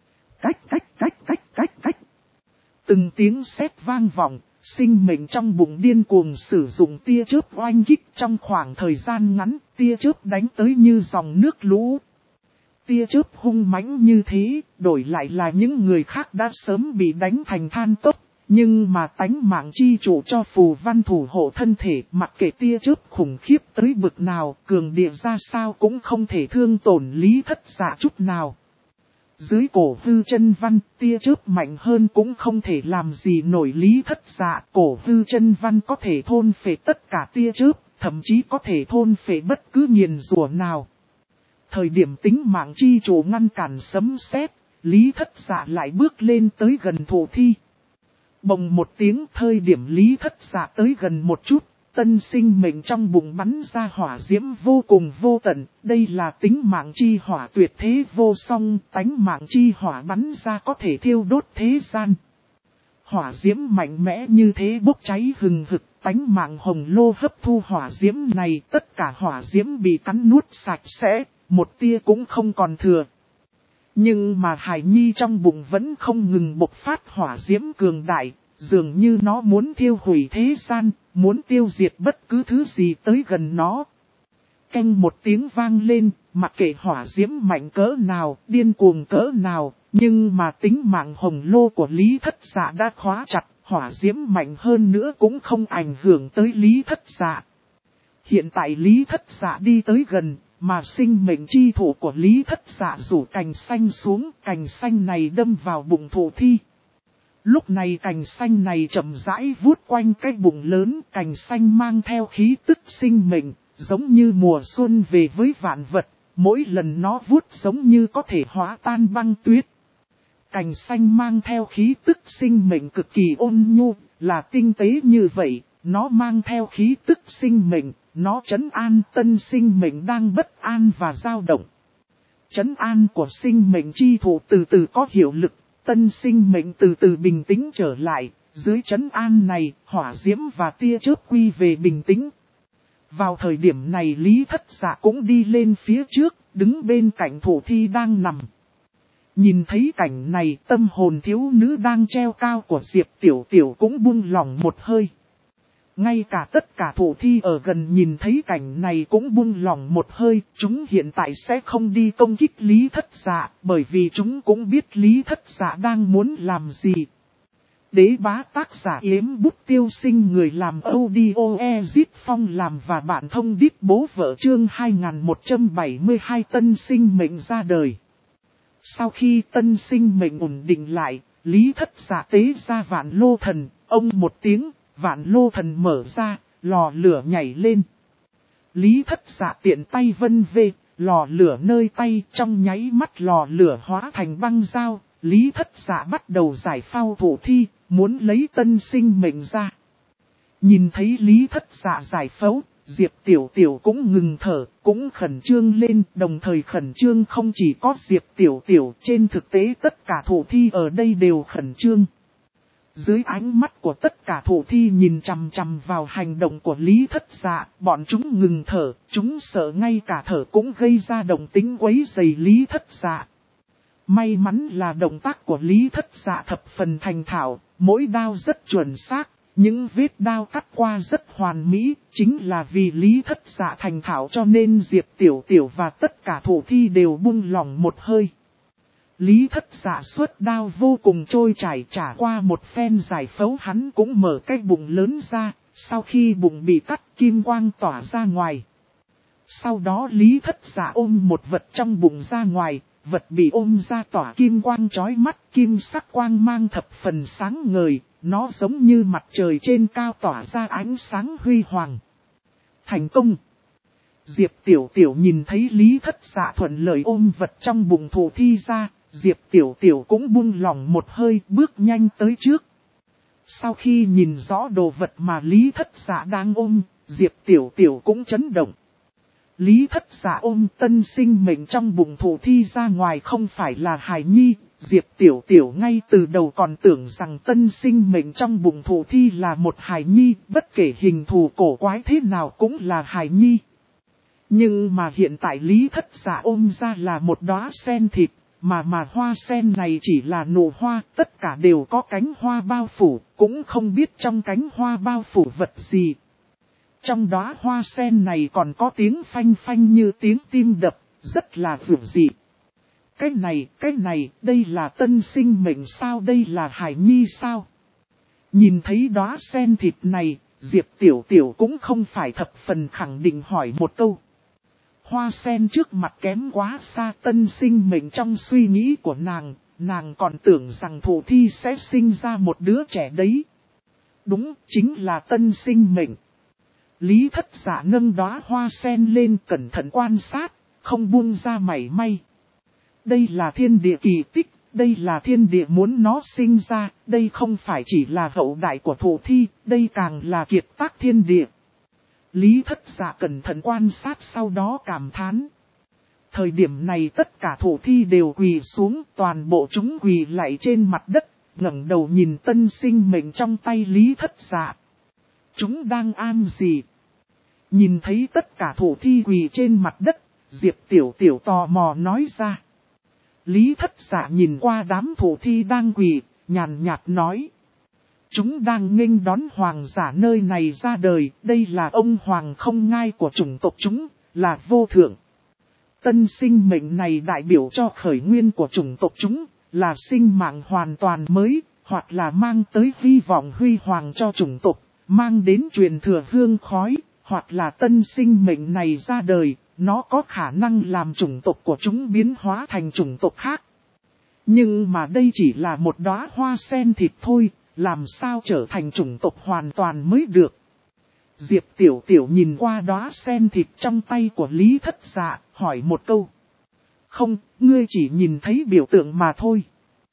Cách. Từng tiếng sét vang vọng, sinh mệnh trong bụng điên cuồng sử dụng tia chớp oanh kích trong khoảng thời gian ngắn, tia chớp đánh tới như dòng nước lũ. Tia chớp hung mãnh như thế, đổi lại là những người khác đã sớm bị đánh thành than cốc. Nhưng mà tánh mạng chi chủ cho phù văn thủ hộ thân thể, mặc kệ tia chớp khủng khiếp tới bực nào, cường địa ra sao cũng không thể thương tổn Lý Thất Dạ chút nào. Dưới cổ hư chân văn, tia chớp mạnh hơn cũng không thể làm gì nổi Lý Thất Dạ. Cổ hư chân văn có thể thôn phệ tất cả tia chớp, thậm chí có thể thôn phệ bất cứ nghiền rủa nào. Thời điểm tính mạng chi chủ ngăn cản sấm sét, Lý Thất Dạ lại bước lên tới gần thổ thi. Bồng một tiếng, thời điểm Lý Thất Dạ tới gần một chút, tân sinh mệnh trong bụng bắn ra hỏa diễm vô cùng vô tận. Đây là tính mạng chi hỏa tuyệt thế vô song, tánh mạng chi hỏa bắn ra có thể thiêu đốt thế gian. Hỏa diễm mạnh mẽ như thế bốc cháy hừng hực, tánh mạng hồng lô hấp thu hỏa diễm này, tất cả hỏa diễm bị cắn nuốt sạch sẽ, một tia cũng không còn thừa. Nhưng mà hài nhi trong bụng vẫn không ngừng bộc phát hỏa diễm cường đại, dường như nó muốn thiêu hủy thế gian, muốn tiêu diệt bất cứ thứ gì tới gần nó. Canh một tiếng vang lên, mặc kệ hỏa diễm mạnh cỡ nào, điên cuồng cỡ nào, nhưng mà tính mạng hồng lô của Lý Thất Dạ đã khóa chặt, hỏa diễm mạnh hơn nữa cũng không ảnh hưởng tới Lý Thất Dạ. Hiện tại Lý Thất Dạ đi tới gần, mà sinh mệnh chi thủ của Lý Thất Dạ rủ cành xanh xuống, cành xanh này đâm vào bụng thổ thi. Lúc này cành xanh này chậm rãi vuốt quanh cái bụng lớn, cành xanh mang theo khí tức sinh mệnh, giống như mùa xuân về với vạn vật, mỗi lần nó vuốt giống như có thể hóa tan băng tuyết. Cành xanh mang theo khí tức sinh mệnh cực kỳ ôn nhu, là tinh tế như vậy, nó mang theo khí tức sinh mệnh, nó trấn an tân sinh mệnh đang bất an và dao động. Trấn an của sinh mệnh chi thủ từ từ có hiệu lực, tân sinh mệnh từ từ bình tĩnh trở lại, dưới trấn an này, hỏa diễm và tia chớp quy về bình tĩnh. Vào thời điểm này Lý Thất Dạ cũng đi lên phía trước, đứng bên cạnh thổ thi đang nằm. Nhìn thấy cảnh này, tâm hồn thiếu nữ đang treo cao của Diệp Tiểu Tiểu cũng buông lỏng một hơi. Ngay cả tất cả thổ thi ở gần nhìn thấy cảnh này cũng buông lỏng một hơi, chúng hiện tại sẽ không đi công kích Lý Thất Dạ, bởi vì chúng cũng biết Lý Thất Dạ đang muốn làm gì. Đế bá tác giả Yếm Bút Tiêu Sinh, người làm audio Ezit Phong làm và bạn thông điệp bố vợ, chương 2172 tân sinh mệnh ra đời. Sau khi tân sinh mệnh ổn định lại, Lý Thất Dạ tế ra vạn lô thần, ông một tiếng, vạn lô thần mở ra, lò lửa nhảy lên. Lý Thất Dạ tiện tay vân về, lò lửa nơi tay, trong nháy mắt lò lửa hóa thành băng dao. Lý Thất Dạ bắt đầu giải phao thổ thi, muốn lấy tân sinh mệnh ra. Nhìn thấy Lý Thất Dạ giải phẫu, Diệp Tiểu Tiểu cũng ngừng thở, cũng khẩn trương lên, đồng thời khẩn trương không chỉ có Diệp Tiểu Tiểu, trên thực tế tất cả thổ thi ở đây đều khẩn trương. Dưới ánh mắt của tất cả thổ thi nhìn chằm chằm vào hành động của Lý Thất Dạ, bọn chúng ngừng thở, chúng sợ ngay cả thở cũng gây ra động tĩnh quấy rầy Lý Thất Dạ. May mắn là động tác của Lý Thất Dạ thập phần thành thạo, mỗi đao rất chuẩn xác, những vết đao cắt qua rất hoàn mỹ, chính là vì Lý Thất Dạ thành thạo cho nên Diệp Tiểu Tiểu và tất cả thổ thi đều buông lỏng một hơi. Lý Thất Dạ xuất đao vô cùng trôi chảy, trả qua một phen giải phẫu hắn cũng mở cái bụng lớn ra, sau khi bụng bị cắt kim quang tỏa ra ngoài. Sau đó Lý Thất Dạ ôm một vật trong bụng ra ngoài, vật bị ôm ra tỏa kim quang chói mắt, kim sắc quang mang thập phần sáng ngời, nó giống như mặt trời trên cao tỏa ra ánh sáng huy hoàng. Thành công! Diệp Tiểu Tiểu nhìn thấy Lý Thất Dạ thuận lợi ôm vật trong bụng thổ thi ra, Diệp Tiểu Tiểu cũng buông lỏng một hơi, bước nhanh tới trước. Sau khi nhìn rõ đồ vật mà Lý Thất Dạ đang ôm, Diệp Tiểu Tiểu cũng chấn động. Lý Thất Dạ ôm tân sinh mệnh trong bụng thổ thi ra ngoài không phải là hài nhi, Diệp Tiểu Tiểu ngay từ đầu còn tưởng rằng tân sinh mệnh trong bụng thổ thi là một hài nhi, bất kể hình thù cổ quái thế nào cũng là hài nhi. Nhưng mà hiện tại Lý Thất Dạ ôm ra là một đóa sen thịt, mà hoa sen này chỉ là nụ hoa, tất cả đều có cánh hoa bao phủ, cũng không biết trong cánh hoa bao phủ vật gì. Trong đóa hoa sen này còn có tiếng phanh phanh như tiếng tim đập, rất là dịu dị. Cái này, đây là tân sinh mệnh sao, đây là hài nhi sao? Nhìn thấy đóa sen thịt này, Diệp Tiểu Tiểu cũng không phải thập phần khẳng định hỏi một câu. hoa sen trước mặt kém quá xa tân sinh mệnh trong suy nghĩ của nàng còn tưởng rằng thổ thi sẽ sinh ra một đứa trẻ đấy. Đúng, chính là tân sinh mệnh. Lý Thất Dạ nâng đóa hoa sen lên cẩn thận quan sát, không buông ra mảy may. Đây là thiên địa kỳ tích, đây là thiên địa muốn nó sinh ra, đây không phải chỉ là hậu đại của thổ thi, đây càng là kiệt tác thiên địa. Lý Thất Dạ cẩn thận quan sát sau đó cảm thán. Thời điểm này tất cả thổ thi đều quỳ xuống, toàn bộ chúng quỳ lại trên mặt đất, ngẩng đầu nhìn tân sinh mệnh trong tay Lý Thất Dạ. Chúng đang am gì? Nhìn thấy tất cả thổ thi quỳ trên mặt đất, Diệp Tiểu Tiểu tò mò nói ra. Lý Thất Dạ nhìn qua đám thổ thi đang quỳ, nhàn nhạt nói. Chúng đang nghênh đón hoàng giả nơi này ra đời, đây là ông hoàng không ngai của chủng tộc chúng, là vô thượng. Tân sinh mệnh này đại biểu cho khởi nguyên của chủng tộc chúng, là sinh mạng hoàn toàn mới, hoặc là mang tới hy vọng huy hoàng cho chủng tộc, mang đến truyền thừa hương khói, hoặc là tân sinh mệnh này ra đời, nó có khả năng làm chủng tộc của chúng biến hóa thành chủng tộc khác. Nhưng mà đây chỉ là một đóa hoa sen thịt thôi, làm sao trở thành chủng tộc hoàn toàn mới được. Diệp Tiểu Tiểu nhìn qua đóa sen thịt trong tay của Lý Thất Dạ, hỏi một câu. Không, ngươi chỉ nhìn thấy biểu tượng mà thôi.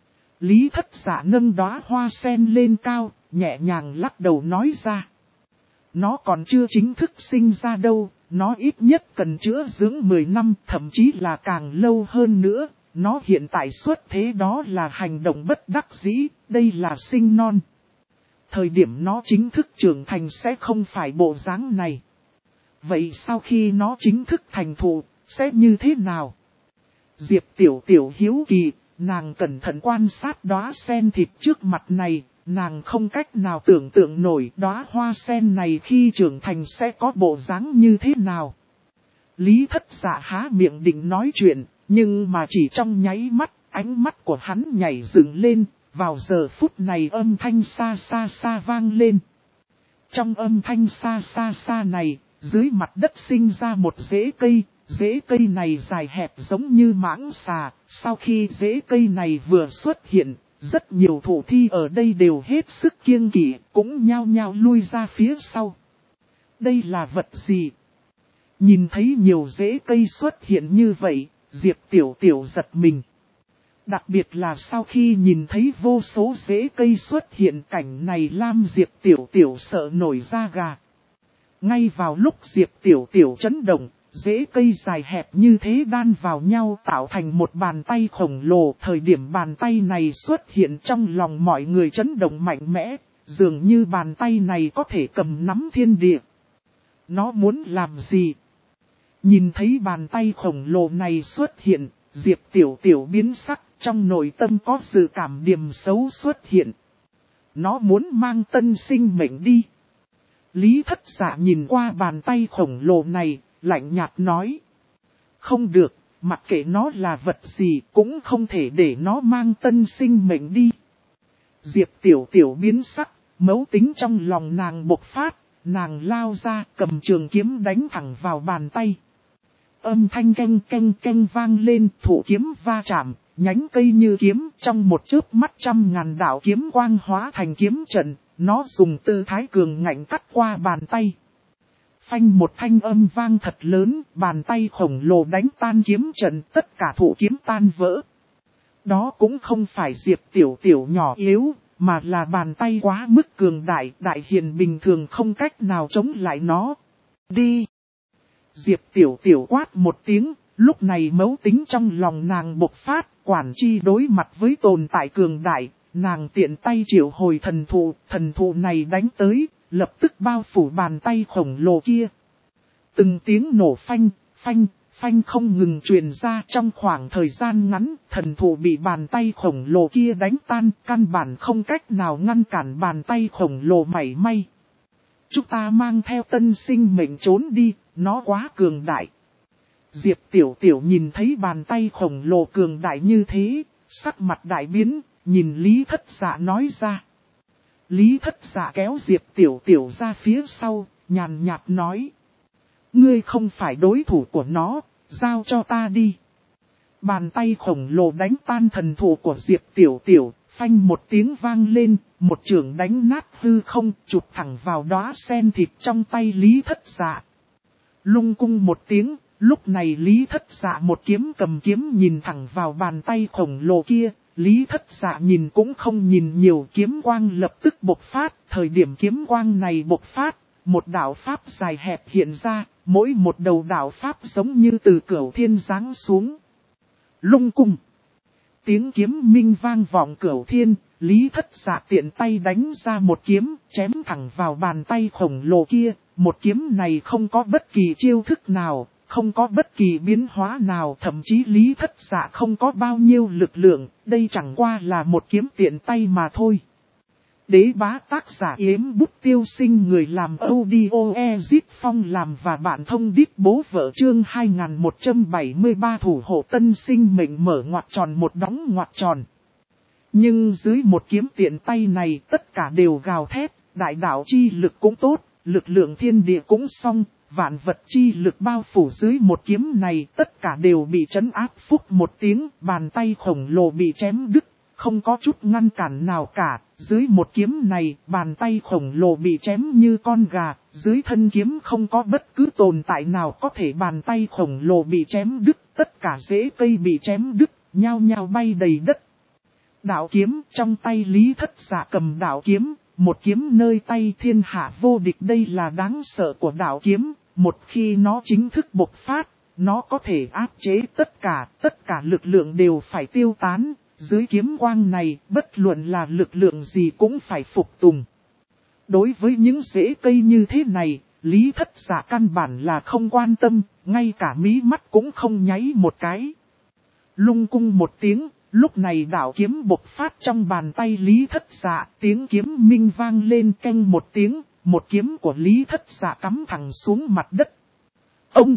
Lý Thất Dạ nâng đóa hoa sen lên cao, nhẹ nhàng lắc đầu nói ra. Nó còn chưa chính thức sinh ra đâu, nó ít nhất cần chữa dưỡng 10 năm, thậm chí là càng lâu hơn nữa. Nó hiện tại xuất thế đó là hành động bất đắc dĩ, đây là sinh non. Thời điểm nó chính thức trưởng thành sẽ không phải bộ dáng này. Vậy sau khi nó chính thức thành thụ, sẽ như thế nào? Diệp Tiểu Tiểu hiếu kỳ, nàng cẩn thận quan sát đóa sen thịt trước mặt này, nàng không cách nào tưởng tượng nổi đóa hoa sen này khi trưởng thành sẽ có bộ dáng như thế nào. Lý Thất Dạ há miệng định nói chuyện, nhưng mà chỉ trong nháy mắt, ánh mắt của hắn nhảy dựng lên, vào giờ phút này âm thanh xa xa xa vang lên. Trong âm thanh xa xa xa này, dưới mặt đất sinh ra một rễ cây này dài hẹp giống như mãng xà, sau khi rễ cây này vừa xuất hiện, rất nhiều thổ thi ở đây đều hết sức kiêng kỵ, cũng nhao nhao lui ra phía sau. Đây là vật gì? Nhìn thấy nhiều rễ cây xuất hiện như vậy, Diệp Tiểu Tiểu giật mình. Đặc biệt là sau khi nhìn thấy vô số rễ cây xuất hiện cảnh này làm Diệp Tiểu Tiểu sợ nổi da gà. Ngay vào lúc Diệp Tiểu Tiểu chấn động, rễ cây dài hẹp như thế đan vào nhau tạo thành một bàn tay khổng lồ. Thời điểm bàn tay này xuất hiện trong lòng mọi người chấn động mạnh mẽ, dường như bàn tay này có thể cầm nắm thiên địa. Nó muốn làm gì? Nhìn thấy bàn tay khổng lồ này xuất hiện, Diệp Tiểu Tiểu biến sắc, trong nội tâm có sự cảm điềm xấu xuất hiện. Nó muốn mang tân sinh mệnh đi. Lý Thất Dạ nhìn qua bàn tay khổng lồ này, lạnh nhạt nói. Không được, mặc kệ nó là vật gì cũng không thể để nó mang tân sinh mệnh đi. Diệp Tiểu Tiểu biến sắc, mấu tính trong lòng nàng bộc phát, nàng lao ra cầm trường kiếm đánh thẳng vào bàn tay. Âm thanh canh canh canh vang lên, thủ kiếm va chạm, nhánh cây như kiếm, trong một chớp mắt 100.000 đạo kiếm quang hóa thành kiếm trận, nó dùng tư thái cường ngạnh cắt qua bàn tay. Phanh một thanh âm vang thật lớn, bàn tay khổng lồ đánh tan kiếm trận, tất cả thủ kiếm tan vỡ. Đó cũng không phải Diệp Tiểu Tiểu nhỏ yếu, mà là bàn tay quá mức cường đại, đại hiền bình thường không cách nào chống lại nó. Đi! Diệp Tiểu Tiểu quát một tiếng, lúc này mấu tính trong lòng nàng bộc phát, quản chi đối mặt với tồn tại cường đại, nàng tiện tay triệu hồi thần thụ này đánh tới, lập tức bao phủ bàn tay khổng lồ kia. Từng tiếng nổ phanh, phanh, phanh không ngừng truyền ra trong khoảng thời gian ngắn, thần thụ bị bàn tay khổng lồ kia đánh tan, căn bản không cách nào ngăn cản bàn tay khổng lồ mảy may. Chúng ta mang theo tân sinh mệnh trốn đi, nó quá cường đại. Diệp Tiểu Tiểu nhìn thấy bàn tay khổng lồ cường đại như thế, sắc mặt đại biến, nhìn Lý Thất Dạ nói ra. Lý Thất Dạ kéo Diệp Tiểu Tiểu ra phía sau, nhàn nhạt nói. Ngươi không phải đối thủ của nó, giao cho ta đi. Bàn tay khổng lồ đánh tan thần thủ của Diệp Tiểu Tiểu, phanh một tiếng vang lên, một chưởng đánh nát hư không, chụp thẳng vào đóa sen thịt trong tay Lý Thất Dạ. Lung cung một tiếng, lúc này Lý Thất Dạ một kiếm cầm kiếm nhìn thẳng vào bàn tay khổng lồ kia, Lý Thất Dạ nhìn cũng không nhìn nhiều, kiếm quang lập tức bộc phát, thời điểm kiếm quang này bộc phát, một đạo pháp dài hẹp hiện ra, mỗi một đầu đạo pháp giống như từ cửu thiên giáng xuống. Lung cung. Tiếng kiếm minh vang vọng cửu thiên, Lý Thất Dạ tiện tay đánh ra một kiếm, chém thẳng vào bàn tay khổng lồ kia. Một kiếm này không có bất kỳ chiêu thức nào, không có bất kỳ biến hóa nào, thậm chí Lý Thất Dạ không có bao nhiêu lực lượng, đây chẳng qua là một kiếm tiện tay mà thôi. Đế bá tác giả Yếm Bút Tiêu Sinh, người làm audio Ezit Phong làm và bạn thông điệp bố vợ, chương 2173 thủ hộ tân sinh mệnh mở ngoặc tròn một đóng ngoặc tròn. Nhưng dưới một kiếm tiện tay này tất cả đều gào thét, đại đạo chi lực cũng tốt, lực lượng thiên địa cũng xong, vạn vật chi lực bao phủ dưới một kiếm này tất cả đều bị trấn áp. Phúc một tiếng, bàn tay khổng lồ bị chém đứt. Không có chút ngăn cản nào cả, dưới một kiếm này, bàn tay khổng lồ bị chém như con gà, dưới thân kiếm không có bất cứ tồn tại nào có thể bàn tay khổng lồ bị chém đứt, tất cả rễ cây bị chém đứt, nhao nhao bay đầy đất. Đạo kiếm trong tay Lý Thất Dạ cầm đạo kiếm, một kiếm nơi tay thiên hạ vô địch, đây là đáng sợ của đạo kiếm, một khi nó chính thức bộc phát, nó có thể áp chế tất cả lực lượng đều phải tiêu tán. Dưới kiếm quang này, bất luận là lực lượng gì cũng phải phục tùng. Đối với những rễ cây như thế này, Lý Thất Dạ căn bản là không quan tâm, ngay cả mí mắt cũng không nháy một cái. Lung cung một tiếng, lúc này đạo kiếm bộc phát trong bàn tay Lý Thất Dạ, tiếng kiếm minh vang lên canh một tiếng, một kiếm của Lý Thất Dạ cắm thẳng xuống mặt đất. Ông!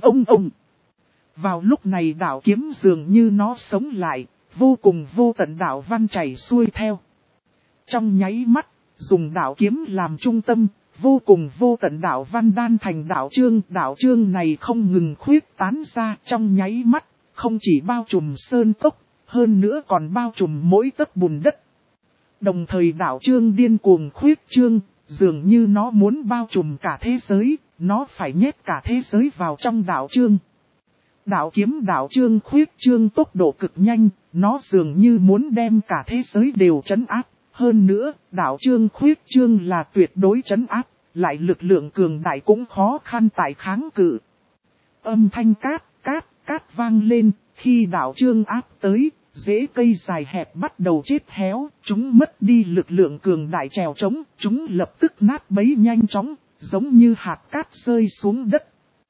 Vào lúc này đạo kiếm dường như nó sống lại. Vô cùng vô tận đạo văn chảy xuôi theo. Trong nháy mắt, dùng đạo kiếm làm trung tâm, vô cùng vô tận đạo văn đan thành đạo chương này không ngừng khuyết tán ra trong nháy mắt, không chỉ bao trùm sơn cốc, hơn nữa còn bao trùm mỗi tấc bùn đất. Đồng thời đạo chương điên cuồng khuyết trương, dường như nó muốn bao trùm cả thế giới, nó phải nhét cả thế giới vào trong đạo chương. Đạo kiếm đạo chương khuyết trương tốc độ cực nhanh, nó dường như muốn đem cả thế giới đều trấn áp. Hơn nữa, đạo chương khuyết trương là tuyệt đối trấn áp, lại lực lượng cường đại cũng khó khăn tại kháng cự. Âm thanh cát vang lên, khi đạo chương áp tới, rễ cây dài hẹp bắt đầu chết héo, chúng mất đi lực lượng cường đại trèo trống, chúng lập tức nát bấy nhanh chóng, giống như hạt cát rơi xuống đất.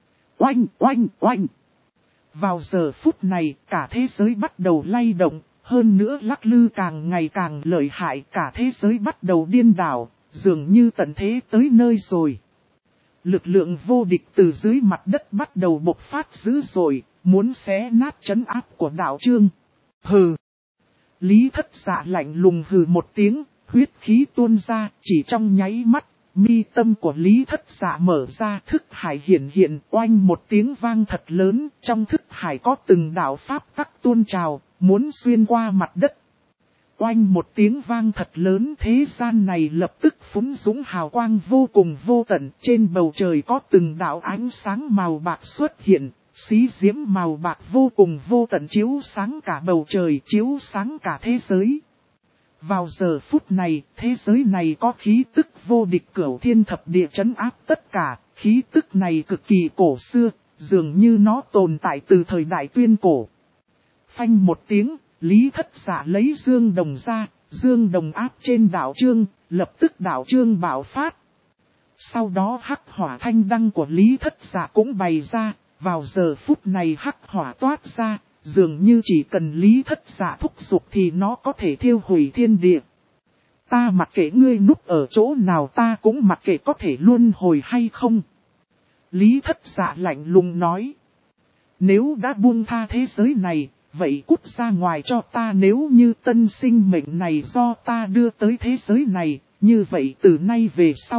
Oanh! Vào giờ phút này, cả thế giới bắt đầu lay động, hơn nữa lắc lư càng ngày càng lợi hại, cả thế giới bắt đầu điên đảo, dường như tận thế tới nơi rồi. Lực lượng vô địch từ dưới mặt đất bắt đầu bộc phát dữ dội, muốn xé nát trấn áp của đạo chương. Hừ! Lý Thất Dạ lạnh lùng hừ một tiếng, huyết khí tuôn ra, chỉ trong nháy mắt. Mi tâm của Lý Thất Dạ mở ra, thức hải hiện, oanh một tiếng vang thật lớn, trong thức hải có từng đạo pháp tắc tuôn trào, muốn xuyên qua mặt đất. Oanh một tiếng vang thật lớn, thế gian này lập tức phúng dũng hào quang vô cùng vô tận, trên bầu trời có từng đạo ánh sáng màu bạc xuất hiện, xí diễm màu bạc vô cùng vô tận chiếu sáng cả bầu trời, chiếu sáng cả thế giới. Vào giờ phút này, thế giới này có khí tức vô địch cửu thiên thập địa trấn áp tất cả, khí tức này cực kỳ cổ xưa, dường như nó tồn tại từ thời đại tuyên cổ. Phanh một tiếng, Lý Thất Dạ lấy dương đồng ra, dương đồng áp trên đạo chương, lập tức đạo chương bạo phát. Sau đó hắc hỏa thanh đăng của Lý Thất Dạ cũng bày ra, vào giờ phút này hắc hỏa toát ra. Dường như chỉ cần Lý Thất Dạ thúc giục thì nó có thể thiêu hủy thiên địa. Ta mặc kệ ngươi núp ở chỗ nào, ta cũng mặc kệ có thể luân hồi hay không. Lý Thất Dạ lạnh lùng nói. Nếu đã buông tha thế giới này, vậy cút ra ngoài cho ta. Nếu như tân sinh mệnh này do ta đưa tới thế giới này, như vậy từ nay về sau,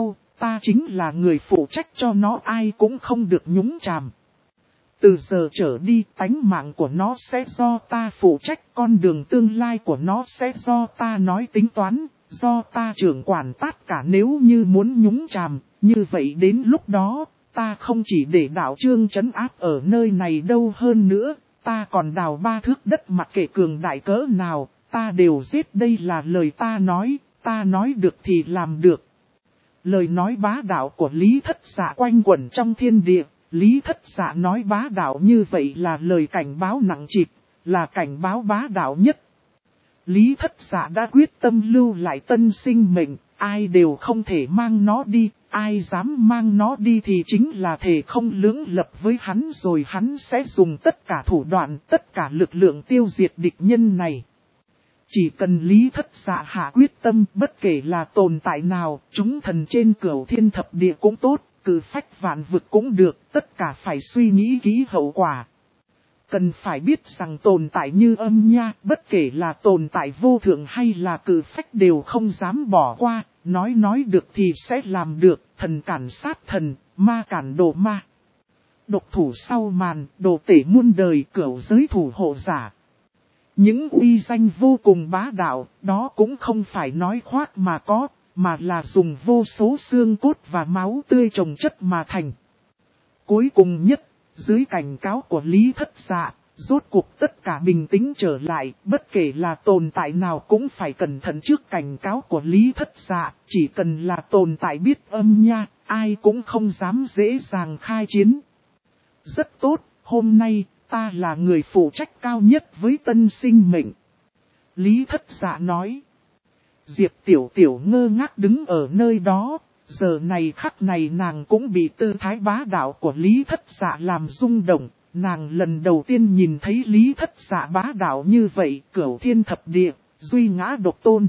ta chính là người phụ trách cho nó, ai cũng không được nhúng chàm. Từ giờ trở đi, tánh mạng của nó sẽ do ta phụ trách, con đường tương lai của nó sẽ do ta nói tính toán, do ta trưởng quản tất cả. Nếu như muốn nhúng chàm, như vậy đến lúc đó, ta không chỉ để đạo trương trấn áp ở nơi này đâu, hơn nữa, ta còn đào 3 thước đất, mặc kệ cường đại cỡ nào, ta đều giết. Đây là lời ta nói được thì làm được. Lời nói bá đạo của Lý Thất Dạ quanh quẩn trong thiên địa. Lý Thất Dạ nói bá đạo như vậy là lời cảnh báo nặng trịch, là cảnh báo bá đạo nhất. Lý Thất Dạ đã quyết tâm lưu lại tân sinh mệnh, ai đều không thể mang nó đi, ai dám mang nó đi thì chính là thể không lưỡng lập với hắn, rồi hắn sẽ dùng tất cả thủ đoạn, tất cả lực lượng tiêu diệt địch nhân này. Chỉ cần Lý Thất Dạ hạ quyết tâm, bất kể là tồn tại nào, chúng thần trên cửu thiên thập địa cũng tốt, cử phách vạn vực cũng được, tất cả phải suy nghĩ kỹ hậu quả. Cần phải biết rằng tồn tại như Âm Nha, bất kể là tồn tại vô thượng hay là cử phách đều không dám bỏ qua, nói được thì sẽ làm được, thần cản sát thần, ma cản đồ ma. Độc thủ sau màn, đồ tể muôn đời, cửu giới thủ hộ giả. Những uy danh vô cùng bá đạo, đó cũng không phải nói khoác mà có, mà là dùng vô số xương cốt và máu tươi chồng chất mà thành. Cuối cùng nhất, dưới cảnh cáo của Lý Thất Dạ, rốt cuộc tất cả bình tĩnh trở lại, bất kể là tồn tại nào cũng phải cẩn thận trước cảnh cáo của Lý Thất Dạ, chỉ cần là tồn tại biết Âm Nha, ai cũng không dám dễ dàng khai chiến. Rất tốt, hôm nay, ta là người phụ trách cao nhất với tân sinh mệnh. Lý Thất Dạ nói. Diệp Tiểu Tiểu ngơ ngác đứng ở nơi đó, giờ này khắc này nàng cũng bị tư thái bá đạo của Lý Thất Dạ làm rung động, nàng lần đầu tiên nhìn thấy Lý Thất Dạ bá đạo như vậy, cửu thiên thập địa, duy ngã độc tôn.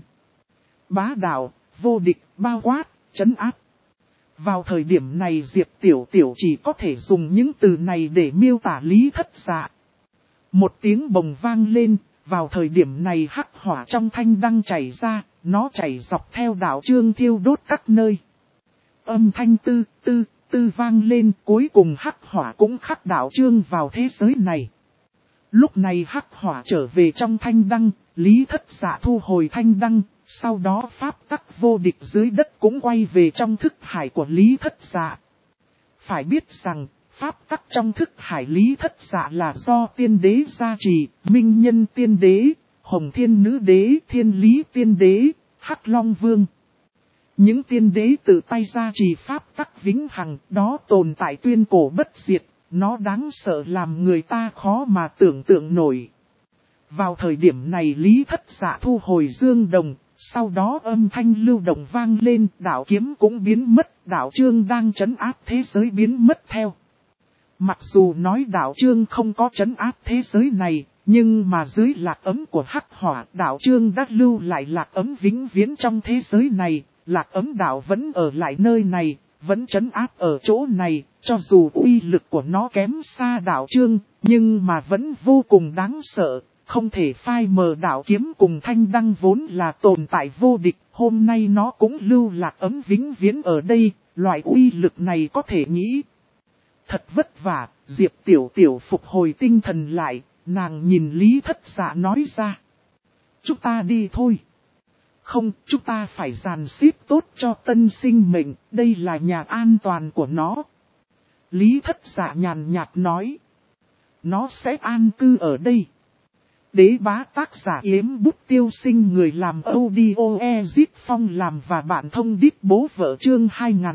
Bá đạo, vô địch, bao quát, trấn áp. Vào thời điểm này Diệp Tiểu Tiểu chỉ có thể dùng những từ này để miêu tả Lý Thất Dạ. Một tiếng bồng vang lên, vào thời điểm này hắc hỏa trong thanh đăng chảy ra, nó chảy dọc theo đạo trương thiêu đốt các nơi. Âm thanh tư vang lên, cuối cùng hắc hỏa cũng khắc đạo trương vào thế giới này. Lúc này hắc hỏa trở về trong thanh đăng, Lý Thất Dạ thu hồi thanh đăng, sau đó pháp tắc vô địch dưới đất cũng quay về trong thức hải của Lý Thất Dạ. Phải biết rằng, pháp tắc trong thức hải Lý Thất Dạ là do tiên đế gia trì, minh nhân tiên đế, hồng thiên nữ đế, thiên lý tiên đế, hắc long vương. Những tiên đế tự tay gia trì pháp tắc vĩnh hằng, đó tồn tại tuyên cổ bất diệt, nó đáng sợ làm người ta khó mà tưởng tượng nổi. Vào thời điểm này Lý Thất Dạ thu hồi dương đồng, sau đó âm thanh lưu động vang lên, đạo kiếm cũng biến mất, đạo trương đang trấn áp thế giới biến mất theo. Mặc dù nói đạo trương không có trấn áp thế giới này, nhưng mà dưới lạc ấm của hắc hỏa, đạo trương đã lưu lại lạc ấm vĩnh viễn trong thế giới này, lạc ấm đạo vẫn ở lại nơi này, vẫn trấn áp ở chỗ này, cho dù uy lực của nó kém xa đạo trương, nhưng mà vẫn vô cùng đáng sợ, không thể phai mờ. Đạo kiếm cùng thanh đăng vốn là tồn tại vô địch, hôm nay nó cũng lưu lạc ấm vĩnh viễn ở đây, loại uy lực này có thể nghĩ. Thật vất vả, Diệp Tiểu Tiểu phục hồi tinh thần lại, nàng nhìn Lý Thất Dạ nói ra. Chúng ta đi thôi. Không, chúng ta phải dàn xếp tốt cho tân sinh mệnh, đây là nhà an toàn của nó. Lý Thất Dạ nhàn nhạt nói. Nó sẽ an cư ở đây. Đế bá tác giả Yếm Bút Tiêu Sinh, người làm audio Ezit Phong làm và bạn thông đít bố vợ chương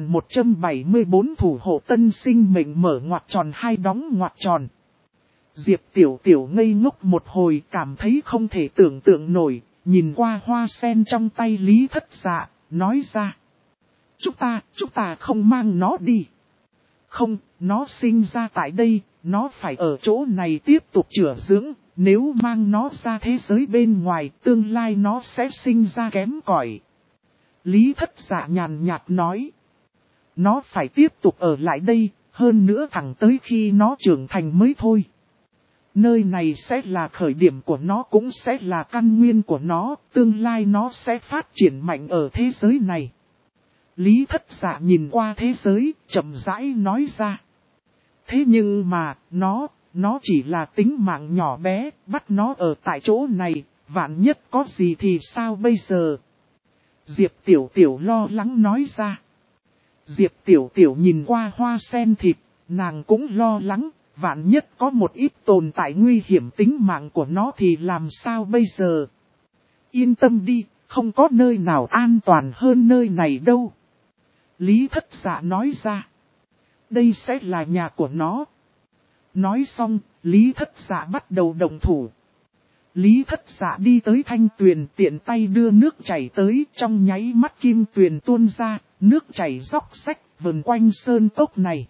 2174 thủ hộ tân sinh mệnh mở ngoặc tròn hai đóng ngoặc tròn. Diệp Tiểu Tiểu ngây ngốc một hồi, cảm thấy không thể tưởng tượng nổi, nhìn qua hoa sen trong tay Lý Thất Dạ, nói ra. Chúng ta không mang nó đi. Không, nó sinh ra tại đây, nó phải ở chỗ này tiếp tục chữa dưỡng. Nếu mang nó ra thế giới bên ngoài, tương lai nó sẽ sinh ra kém cỏi. Lý Thất Dạ nhàn nhạt nói. Nó phải tiếp tục ở lại đây, hơn nữa thẳng tới khi nó trưởng thành mới thôi. Nơi này sẽ là khởi điểm của nó, cũng sẽ là căn nguyên của nó, tương lai nó sẽ phát triển mạnh ở thế giới này. Lý Thất Dạ nhìn qua thế giới, chậm rãi nói ra. Thế nhưng mà, nó chỉ là tính mạng nhỏ bé, bắt nó ở tại chỗ này, vạn nhất có gì thì sao bây giờ? Diệp Tiểu Tiểu lo lắng nói ra. Diệp Tiểu Tiểu nhìn qua hoa sen thịt, nàng cũng lo lắng, vạn nhất có một ít tồn tại nguy hiểm tính mạng của nó thì làm sao bây giờ? Yên tâm đi, không có nơi nào an toàn hơn nơi này đâu. Lý Thất Dạ nói ra. Đây sẽ là nhà của nó. Nói xong, Lý Thất Dạ bắt đầu động thủ. Lý Thất Dạ đi tới thanh tuyền tiện tay đưa nước chảy tới, trong nháy mắt kim tuyền tuôn ra, nước chảy róc rách vần quanh sơn cốc này.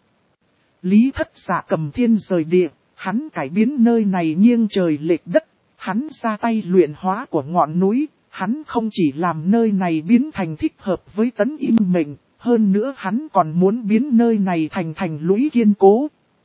Lý Thất Dạ cầm thiên rời địa, hắn cải biến nơi này nghiêng trời lệch đất, hắn ra tay luyện hóa của ngọn núi, hắn không chỉ làm nơi này biến thành thích hợp với Tấn In Mệnh, hơn nữa hắn còn muốn biến nơi này thành lũy kiên cố.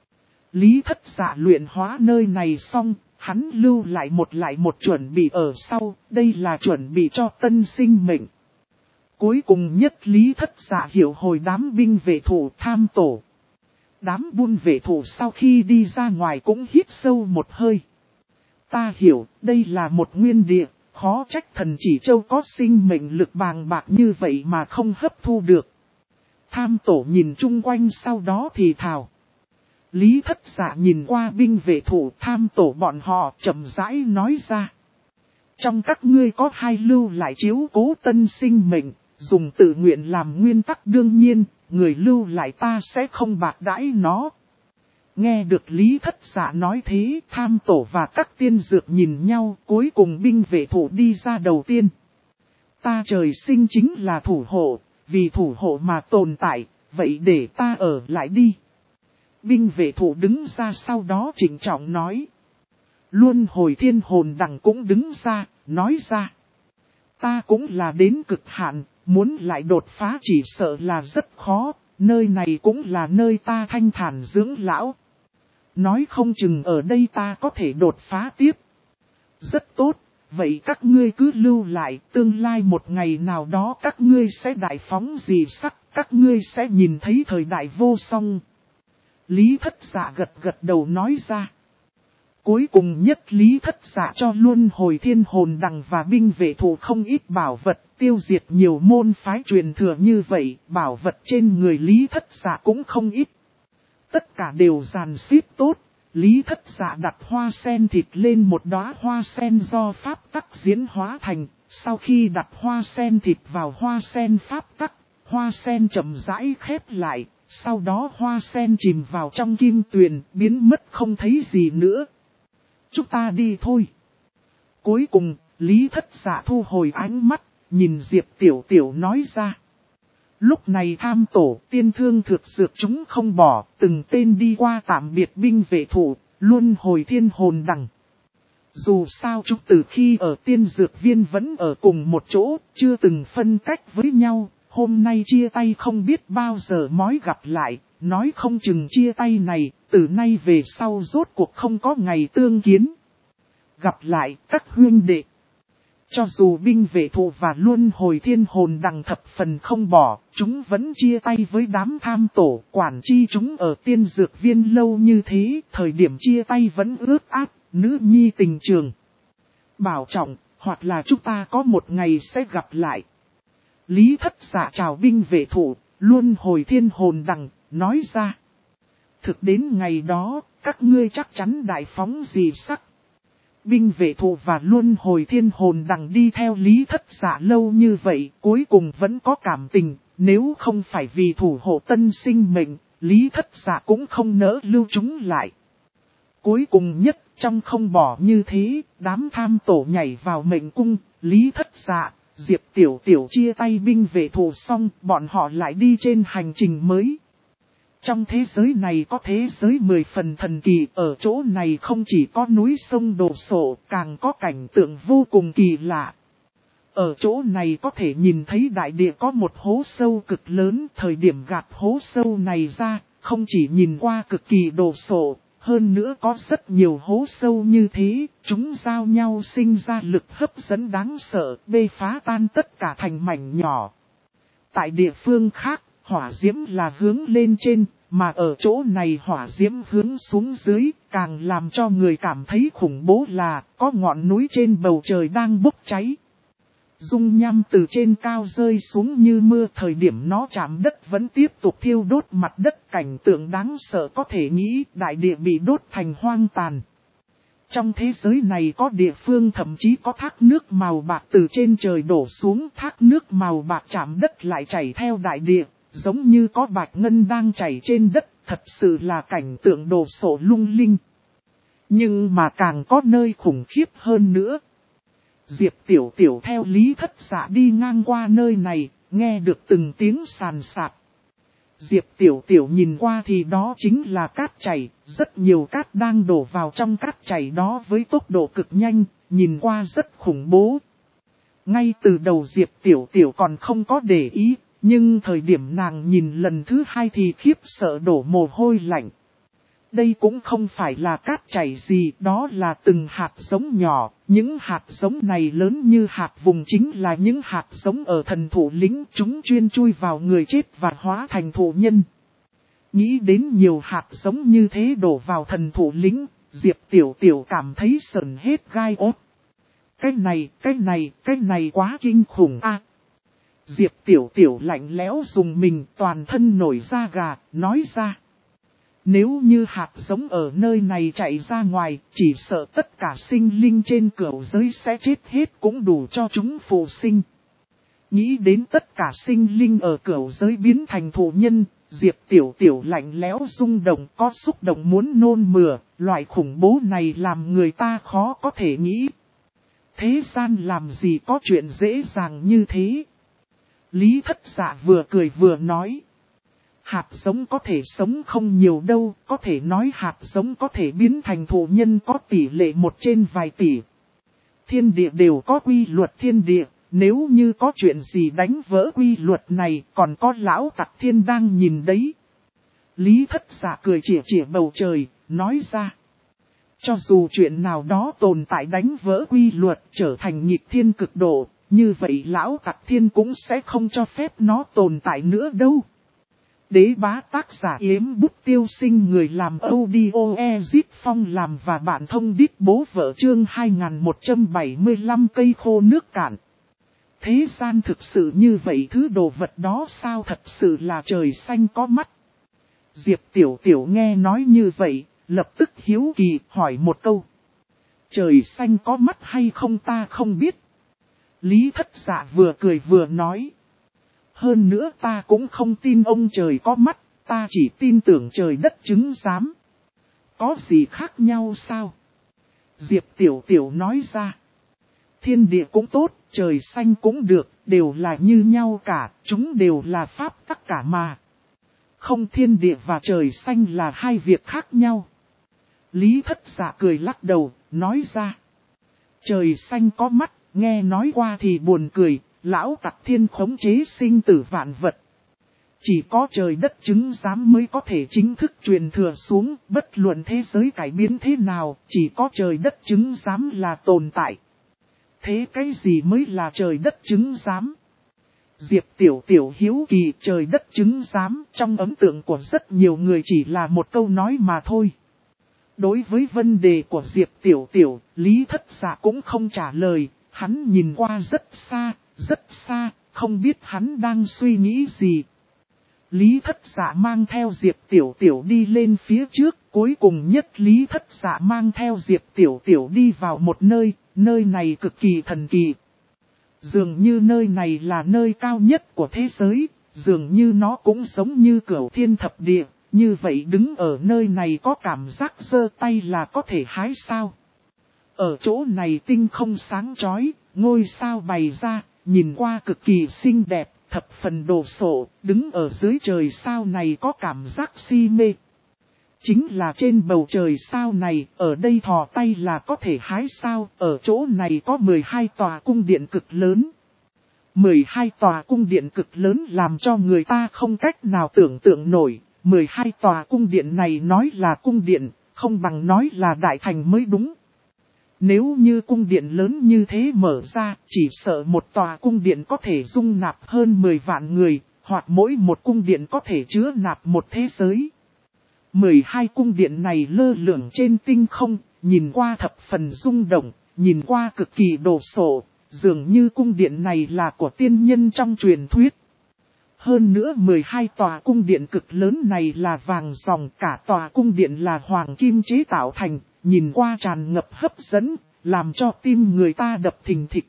Lý Thất Dạ luyện hóa nơi này xong, hắn lưu lại một chuẩn bị ở sau, đây là chuẩn bị cho tân sinh mệnh. Cuối cùng nhất Lý Thất Dạ hiểu hồi đám binh vệ thủ tham tổ. Đám buôn vệ thủ sau khi đi ra ngoài cũng hít sâu một hơi. Ta hiểu, đây là một nguyên địa, khó trách Thần Chỉ Châu có sinh mệnh lực bàng bạc như vậy mà không hấp thu được. Tham tổ nhìn chung quanh sau đó thì thào. Lý Thất Dạ nhìn qua binh vệ thủ tham tổ bọn họ chậm rãi nói ra. Trong các ngươi có hai lưu lại chiếu cố tân sinh mệnh, dùng tự nguyện làm nguyên tắc đương nhiên, người lưu lại ta sẽ không bạc đãi nó. Nghe được Lý Thất Dạ nói thế, tham tổ và các tiên dược nhìn nhau, cuối cùng binh vệ thủ đi ra đầu tiên. Ta trời sinh chính là thủ hộ, vì thủ hộ mà tồn tại, vậy để ta ở lại đi. Binh vệ thủ đứng ra sau đó trịnh trọng nói. Luân hồi thiên hồn đằng cũng đứng ra, nói ra. Ta cũng là đến cực hạn, muốn lại đột phá chỉ sợ là rất khó, nơi này cũng là nơi ta thanh thản dưỡng lão. Nói không chừng ở đây ta có thể đột phá tiếp. Rất tốt, vậy các ngươi cứ lưu lại, tương lai một ngày nào đó các ngươi sẽ đại phóng dị sắc, các ngươi sẽ nhìn thấy thời đại vô song. Lý Thất Dạ gật đầu nói ra. Cuối cùng nhất Lý Thất Dạ cho luân hồi thiên hồn đằng và binh vệ thủ không ít bảo vật, tiêu diệt nhiều môn phái truyền thừa như vậy, bảo vật trên người Lý Thất Dạ cũng không ít. Tất cả đều dàn xếp tốt, Lý Thất Dạ đặt hoa sen thịt lên một đóa hoa sen do pháp tắc diễn hóa thành, sau khi đặt hoa sen thịt vào hoa sen pháp tắc, hoa sen chậm rãi khép lại, sau đó hoa sen chìm vào trong kim tuyền, biến mất không thấy gì nữa. Chúng ta đi thôi. Cuối cùng, Lý Thất Dạ thu hồi ánh mắt, nhìn Diệp Tiểu Tiểu nói ra. Lúc này tham tổ tiên thương thực dược chúng không bỏ, từng tên đi qua tạm biệt binh vệ thủ, luân hồi thiên hồn đằng. Dù sao chúng từ khi ở tiên dược viên vẫn ở cùng một chỗ, chưa từng phân cách với nhau, hôm nay chia tay không biết bao giờ mới gặp lại, nói không chừng chia tay này, từ nay về sau rốt cuộc không có ngày tương kiến. Gặp lại các huynh đệ. Cho dù binh vệ thủ và luân hồi thiên hồn đằng thập phần không bỏ, chúng vẫn chia tay với đám tham tổ, quản chi chúng ở tiên dược viên lâu như thế, thời điểm chia tay vẫn ướt át, nữ nhi tình trường. Bảo trọng, hoặc là chúng ta có một ngày sẽ gặp lại. Lý Thất Dạ chào binh vệ thủ, luân hồi thiên hồn đằng, nói ra. Thực đến ngày đó, các ngươi chắc chắn đại phóng dị sắc. Binh vệ thủ và luân hồi thiên hồn đằng đi theo Lý Thất Dạ lâu như vậy, cuối cùng vẫn có cảm tình, nếu không phải vì thủ hộ tân sinh mệnh, Lý Thất Dạ cũng không nỡ lưu chúng lại. Cuối cùng nhất, trong không bỏ như thế, đám tham tổ nhảy vào mệnh cung, Lý Thất Dạ, Diệp Tiểu Tiểu chia tay binh vệ thủ xong, bọn họ lại đi trên hành trình mới. Trong thế giới này có thế giới 10 phần thần kỳ, ở chỗ này không chỉ có núi sông đổ sộ, càng có cảnh tượng vô cùng kỳ lạ. Ở chỗ này có thể nhìn thấy đại địa có một hố sâu cực lớn, thời điểm gạt hố sâu này ra, không chỉ nhìn qua cực kỳ đổ sộ, hơn nữa có rất nhiều hố sâu như thế, chúng giao nhau sinh ra lực hấp dẫn đáng sợ, bê phá tan tất cả thành mảnh nhỏ. Tại địa phương khác, hỏa diễm là hướng lên trên, mà ở chỗ này hỏa diễm hướng xuống dưới, càng làm cho người cảm thấy khủng bố là có ngọn núi trên bầu trời đang bốc cháy. Dung nham từ trên cao rơi xuống như mưa, thời điểm nó chạm đất vẫn tiếp tục thiêu đốt mặt đất, cảnh tượng đáng sợ có thể nghĩ đại địa bị đốt thành hoang tàn. Trong thế giới này có địa phương thậm chí có thác nước màu bạc từ trên trời đổ xuống, thác nước màu bạc chạm đất lại chảy theo đại địa, giống như có bạch ngân đang chảy trên đất, thật sự là cảnh tượng đồ sộ lung linh. Nhưng mà càng có nơi khủng khiếp hơn nữa. Diệp Tiểu Tiểu theo Lý Thất Dạ đi ngang qua nơi này, nghe được từng tiếng sàn sạt. Diệp Tiểu Tiểu nhìn qua thì đó chính là cát chảy, rất nhiều cát đang đổ vào trong cát chảy đó với tốc độ cực nhanh, nhìn qua rất khủng bố. Ngay từ đầu Diệp Tiểu Tiểu còn không có để ý, nhưng thời điểm nàng nhìn lần thứ hai thì khiếp sợ đổ mồ hôi lạnh. Đây cũng không phải là cát chảy gì, đó là từng hạt giống nhỏ, những hạt giống này lớn như hạt vùng chính là những hạt giống ở thần thụ lĩnh, chúng chuyên chui vào người chết và hóa thành thụ nhân. Nghĩ đến nhiều hạt giống như thế đổ vào thần thụ lĩnh, Diệp Tiểu Tiểu cảm thấy sởn hết gai ốt. Cái này quá kinh khủng a. Diệp Tiểu Tiểu lạnh lẽo dùng mình, toàn thân nổi da gà, nói ra. Nếu như hạt giống ở nơi này chạy ra ngoài, chỉ sợ tất cả sinh linh trên cửu giới sẽ chết hết cũng đủ cho chúng phù sinh. Nghĩ đến tất cả sinh linh ở cửu giới biến thành thụ nhân, Diệp Tiểu Tiểu lạnh lẽo rung động, có xúc động muốn nôn mửa, loại khủng bố này làm người ta khó có thể nghĩ. Thế gian làm gì có chuyện dễ dàng như thế? Lý Thất Dạ vừa cười vừa nói. Hạt giống có thể sống không nhiều đâu, có thể nói hạt giống có thể biến thành thụ nhân có tỷ lệ 1 trên vài tỷ. Thiên địa đều có quy luật thiên địa, nếu như có chuyện gì đánh vỡ quy luật này, còn có lão tặc thiên đang nhìn đấy. Lý Thất Dạ cười chỉa chỉa bầu trời, nói ra. Cho dù chuyện nào đó tồn tại đánh vỡ quy luật trở thành nghịch thiên cực độ, như vậy lão tặc thiên cũng sẽ không cho phép nó tồn tại nữa đâu. Đế bá tác giả Yếm Bút Tiêu Sinh, người làm audio Ezit Phong làm và bạn thông đít bố vợ chương 2175 cây khô nước cạn. Thế gian thực sự như vậy, thứ đồ vật đó sao thật sự là trời xanh có mắt. Diệp Tiểu Tiểu nghe nói như vậy, lập tức hiếu kỳ hỏi một câu. Trời xanh có mắt hay không ta không biết. Lý Thất Dạ vừa cười vừa nói. Hơn nữa ta cũng không tin ông trời có mắt, ta chỉ tin tưởng trời đất chứng giám. Có gì khác nhau sao? Diệp Tiểu Tiểu nói ra. Thiên địa cũng tốt, trời xanh cũng được, đều là như nhau cả, chúng đều là pháp tắc cả mà. Không, thiên địa và trời xanh là hai việc khác nhau. Lý Thất Dạ cười lắc đầu, nói ra. Trời xanh có mắt, nghe nói qua thì buồn cười. Lão tặc thiên khống chế sinh tử vạn vật. Chỉ có trời đất chứng giám mới có thể chính thức truyền thừa xuống, bất luận thế giới cải biến thế nào, chỉ có trời đất chứng giám là tồn tại. Thế cái gì mới là trời đất chứng giám? Diệp Tiểu Tiểu hiếu kỳ, trời đất chứng giám trong ấn tượng của rất nhiều người chỉ là một câu nói mà thôi. Đối với vấn đề của Diệp Tiểu Tiểu, Lý Thất Dạ cũng không trả lời, hắn nhìn qua rất xa, không biết hắn đang suy nghĩ gì. Lý Thất Dạ mang theo Diệp Tiểu Tiểu đi lên phía trước, cuối cùng nhất Lý Thất Dạ mang theo Diệp Tiểu Tiểu đi vào một nơi này cực kỳ thần kỳ. Dường như nơi này là nơi cao nhất của thế giới, dường như nó cũng giống như Cửu Thiên Thập Địa, như vậy đứng ở nơi này có cảm giác giơ tay là có thể hái sao. Ở chỗ này tinh không sáng chói, ngôi sao bày ra, nhìn qua cực kỳ xinh đẹp, thập phần đồ sộ, đứng ở dưới trời sao này có cảm giác si mê. Chính là trên bầu trời sao này, ở đây thò tay là có thể hái sao, ở chỗ này có 12 tòa cung điện cực lớn. 12 tòa cung điện cực lớn làm cho người ta không cách nào tưởng tượng nổi, 12 tòa cung điện này nói là cung điện, không bằng nói là đại thành mới đúng. Nếu như cung điện lớn như thế mở ra, chỉ sợ một tòa cung điện có thể dung nạp hơn 10 vạn người, hoặc mỗi một cung điện có thể chứa nạp một thế giới. 12 cung điện này lơ lửng trên tinh không, nhìn qua thập phần rung động, nhìn qua cực kỳ đồ sộ, dường như cung điện này là của tiên nhân trong truyền thuyết. Hơn nữa 12 tòa cung điện cực lớn này là vàng ròng, cả tòa cung điện là hoàng kim chế tạo thành, nhìn qua tràn ngập hấp dẫn, làm cho tim người ta đập thình thịch.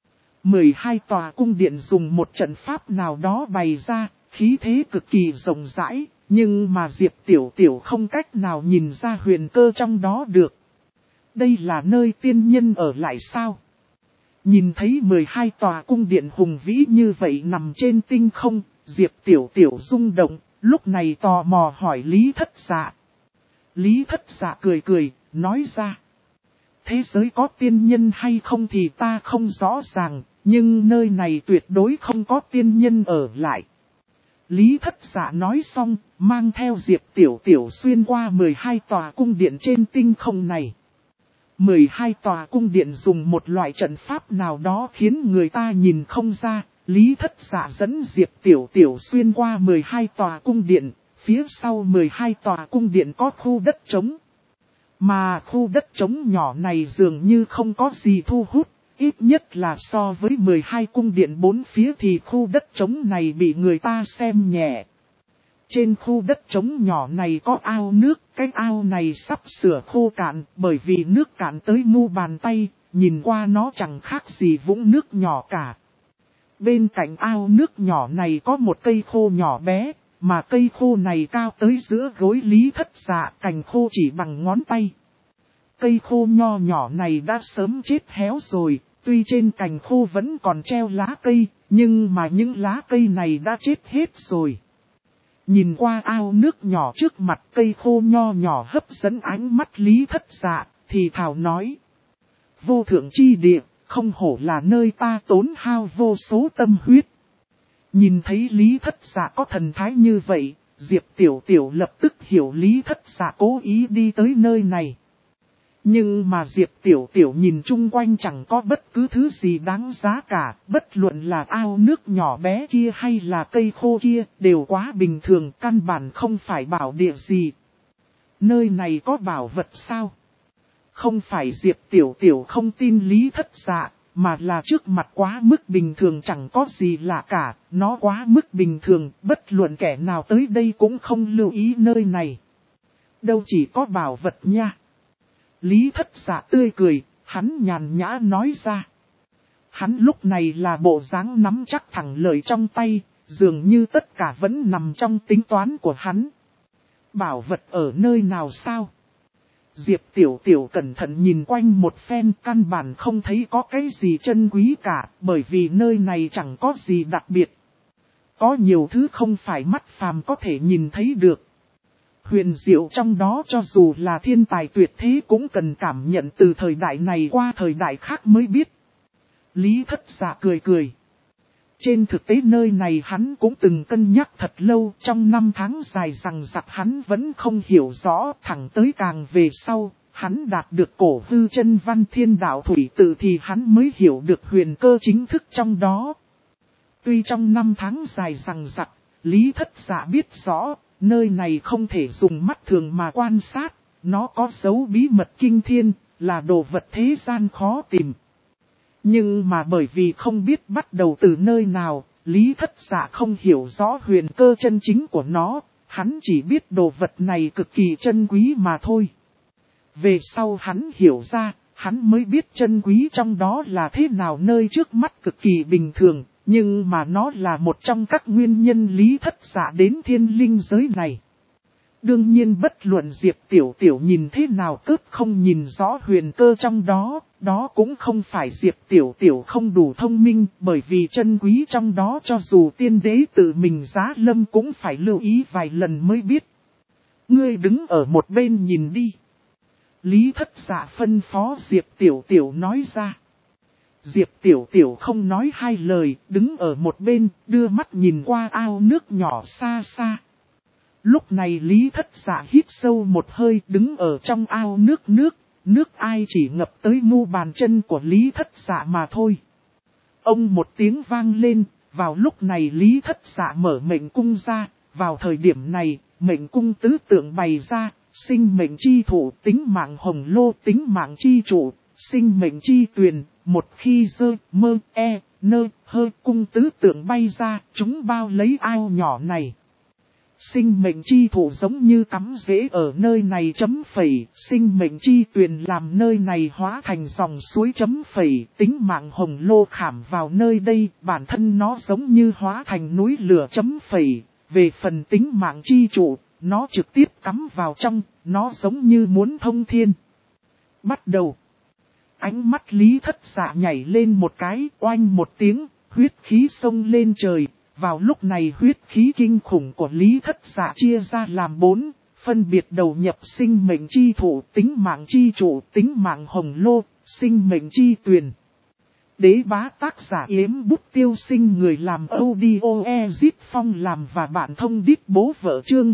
12 tòa cung điện dùng một trận pháp nào đó bày ra, khí thế cực kỳ rộng rãi, nhưng mà Diệp Tiểu Tiểu không cách nào nhìn ra huyền cơ trong đó được. Đây là nơi tiên nhân ở lại sao? Nhìn thấy 12 tòa cung điện hùng vĩ như vậy nằm trên tinh không, Diệp Tiểu Tiểu rung động, lúc này tò mò hỏi Lý Thất Dạ. Lý Thất Dạ cười cười, nói ra. Thế giới có tiên nhân hay không thì ta không rõ ràng, nhưng nơi này tuyệt đối không có tiên nhân ở lại. Lý Thất Dạ nói xong, mang theo Diệp Tiểu Tiểu xuyên qua 12 tòa cung điện trên tinh không này. 12 tòa cung điện dùng một loại trận pháp nào đó khiến người ta nhìn không ra. Lý Thất Dạ dẫn Diệp Tiểu Tiểu xuyên qua 12 tòa cung điện, phía sau 12 tòa cung điện có khu đất trống. Mà khu đất trống nhỏ này dường như không có gì thu hút, ít nhất là so với 12 cung điện bốn phía thì khu đất trống này bị người ta xem nhẹ. Trên khu đất trống nhỏ này có ao nước, cái ao này sắp sửa khô cạn bởi vì nước cạn tới mu bàn tay, nhìn qua nó chẳng khác gì vũng nước nhỏ cả. Bên cạnh ao nước nhỏ này có một cây khô nhỏ bé, mà cây khô này cao tới giữa gối Lý Thất Dạ, cành khô chỉ bằng ngón tay. Cây khô nho nhỏ này đã sớm chết héo rồi, tuy trên cành khô vẫn còn treo lá cây, nhưng mà những lá cây này đã chết hết rồi. Nhìn qua ao nước nhỏ trước mặt, cây khô nho nhỏ hấp dẫn ánh mắt Lý Thất Dạ, thì thào nói. Vô thượng chi địa, không hổ là nơi ta tốn hao vô số tâm huyết. Nhìn thấy Lý Thất Dạ có thần thái như vậy, Diệp Tiểu Tiểu lập tức hiểu Lý Thất Dạ cố ý đi tới nơi này. Nhưng mà Diệp Tiểu Tiểu nhìn chung quanh chẳng có bất cứ thứ gì đáng giá cả, bất luận là ao nước nhỏ bé kia hay là cây khô kia, đều quá bình thường, căn bản không phải bảo địa gì. Nơi này có bảo vật sao? Không phải Diệp Tiểu Tiểu không tin Lý Thất Dạ, mà là trước mặt quá mức bình thường chẳng có gì lạ cả, nó quá mức bình thường, bất luận kẻ nào tới đây cũng không lưu ý nơi này. Đâu chỉ có bảo vật nha. Lý Thất Dạ tươi cười, hắn nhàn nhã nói ra. Hắn lúc này là bộ dáng nắm chắc thẳng lời trong tay, dường như tất cả vẫn nằm trong tính toán của hắn. Bảo vật ở nơi nào sao? Diệp Tiểu Tiểu cẩn thận nhìn quanh một phen, căn bản không thấy có cái gì chân quý cả, bởi vì nơi này chẳng có gì đặc biệt. Có nhiều thứ không phải mắt phàm có thể nhìn thấy được. Huyền diệu trong đó cho dù là thiên tài tuyệt thế cũng cần cảm nhận từ thời đại này qua thời đại khác mới biết. Lý Thất Dạ cười cười. Trên thực tế nơi này hắn cũng từng cân nhắc thật lâu, trong 5 tháng dài rằng rặc hắn vẫn không hiểu rõ, thẳng tới càng về sau, hắn đạt được cổ hư chân văn thiên đạo thủy tự thì hắn mới hiểu được huyền cơ chính thức trong đó. Tuy trong 5 tháng dài rằng rặc, Lý Thất Dạ biết rõ, nơi này không thể dùng mắt thường mà quan sát, nó có dấu bí mật kinh thiên, là đồ vật thế gian khó tìm. Nhưng mà bởi vì không biết bắt đầu từ nơi nào, Lý Thất Dạ không hiểu rõ huyền cơ chân chính của nó, hắn chỉ biết đồ vật này cực kỳ chân quý mà thôi. Về sau hắn hiểu ra, hắn mới biết chân quý trong đó là thế nào, nơi trước mắt cực kỳ bình thường, nhưng mà nó là một trong các nguyên nhân Lý Thất Dạ đến thiên linh giới này. Đương nhiên bất luận Diệp Tiểu Tiểu nhìn thế nào cướp không nhìn rõ huyền cơ trong đó, đó cũng không phải Diệp Tiểu Tiểu không đủ thông minh, bởi vì chân quý trong đó cho dù tiên đế tự mình giá lâm cũng phải lưu ý vài lần mới biết. Ngươi đứng ở một bên nhìn đi. Lý Thất Dạ phân phó Diệp Tiểu Tiểu nói ra. Diệp Tiểu Tiểu không nói hai lời, đứng ở một bên, đưa mắt nhìn qua ao nước nhỏ xa xa. Lúc này Lý Thất Dạ hít sâu một hơi, đứng ở trong ao nước, nước ai chỉ ngập tới mu bàn chân của Lý Thất Dạ mà thôi. Ông một tiếng vang lên, vào lúc này Lý Thất Dạ mở mệnh cung ra, vào thời điểm này, mệnh cung tứ tượng bày ra, sinh mệnh chi thủ tính mạng hồng lô tính mạng chi trụ, sinh mệnh chi tuyền, một khi dơ, mơ, nơ, hơ cung tứ tượng bay ra, chúng bao lấy ao nhỏ này. Sinh mệnh chi thủ giống như cắm rễ ở nơi này chấm phẩy, sinh mệnh chi tuyền làm nơi này hóa thành dòng suối chấm phẩy, tính mạng hồng lô khảm vào nơi đây, bản thân nó giống như hóa thành núi lửa chấm phẩy, về phần tính mạng chi trụ, nó trực tiếp cắm vào trong, nó giống như muốn thông thiên. Bắt đầu. Ánh mắt Lý Thất Dạ nhảy lên một cái, oanh một tiếng, huyết khí xông lên trời. Vào lúc này huyết khí kinh khủng của Lý Thất Dạ chia ra làm 4, phân biệt đầu nhập sinh mệnh chi thủ, tính mạng chi trụ, tính mạng hồng lô, sinh mệnh chi tuyền. Đế bá tác giả Yếm Bút Tiêu Sinh, người làm audio Ezit Phong làm và bạn thông đít bố vợ chương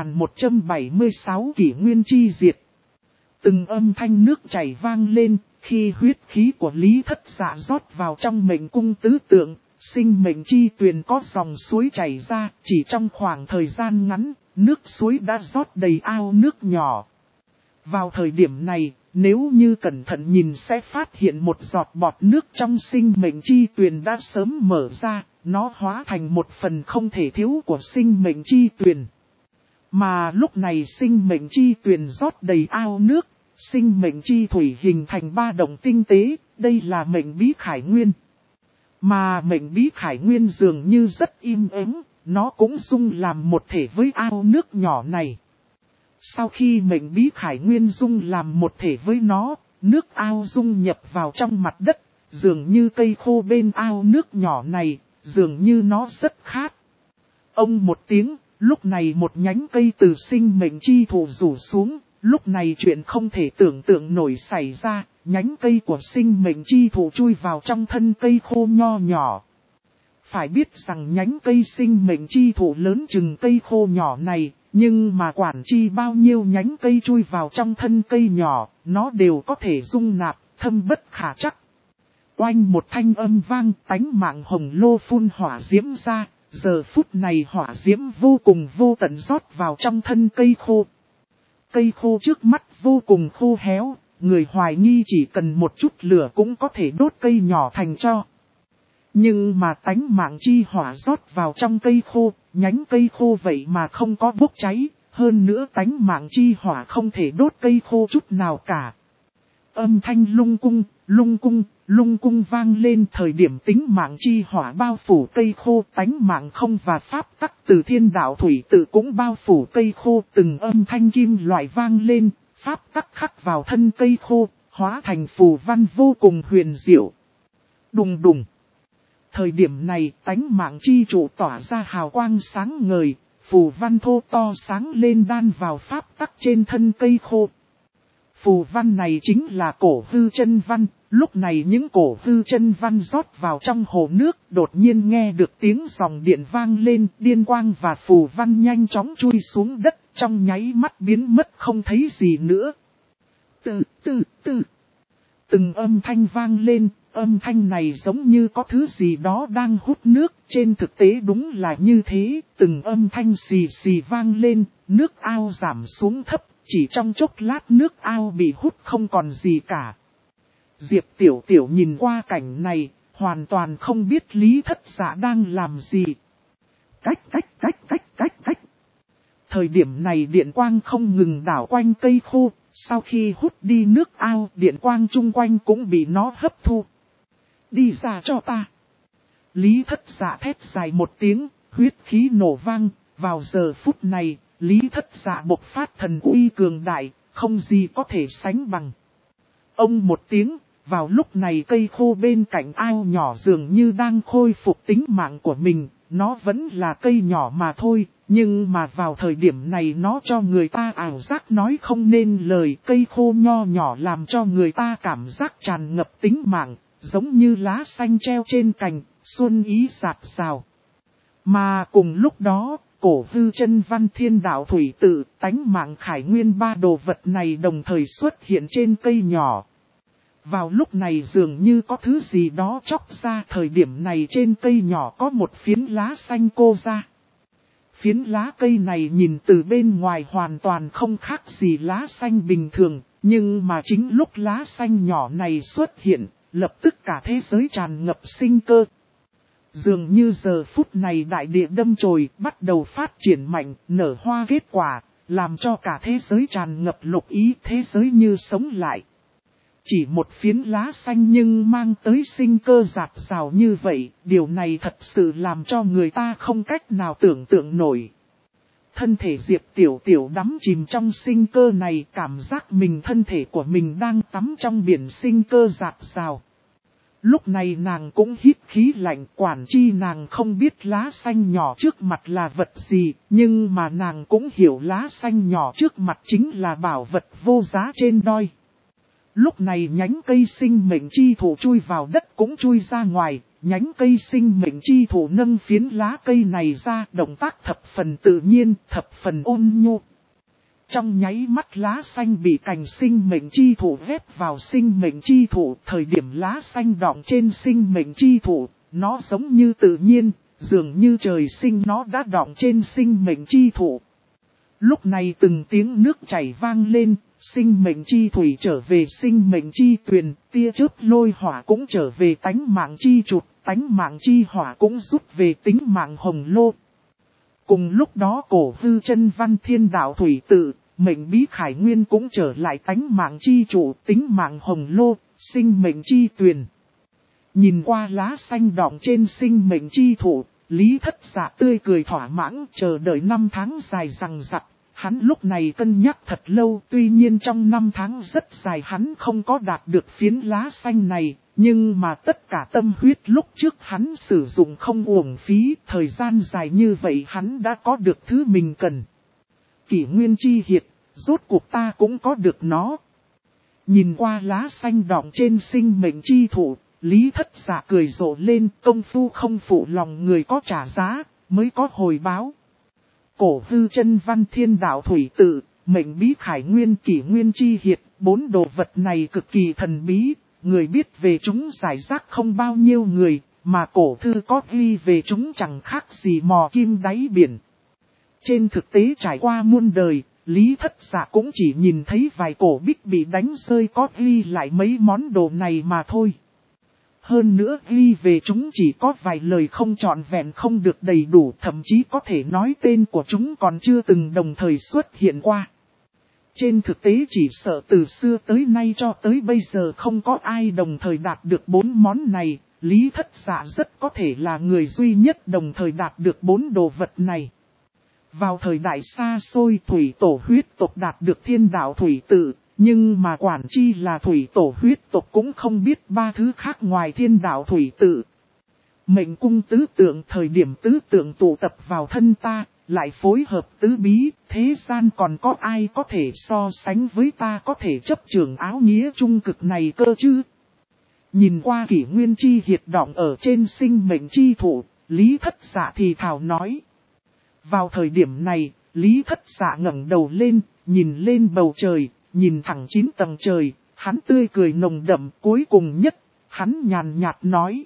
2176 kỷ nguyên chi diệt. Từng âm thanh nước chảy vang lên, khi huyết khí của Lý Thất Dạ rót vào trong mệnh cung tứ tượng, sinh mệnh chi tuyền có dòng suối chảy ra, chỉ trong khoảng thời gian ngắn, nước suối đã rót đầy ao nước nhỏ. Vào thời điểm này, nếu như cẩn thận nhìn sẽ phát hiện một giọt bọt nước trong sinh mệnh chi tuyền đã sớm mở ra, nó hóa thành một phần không thể thiếu của sinh mệnh chi tuyền. Mà lúc này sinh mệnh chi tuyền rót đầy ao nước, sinh mệnh chi thủy hình thành 3 động tinh tế, đây là mệnh bí khải nguyên. Mà mệnh bí khải nguyên dường như rất im ắng, nó cũng dung làm một thể với ao nước nhỏ này. Sau khi mệnh bí khải nguyên dung làm một thể với nó, nước ao dung nhập vào trong mặt đất, dường như cây khô bên ao nước nhỏ này, dường như nó rất khát. Ông một tiếng, lúc này một nhánh cây từ sinh mệnh chi thủ rủ xuống, lúc này chuyện không thể tưởng tượng nổi xảy ra, nhánh cây của sinh mệnh chi thủ chui vào trong thân cây khô nho nhỏ. Phải biết rằng nhánh cây sinh mệnh chi thủ lớn chừng cây khô nhỏ này, nhưng mà quản chi bao nhiêu nhánh cây chui vào trong thân cây nhỏ, nó đều có thể dung nạp, thâm bất khả trắc. Oanh một thanh âm vang, tánh mạng hồng lô phun hỏa diễm ra, giờ phút này hỏa diễm vô cùng vô tận rót vào trong thân cây khô. Cây khô trước mắt vô cùng khô héo, người hoài nghi chỉ cần một chút lửa cũng có thể đốt cây nhỏ thành tro. Nhưng mà tánh mạng chi hỏa rót vào trong cây khô, nhánh cây khô vậy mà không có bốc cháy, hơn nữa tánh mạng chi hỏa không thể đốt cây khô chút nào cả. Âm thanh lung cung vang lên, thời điểm tính mạng chi hỏa bao phủ cây khô, tánh mạng không và pháp tắc từ thiên đạo thủy tự cũng bao phủ cây khô, từng âm thanh kim loại vang lên, pháp tắc khắc vào thân cây khô, hóa thành phù văn vô cùng huyền diệu. Đùng đùng. Thời điểm này, tánh mạng chi trụ tỏa ra hào quang sáng ngời, phù văn thô to sáng lên đan vào pháp tắc trên thân cây khô. Phù văn này chính là cổ hư chân văn, lúc này những cổ hư chân văn rót vào trong hồ nước, đột nhiên nghe được tiếng dòng điện vang lên, điên quang và phù văn nhanh chóng chui xuống đất, trong nháy mắt biến mất không thấy gì nữa. Từng âm thanh vang lên, âm thanh này giống như có thứ gì đó đang hút nước, trên thực tế đúng là như thế, từng âm thanh xì xì vang lên, nước ao giảm xuống thấp, chỉ trong chốc lát nước ao bị hút không còn gì cả. Diệp Tiểu Tiểu nhìn qua cảnh này, hoàn toàn không biết Lý Thất Dạ đang làm gì. Cách. Thời điểm này điện quang không ngừng đảo quanh cây khô, sau khi hút đi nước ao, điện quang chung quanh cũng bị nó hấp thu. Đi ra cho ta. Lý Thất Dạ thét dài một tiếng, huyết khí nổ vang, vào giờ phút này, Lý Thất Dạ bộc phát thần uy cường đại, không gì có thể sánh bằng. Ông một tiếng, vào lúc này cây khô bên cạnh ao nhỏ dường như đang khôi phục tính mạng của mình, nó vẫn là cây nhỏ mà thôi, nhưng mà vào thời điểm này nó cho người ta ảo giác nói không nên lời, cây khô nho nhỏ làm cho người ta cảm giác tràn ngập tính mạng, giống như lá xanh treo trên cành, xuân ý rạt rào. Mà cùng lúc đó, cổ hư chân văn thiên đạo thủy tự, tánh mạng khải nguyên ba đồ vật này đồng thời xuất hiện trên cây nhỏ. Vào lúc này dường như có thứ gì đó chóc ra, thời điểm này trên cây nhỏ có một phiến lá xanh cô ra. Phiến lá cây này nhìn từ bên ngoài hoàn toàn không khác gì lá xanh bình thường, nhưng mà chính lúc lá xanh nhỏ này xuất hiện, lập tức cả thế giới tràn ngập sinh cơ. Dường như giờ phút này đại địa đâm chồi bắt đầu phát triển mạnh, nở hoa kết quả, làm cho cả thế giới tràn ngập lục ý, thế giới như sống lại. Chỉ một phiến lá xanh nhưng mang tới sinh cơ rạt rào như vậy, điều này thật sự làm cho người ta không cách nào tưởng tượng nổi. Thân thể Diệp Tiểu Tiểu đắm chìm trong sinh cơ này, cảm giác thân thể của mình đang tắm trong biển sinh cơ rạt rào. Lúc này nàng cũng hít khí lạnh, quản chi nàng không biết lá xanh nhỏ trước mặt là vật gì, nhưng mà nàng cũng hiểu lá xanh nhỏ trước mặt chính là bảo vật vô giá trên đoi. Lúc này nhánh cây sinh mệnh chi thủ chui vào đất cũng chui ra ngoài, nhánh cây sinh mệnh chi thủ nâng phiến lá cây này ra, động tác thập phần tự nhiên, thập phần ôn nhu. Trong nháy mắt lá xanh bị cành sinh mệnh chi thủ ghép vào sinh mệnh chi thủ, thời điểm lá xanh đọng trên sinh mệnh chi thủ, nó giống như tự nhiên, dường như trời sinh nó đã đọng trên sinh mệnh chi thủ. Lúc này từng tiếng nước chảy vang lên, sinh mệnh chi thủy trở về sinh mệnh chi tuyền, tia chớp lôi hỏa cũng trở về tánh mạng chi trụt, tánh mạng chi hỏa cũng rút về tính mạng hồng lô. Cùng lúc đó cổ hư chân văn thiên đạo thủy tự, mệnh bí khải nguyên cũng trở lại tánh mạng chi trụ, tính mạng hồng lô, sinh mệnh chi tuyền. Nhìn qua lá xanh đọng trên sinh mệnh chi thụ, Lý Thất Dạ tươi cười thỏa mãn, chờ đợi 5 tháng dài dằng dặc. Hắn lúc này cân nhắc thật lâu, tuy nhiên trong 5 tháng rất dài hắn không có đạt được phiến lá xanh này, nhưng mà tất cả tâm huyết lúc trước hắn sử dụng không uổng phí, thời gian dài như vậy hắn đã có được thứ mình cần. Kỷ nguyên chi hiệt, rốt cuộc ta cũng có được nó. Nhìn qua lá xanh đọng trên sinh mệnh chi thủ, Lý Thất Dạ cười rộ lên, công phu không phụ lòng người có trả giá, mới có hồi báo. Cổ hư chân văn thiên đạo thủy tự, mệnh bí khải nguyên kỷ nguyên chi hiệt, 4 đồ vật này cực kỳ thần bí, người biết về chúng giải rác không bao nhiêu người, mà cổ thư có ghi về chúng chẳng khác gì mò kim đáy biển. Trên thực tế trải qua muôn đời, Lý Thất Dạ cũng chỉ nhìn thấy vài cổ bích bị đánh rơi có ghi lại mấy món đồ này mà thôi. Hơn nữa ghi về chúng chỉ có vài lời không trọn vẹn, không được đầy đủ, thậm chí có thể nói tên của chúng còn chưa từng đồng thời xuất hiện qua. Trên thực tế chỉ sợ từ xưa tới nay cho tới bây giờ không có ai đồng thời đạt được 4 món này, Lý Thất Dạ rất có thể là người duy nhất đồng thời đạt được 4 đồ vật này. Vào thời đại xa xôi thủy tổ huyết tộc đạt được thiên đạo thủy tự. Nhưng mà quản chi là thủy tổ huyết tộc cũng không biết 3 thứ khác ngoài thiên đạo thủy tự. Mệnh cung tứ tượng, thời điểm tứ tượng tụ tập vào thân ta, lại phối hợp tứ bí, thế gian còn có ai có thể so sánh với ta, có thể chấp trường áo nghĩa trung cực này cơ chứ? Nhìn qua kỷ nguyên chi hiệt đọng ở trên sinh mệnh chi thủ, Lý Thất Dạ thì thào nói. Vào thời điểm này, Lý Thất Dạ ngẩng đầu lên, nhìn lên bầu trời. Nhìn thẳng 9 tầng trời, hắn tươi cười nồng đậm, cuối cùng nhất, hắn nhàn nhạt nói.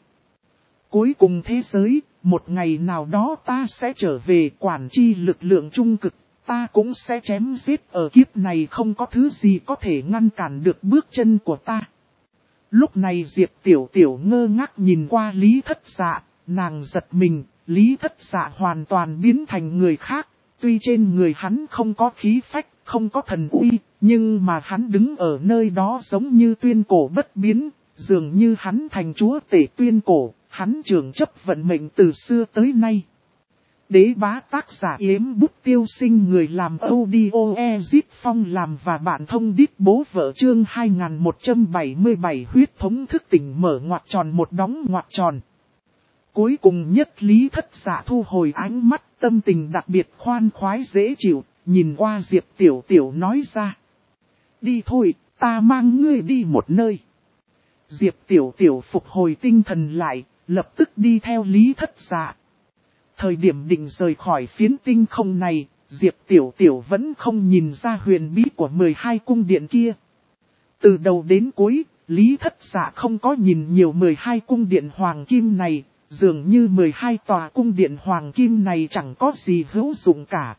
Cuối cùng thế giới, một ngày nào đó ta sẽ trở về, quản chi lực lượng trung cực, ta cũng sẽ chém giết, ở kiếp này không có thứ gì có thể ngăn cản được bước chân của ta. Lúc này Diệp Tiểu Tiểu ngơ ngác nhìn qua Lý Thất Dạ, nàng giật mình, Lý Thất Dạ hoàn toàn biến thành người khác, tuy trên người hắn không có khí phách, không có thần uy, nhưng mà hắn đứng ở nơi đó giống như tuyên cổ bất biến, dường như hắn thành chúa tể tuyên cổ, hắn trưởng chấp vận mệnh từ xưa tới nay. Đế bá tác giả Yếm Bút Tiêu Sinh, người làm audio Ezit Phong làm và bạn thông đít bố vợ chương 2177 huyết thống thức tỉnh mở ngoặc tròn một đóng ngoặc tròn. Cuối cùng nhất Lý Thất Dạ thu hồi ánh mắt, tâm tình đặc biệt khoan khoái dễ chịu, nhìn qua Diệp Tiểu Tiểu nói ra. Đi thôi, ta mang ngươi đi một nơi. Diệp Tiểu Tiểu phục hồi tinh thần lại, lập tức đi theo Lý Thất Dạ. Thời điểm định rời khỏi phiến tinh không này, Diệp Tiểu Tiểu vẫn không nhìn ra huyền bí của 12 cung điện kia. Từ đầu đến cuối, Lý Thất Dạ không có nhìn nhiều 12 cung điện hoàng kim này, dường như 12 tòa cung điện hoàng kim này chẳng có gì hữu dụng cả.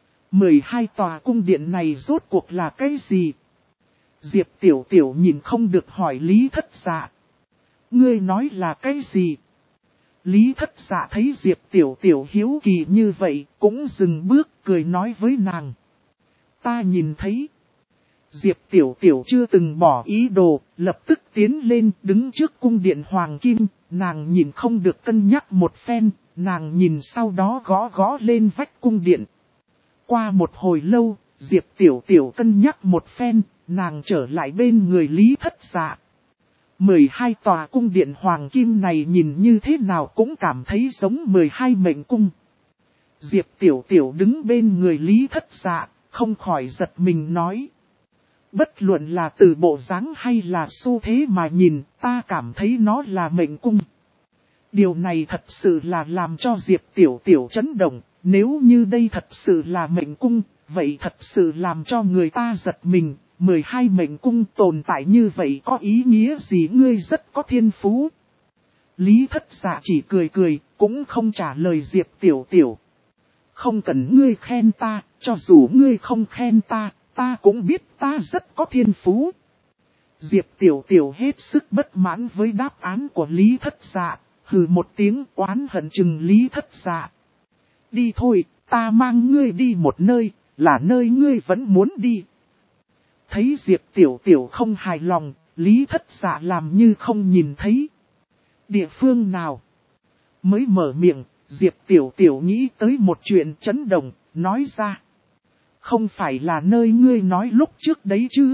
12 tòa cung điện này rốt cuộc là cái gì? Diệp Tiểu Tiểu nhìn không được hỏi Lý Thất Dạ. Ngươi nói là cái gì? Lý Thất Dạ thấy Diệp Tiểu Tiểu hiếu kỳ như vậy, cũng dừng bước cười nói với nàng. Ta nhìn thấy. Diệp Tiểu Tiểu chưa từng bỏ ý đồ, lập tức tiến lên đứng trước cung điện hoàng kim, nàng nhìn không được cân nhắc một phen, nàng nhìn sau đó gõ gõ lên vách cung điện. Qua một hồi lâu, Diệp Tiểu Tiểu cân nhắc một phen, nàng trở lại bên người Lý Thất Dạ. 12 tòa cung điện hoàng kim này nhìn như thế nào cũng cảm thấy giống 12 mệnh cung. Diệp Tiểu Tiểu đứng bên người Lý Thất Dạ, không khỏi giật mình nói. Bất luận là từ bộ dáng hay là xu thế mà nhìn, ta cảm thấy nó là mệnh cung. Điều này thật sự là làm cho Diệp Tiểu Tiểu chấn động, nếu như đây thật sự là mệnh cung, vậy thật sự làm cho người ta giật mình. 12 mệnh cung tồn tại như vậy có ý nghĩa gì? Ngươi rất có thiên phú. Lý Thất Dạ chỉ cười cười, cũng không trả lời Diệp Tiểu Tiểu. Không cần ngươi khen ta, cho dù ngươi không khen ta, ta cũng biết ta rất có thiên phú. Diệp Tiểu Tiểu hết sức bất mãn với đáp án của Lý Thất Dạ, hừ một tiếng oán hận chừng Lý Thất Dạ. Đi thôi, ta mang ngươi đi một nơi, là nơi ngươi vẫn muốn đi. Thấy Diệp Tiểu Tiểu không hài lòng, Lý Thất Dạ làm như không nhìn thấy. Địa phương nào? Mới mở miệng, Diệp Tiểu Tiểu nghĩ tới một chuyện chấn động, nói ra. Không phải là nơi ngươi nói lúc trước đấy chứ?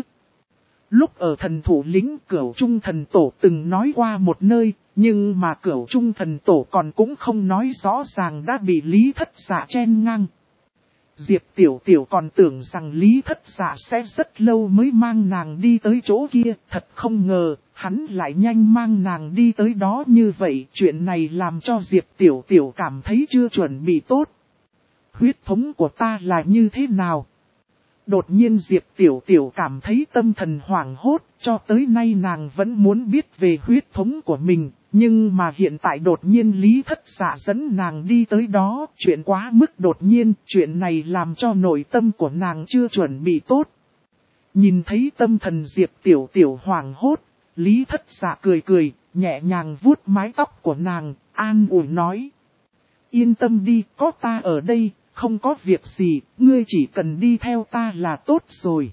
Lúc ở thần thủ lĩnh Cửu Trung Thần Tổ từng nói qua một nơi, nhưng mà Cửu Trung Thần Tổ còn cũng không nói rõ ràng đã bị Lý Thất Dạ chen ngang. Diệp Tiểu Tiểu còn tưởng rằng Lý Thất Dạ sẽ rất lâu mới mang nàng đi tới chỗ kia, thật không ngờ, hắn lại nhanh mang nàng đi tới đó như vậy. Chuyện này làm cho Diệp Tiểu Tiểu cảm thấy chưa chuẩn bị tốt. Huyết thống của ta là như thế nào? Đột nhiên Diệp Tiểu Tiểu cảm thấy tâm thần hoảng hốt, cho tới nay nàng vẫn muốn biết về huyết thống của mình. Nhưng mà hiện tại đột nhiên Lý Thất Dạ dẫn nàng đi tới đó, chuyện quá mức đột nhiên, chuyện này làm cho nội tâm của nàng chưa chuẩn bị tốt. Nhìn thấy tâm thần Diệp Tiểu Tiểu hoảng hốt, Lý Thất Dạ cười cười, nhẹ nhàng vuốt mái tóc của nàng, an ủi nói. Yên tâm đi, có ta ở đây, không có việc gì, ngươi chỉ cần đi theo ta là tốt rồi.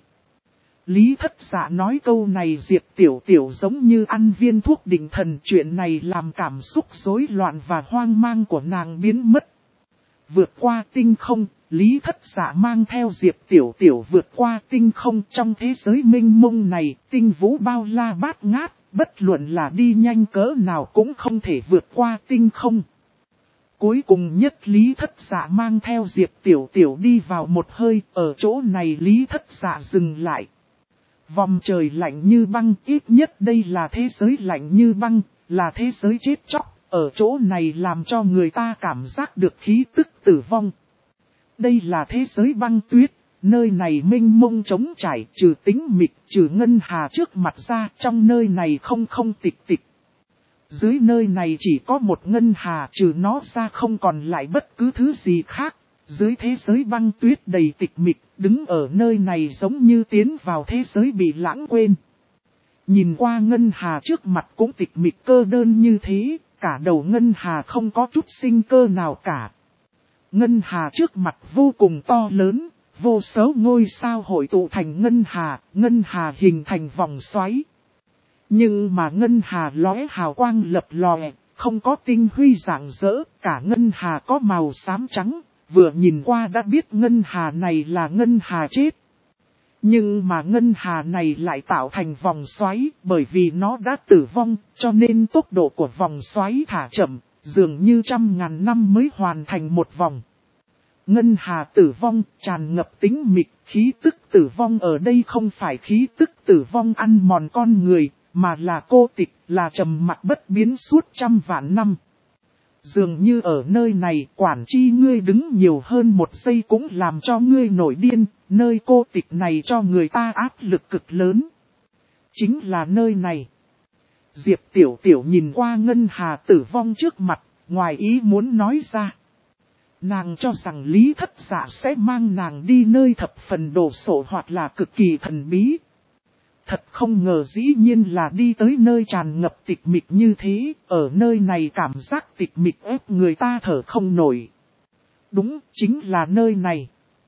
Lý Thất Dạ nói câu này Diệp Tiểu Tiểu giống như ăn viên thuốc định thần, chuyện này làm cảm xúc rối loạn và hoang mang của nàng biến mất. Vượt qua tinh không, Lý Thất Dạ mang theo Diệp Tiểu Tiểu vượt qua tinh không trong thế giới mênh mông này, tinh vũ bao la bát ngát, bất luận là đi nhanh cỡ nào cũng không thể vượt qua tinh không. Cuối cùng nhất Lý Thất Dạ mang theo Diệp Tiểu Tiểu đi vào một hơi, ở chỗ này Lý Thất Dạ dừng lại. Vòng trời lạnh như băng, ít nhất đây là thế giới lạnh như băng, là thế giới chết chóc, ở chỗ này làm cho người ta cảm giác được khí tức tử vong. Đây là thế giới băng tuyết, nơi này mênh mông trống trải, trừ tĩnh mịch, trừ ngân hà trước mặt ra, trong nơi này không tịch tịch. Dưới nơi này chỉ có một ngân hà, trừ nó ra không còn lại bất cứ thứ gì khác. Dưới thế giới băng tuyết đầy tịch mịch, đứng ở nơi này giống như tiến vào thế giới bị lãng quên. Nhìn qua ngân hà trước mặt cũng tịch mịch cơ đơn như thế, cả đầu ngân hà không có chút sinh cơ nào cả. Ngân hà trước mặt vô cùng to lớn, vô số ngôi sao hội tụ thành ngân hà hình thành vòng xoáy. Nhưng mà ngân hà lóe hào quang lập lòe, không có tinh huy rạng rỡ, cả ngân hà có màu xám trắng. Vừa nhìn qua đã biết ngân hà này là ngân hà chết. Nhưng mà ngân hà này lại tạo thành vòng xoáy, bởi vì nó đã tử vong, cho nên tốc độ của vòng xoáy thả chậm, dường như 100.000 năm mới hoàn thành một vòng. Ngân hà tử vong, tràn ngập tĩnh mịch, khí tức tử vong ở đây không phải khí tức tử vong ăn mòn con người, mà là cô tịch, là trầm mặc bất biến suốt 100 vạn năm. Dường như ở nơi này quản chi ngươi đứng nhiều hơn một giây cũng làm cho ngươi nổi điên, nơi cô tịch này cho người ta áp lực cực lớn. Chính là nơi này. Diệp Tiểu Tiểu nhìn qua Ngân Hà tử vong trước mặt, ngoài ý muốn nói ra. Nàng cho rằng Lý Thất Dạ sẽ mang nàng đi nơi thập phần đồ sộ hoặc là cực kỳ thần bí. Thật không ngờ dĩ nhiên là đi tới nơi tràn ngập tịch mịch như thế, ở nơi này cảm giác tịch mịch ép người ta thở không nổi. Đúng, chính là nơi này.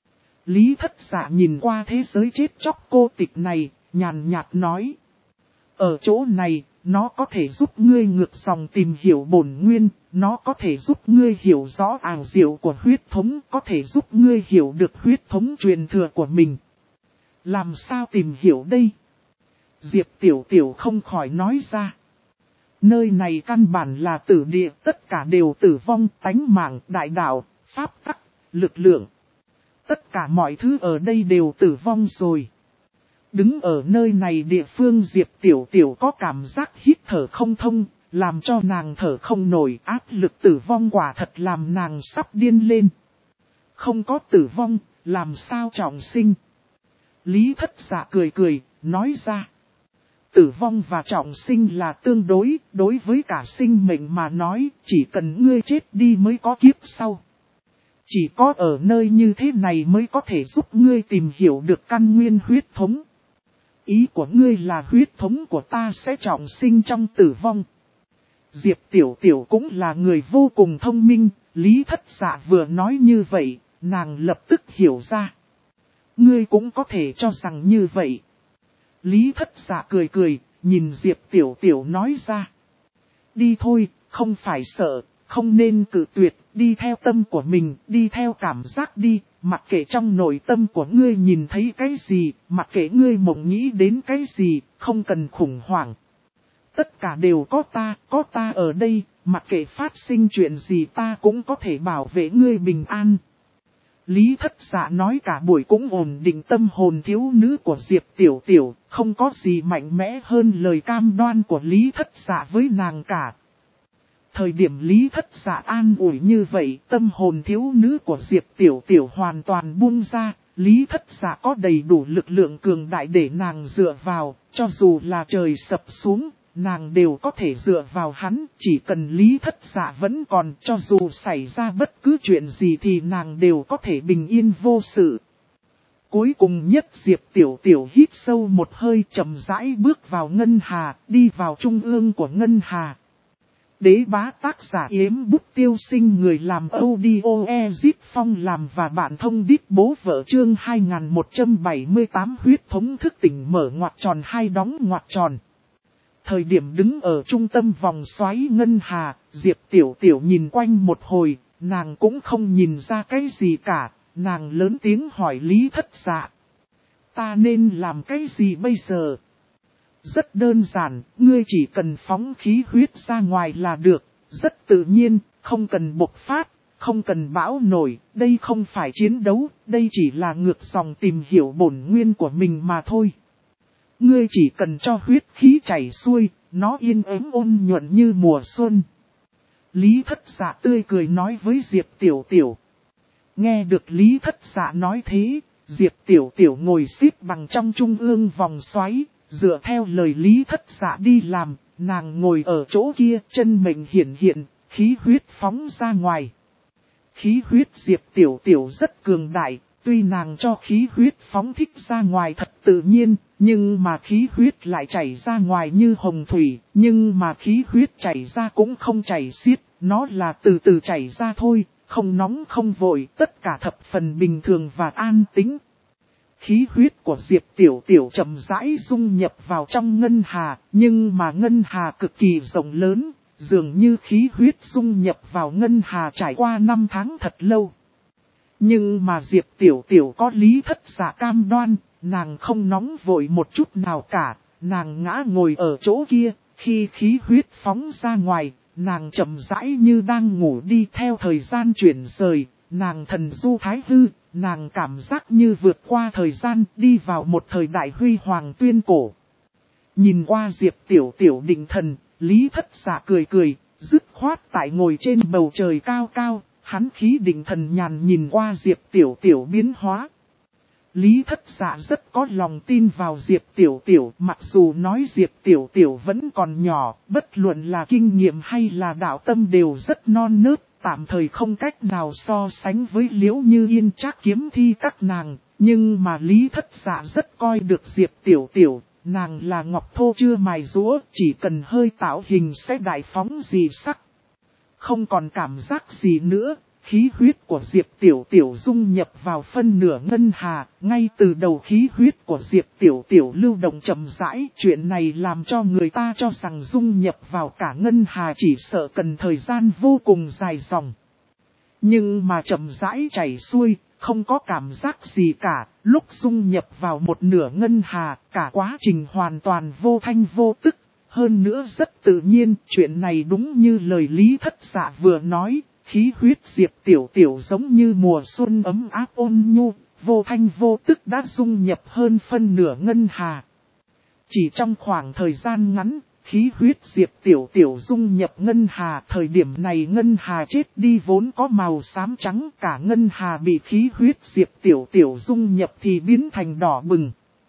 Lý Thất Dạ nhìn qua thế giới chết chóc cô tịch này, nhàn nhạt nói. Ở chỗ này, nó có thể giúp ngươi ngược dòng tìm hiểu bổn nguyên, nó có thể giúp ngươi hiểu rõ ảo diệu của huyết thống, có thể giúp ngươi hiểu được huyết thống truyền thừa của mình. Làm sao tìm hiểu đây? Diệp Tiểu Tiểu không khỏi nói ra. Nơi này căn bản là tử địa, tất cả đều tử vong, tánh mạng, đại đạo, pháp tắc, lực lượng. Tất cả mọi thứ ở đây đều tử vong rồi. Đứng ở nơi này địa phương Diệp Tiểu Tiểu có cảm giác hít thở không thông, làm cho nàng thở không nổi, áp lực tử vong quả thật làm nàng sắp điên lên. Không có tử vong, làm sao trọng sinh? Lý Thất Dạ cười cười, nói ra. Tử vong và trọng sinh là tương đối, đối với cả sinh mệnh mà nói, chỉ cần ngươi chết đi mới có kiếp sau. Chỉ có ở nơi như thế này mới có thể giúp ngươi tìm hiểu được căn nguyên huyết thống. Ý của ngươi là huyết thống của ta sẽ trọng sinh trong tử vong. Diệp Tiểu Tiểu cũng là người vô cùng thông minh, Lý Thất Dạ vừa nói như vậy, nàng lập tức hiểu ra. Ngươi cũng có thể cho rằng như vậy. Lý Thất Dạ cười cười, nhìn Diệp Tiểu Tiểu nói ra. Đi thôi, không phải sợ, không nên cự tuyệt, đi theo tâm của mình, đi theo cảm giác đi, mặc kệ trong nội tâm của ngươi nhìn thấy cái gì, mặc kệ ngươi mộng nghĩ đến cái gì, không cần khủng hoảng. Tất cả đều có ta ở đây, mặc kệ phát sinh chuyện gì ta cũng có thể bảo vệ ngươi bình an. Lý Thất Dạ nói cả buổi cũng ổn định tâm hồn thiếu nữ của Diệp Tiểu Tiểu, không có gì mạnh mẽ hơn lời cam đoan của Lý Thất Dạ với nàng cả. Thời điểm Lý Thất Dạ an ủi như vậy, tâm hồn thiếu nữ của Diệp Tiểu Tiểu hoàn toàn buông ra, Lý Thất Dạ có đầy đủ lực lượng cường đại để nàng dựa vào, cho dù là trời sập xuống, nàng đều có thể dựa vào hắn, chỉ cần Lý Thất Dạ vẫn còn, cho dù xảy ra bất cứ chuyện gì thì nàng đều có thể bình yên vô sự. Cuối cùng nhất Diệp Tiểu Tiểu hít sâu một hơi chậm rãi bước vào Ngân Hà, đi vào trung ương của Ngân Hà. Đế bá tác giả Yếm Bút Tiêu Sinh, người làm audio Ezit Phong làm và bạn thông đít bố vợ chương 2178 huyết thống thức tỉnh mở ngoặc tròn hai đóng ngoặc tròn. Thời điểm đứng ở trung tâm vòng xoáy Ngân Hà, Diệp Tiểu Tiểu nhìn quanh một hồi, nàng cũng không nhìn ra cái gì cả, nàng lớn tiếng hỏi Lý Thất Dạ. Ta nên làm cái gì bây giờ? Rất đơn giản, ngươi chỉ cần phóng khí huyết ra ngoài là được, rất tự nhiên, không cần bộc phát, không cần bão nổi, đây không phải chiến đấu, đây chỉ là ngược dòng tìm hiểu bổn nguyên của mình mà thôi. Ngươi chỉ cần cho huyết khí chảy xuôi, nó yên ắng ôn nhuận như mùa xuân. Lý Thất Dạ tươi cười nói với Diệp Tiểu Tiểu. Nghe được Lý Thất Dạ nói thế, Diệp Tiểu Tiểu ngồi xếp bằng trong trung ương vòng xoáy, dựa theo lời Lý Thất Dạ đi làm, nàng ngồi ở chỗ kia, chân mệnh hiển hiện, khí huyết phóng ra ngoài. Khí huyết Diệp Tiểu Tiểu rất cường đại, tuy nàng cho khí huyết phóng thích ra ngoài thật tự nhiên, nhưng mà khí huyết lại chảy ra ngoài như hồng thủy, nhưng mà khí huyết chảy ra cũng không chảy xiết, nó là từ từ chảy ra thôi, không nóng không vội, tất cả thập phần bình thường và an tĩnh. Khí huyết của Diệp Tiểu Tiểu chậm rãi dung nhập vào trong Ngân Hà, nhưng mà Ngân Hà cực kỳ rộng lớn, dường như khí huyết dung nhập vào Ngân Hà trải qua 5 tháng thật lâu. Nhưng mà Diệp Tiểu Tiểu có Lý Thất Dạ cam đoan, nàng không nóng vội một chút nào cả, nàng ngã ngồi ở chỗ kia, khi khí huyết phóng ra ngoài, nàng chậm rãi như đang ngủ đi theo thời gian chuyển rời, nàng thần du thái hư, nàng cảm giác như vượt qua thời gian đi vào một thời đại huy hoàng tuyên cổ. Nhìn qua Diệp Tiểu Tiểu định thần, Lý Thất Dạ cười cười, Dứt khoát tại ngồi trên bầu trời cao cao, hắn khí định thần nhàn nhìn qua Diệp Tiểu Tiểu biến hóa. Lý Thất Dạ rất có lòng tin vào Diệp Tiểu Tiểu, mặc dù nói Diệp Tiểu Tiểu vẫn còn nhỏ, bất luận là kinh nghiệm hay là đạo tâm đều rất non nớt, tạm thời không cách nào so sánh với Liễu Như Yên Trác kiếm thi các nàng, nhưng mà Lý Thất Dạ rất coi được Diệp Tiểu Tiểu, nàng là ngọc thô chưa mài rũa, chỉ cần hơi tạo hình sẽ đại phóng dị sắc. Không còn cảm giác gì nữa. Khí huyết của Diệp Tiểu Tiểu dung nhập vào phân nửa ngân hà, ngay từ đầu khí huyết của Diệp Tiểu Tiểu lưu động chậm rãi, chuyện này làm cho người ta cho rằng dung nhập vào cả ngân hà chỉ sợ cần thời gian vô cùng dài dòng. Nhưng mà chậm rãi chảy xuôi, không có cảm giác gì cả, lúc dung nhập vào một nửa ngân hà, cả quá trình hoàn toàn vô thanh vô tức, hơn nữa rất tự nhiên, chuyện này đúng như lời Lý Thất Dạ vừa nói. Khí huyết Diệp Tiểu Tiểu giống như mùa xuân ấm áp ôn nhu, vô thanh vô tức đã dung nhập hơn phân nửa ngân hà. Chỉ trong khoảng thời gian ngắn, khí huyết Diệp Tiểu Tiểu dung nhập ngân hà, thời điểm này ngân hà chết đi vốn có màu xám trắng, cả ngân hà bị khí huyết Diệp Tiểu Tiểu dung nhập thì biến thành đỏ bừng.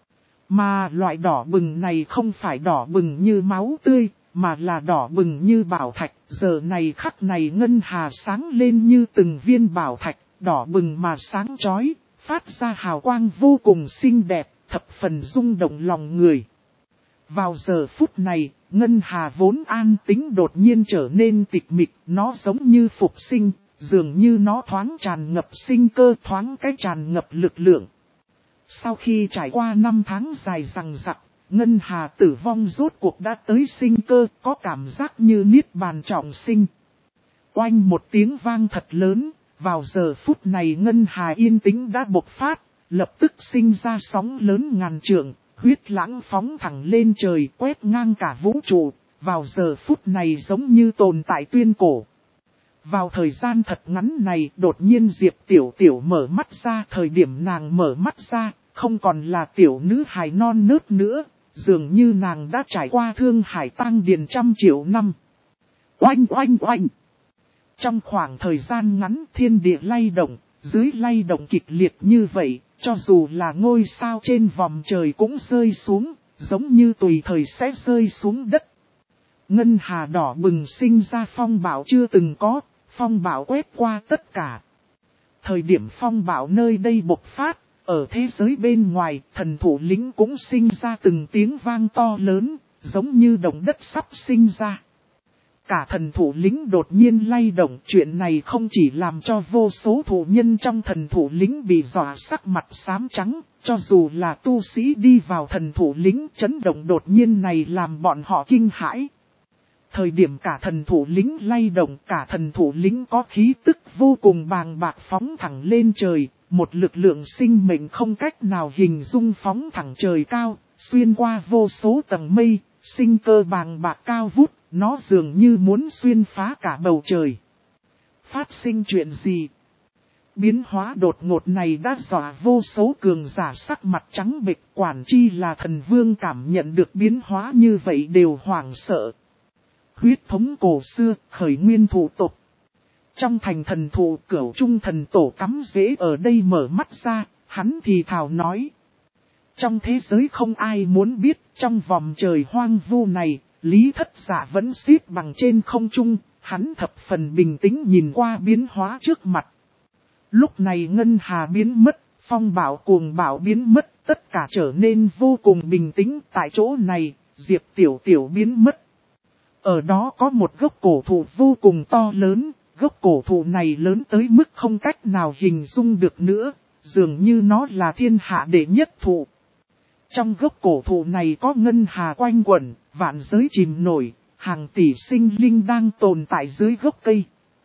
Mà loại đỏ bừng này không phải đỏ bừng như máu tươi, mà là đỏ bừng như bảo thạch, giờ này khắc này ngân hà sáng lên như từng viên bảo thạch, đỏ bừng mà sáng chói, phát ra hào quang vô cùng xinh đẹp, thập phần rung động lòng người. Vào giờ phút này, ngân hà vốn an tĩnh đột nhiên trở nên tịch mịch, nó giống như phục sinh, dường như nó thoáng tràn ngập sinh cơ, thoáng cái tràn ngập lực lượng. Sau khi trải qua 5 tháng dài dằng dặc, ngân hà tử vong rốt cuộc đã tới sinh cơ, có cảm giác như niết bàn trọng sinh. Oanh một tiếng vang thật lớn, vào giờ phút này ngân hà yên tĩnh đã bộc phát, lập tức sinh ra sóng lớn ngàn trượng, huyết lãng phóng thẳng lên trời quét ngang cả vũ trụ, vào giờ phút này giống như tồn tại tuyên cổ. Vào thời gian thật ngắn này, đột nhiên Diệp Tiểu Tiểu mở mắt ra, thời điểm nàng mở mắt ra, không còn là tiểu nữ hài non nớt nữa, dường như nàng đã trải qua thương hải tang điền trăm triệu năm. Oanh oanh oanh! Trong khoảng thời gian ngắn thiên địa lay động, dưới lay động kịch liệt như vậy, cho dù là ngôi sao trên vòm trời cũng rơi xuống, giống như tùy thời sẽ rơi xuống đất. Ngân hà đỏ bừng sinh ra phong bão chưa từng có, phong bão quét qua tất cả. Thời điểm phong bão nơi đây bộc phát, ở thế giới bên ngoài, thần thủ lĩnh cũng sinh ra từng tiếng vang to lớn, giống như động đất sắp sinh ra. Cả thần thủ lĩnh đột nhiên lay động, chuyện này không chỉ làm cho vô số thủ nhân trong thần thủ lĩnh bị dọa sắc mặt xám trắng, cho dù là tu sĩ đi vào thần thủ lĩnh, chấn động đột nhiên này làm bọn họ kinh hãi. Thời điểm cả thần thủ lĩnh lay động, cả thần thủ lĩnh có khí tức vô cùng bàng bạc phóng thẳng lên trời, một lực lượng sinh mệnh không cách nào hình dung phóng thẳng trời cao, xuyên qua vô số tầng mây, sinh cơ bàng bạc cao vút, nó dường như muốn xuyên phá cả bầu trời. Phát sinh chuyện gì? Biến hóa đột ngột này đã dọa vô số cường giả sắc mặt trắng bệch, quản chi là thần vương cảm nhận được biến hóa như vậy đều hoảng sợ. Huyết thống cổ xưa, khởi nguyên thủ tộc. Trong thành thần thụ, Cửu Trung thần tổ cắm rễ ở đây mở mắt ra, hắn thì thào nói. Trong thế giới không ai muốn biết, trong vòng trời hoang vu này, Lý Thất Dạ vẫn xít bằng trên không trung, hắn thập phần bình tĩnh nhìn qua biến hóa trước mặt. Lúc này ngân hà biến mất, phong bão cuồng bão biến mất, tất cả trở nên vô cùng bình tĩnh. Tại chỗ này, Diệp Tiểu Tiểu biến mất. Ở đó có một gốc cổ thụ vô cùng to lớn, gốc cổ thụ này lớn tới mức không cách nào hình dung được nữa, dường như nó là thiên hạ đệ nhất thụ. Trong gốc cổ thụ này có ngân hà quanh quẩn, vạn giới chìm nổi, hàng tỷ sinh linh đang tồn tại dưới gốc cây.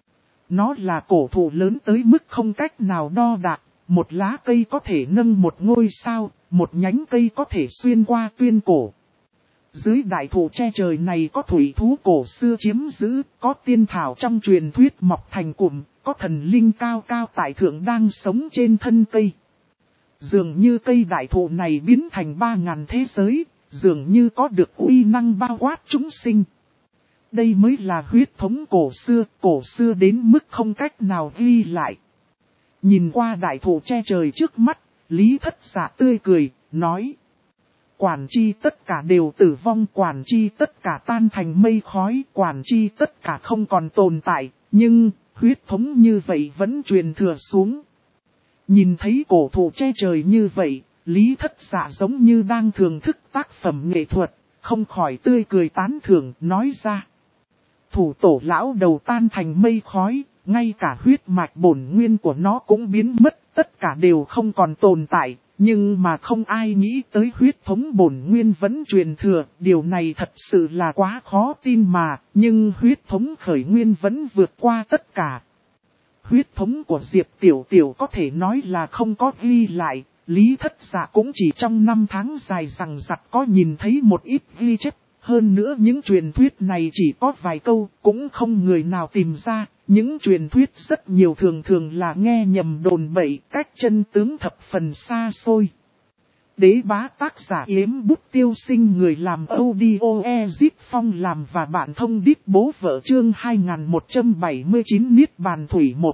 Nó là cổ thụ lớn tới mức không cách nào đo đạc, một lá cây có thể nâng một ngôi sao, một nhánh cây có thể xuyên qua tuyên cổ. Dưới đại thụ che trời này có thủy thú cổ xưa chiếm giữ, có tiên thảo trong truyền thuyết mọc thành cụm, có thần linh cao cao tại thượng đang sống trên thân cây. Dường như cây đại thụ này biến thành 3000 thế giới, dường như có được uy năng bao quát chúng sinh. Đây mới là huyết thống cổ xưa đến mức không cách nào ghi lại. Nhìn qua đại thụ che trời trước mắt, Lý Thất Dạ tươi cười, nói. Quản chi tất cả đều tử vong, quản chi tất cả tan thành mây khói, quản chi tất cả không còn tồn tại, nhưng huyết thống như vậy vẫn truyền thừa xuống. Nhìn thấy cổ thụ che trời như vậy, Lý Thất Dạ giống như đang thưởng thức tác phẩm nghệ thuật, không khỏi tươi cười tán thưởng, nói ra. Thủ tổ lão đầu tan thành mây khói, ngay cả huyết mạch bổn nguyên của nó cũng biến mất, tất cả đều không còn tồn tại, nhưng mà không ai nghĩ tới huyết thống bổn nguyên vẫn truyền thừa, điều này thật sự là quá khó tin mà, nhưng huyết thống khởi nguyên vẫn vượt qua tất cả. Huyết thống của Diệp Tiểu Tiểu có thể nói là không có ghi lại, Lý Thất Dạ cũng chỉ trong 5 tháng dài rằng rặc có nhìn thấy một ít ghi chép. Hơn nữa những truyền thuyết này chỉ có vài câu, cũng không người nào tìm ra. Những truyền thuyết rất nhiều thường là nghe nhầm đồn bậy, cách chân tướng thập phần xa xôi. Đế bá tác giả Yếm Bút Tiêu Sinh, người làm audio Ezip Phong làm và bạn thông điệp bố vợ chương 2179 Niết Bàn Thủy 1.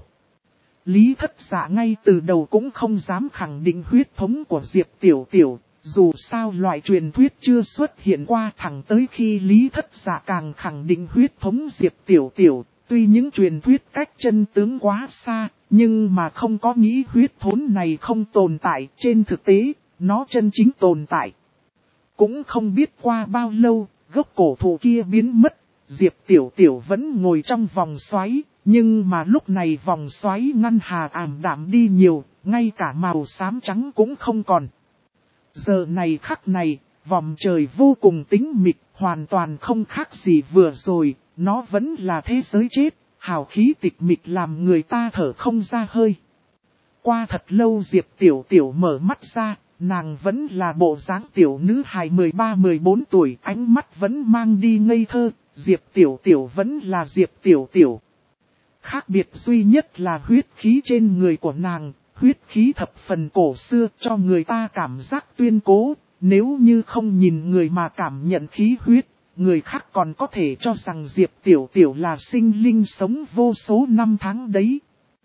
Lý Thất Dạ ngay từ đầu cũng không dám khẳng định huyết thống của Diệp Tiểu Tiểu. Dù sao loại truyền thuyết chưa xuất hiện qua, thẳng tới khi Lý Thất Dạ càng khẳng định huyết thống Diệp Tiểu Tiểu. Tuy những truyền thuyết cách chân tướng quá xa, nhưng mà không có nghĩ huyết thống này không tồn tại. Trên thực tế, nó chân chính tồn tại. Cũng không biết qua bao lâu, gốc cổ thụ kia biến mất, Diệp Tiểu Tiểu vẫn ngồi trong vòng xoáy. Nhưng mà lúc này vòng xoáy ngân hà ảm đạm đi nhiều, ngay cả màu xám trắng cũng không còn. Giờ này khắc này, vòng trời vô cùng tĩnh mịch, hoàn toàn không khác gì vừa rồi, nó vẫn là thế giới chết, hào khí tịch mịch làm người ta thở không ra hơi. Qua thật lâu Diệp Tiểu Tiểu mở mắt ra, nàng vẫn là bộ dáng tiểu nữ hài 13-14 tuổi, ánh mắt vẫn mang đi ngây thơ, Diệp Tiểu Tiểu vẫn là Diệp Tiểu Tiểu. Khác biệt duy nhất là huyết khí trên người của nàng. Huyết khí thập phần cổ xưa cho người ta cảm giác tuyên cố, nếu như không nhìn người mà cảm nhận khí huyết, người khác còn có thể cho rằng Diệp Tiểu Tiểu là sinh linh sống vô số năm tháng đấy.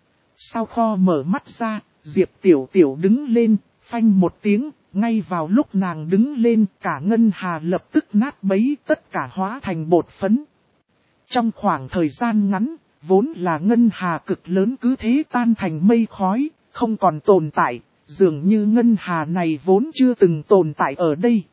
Sau kho mở mắt ra, Diệp Tiểu Tiểu đứng lên, phanh một tiếng, ngay vào lúc nàng đứng lên cả ngân hà lập tức nát bấy, tất cả hóa thành bột phấn. Trong khoảng thời gian ngắn, vốn là ngân hà cực lớn cứ thế tan thành mây khói. Không còn tồn tại, dường như ngân hà này vốn chưa từng tồn tại ở đây.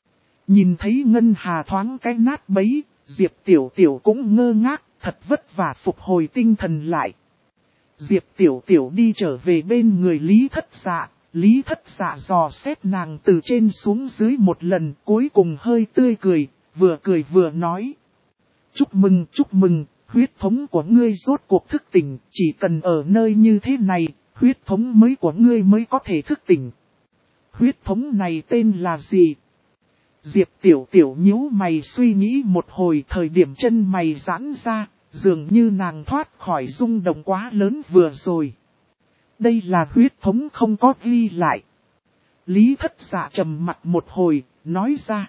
Nhìn thấy ngân hà thoáng cái nát bấy, Diệp Tiểu Tiểu cũng ngơ ngác, thật vất vả phục hồi tinh thần lại. Diệp Tiểu Tiểu đi trở về bên người Lý Thất Dạ, Lý Thất Dạ dò xét nàng từ trên xuống dưới một lần, cuối cùng hơi tươi cười vừa nói. Chúc mừng, huyết thống của ngươi rốt cuộc thức tỉnh, chỉ cần ở nơi như thế này. Huyết thống mới của ngươi mới có thể thức tỉnh. Huyết thống này tên là gì? Diệp Tiểu Tiểu nhíu mày suy nghĩ một hồi, thời điểm chân mày giãn ra, dường như nàng thoát khỏi rung động quá lớn vừa rồi. Đây là huyết thống không có ghi lại. Lý Thất Dạ trầm mặt một hồi, nói ra.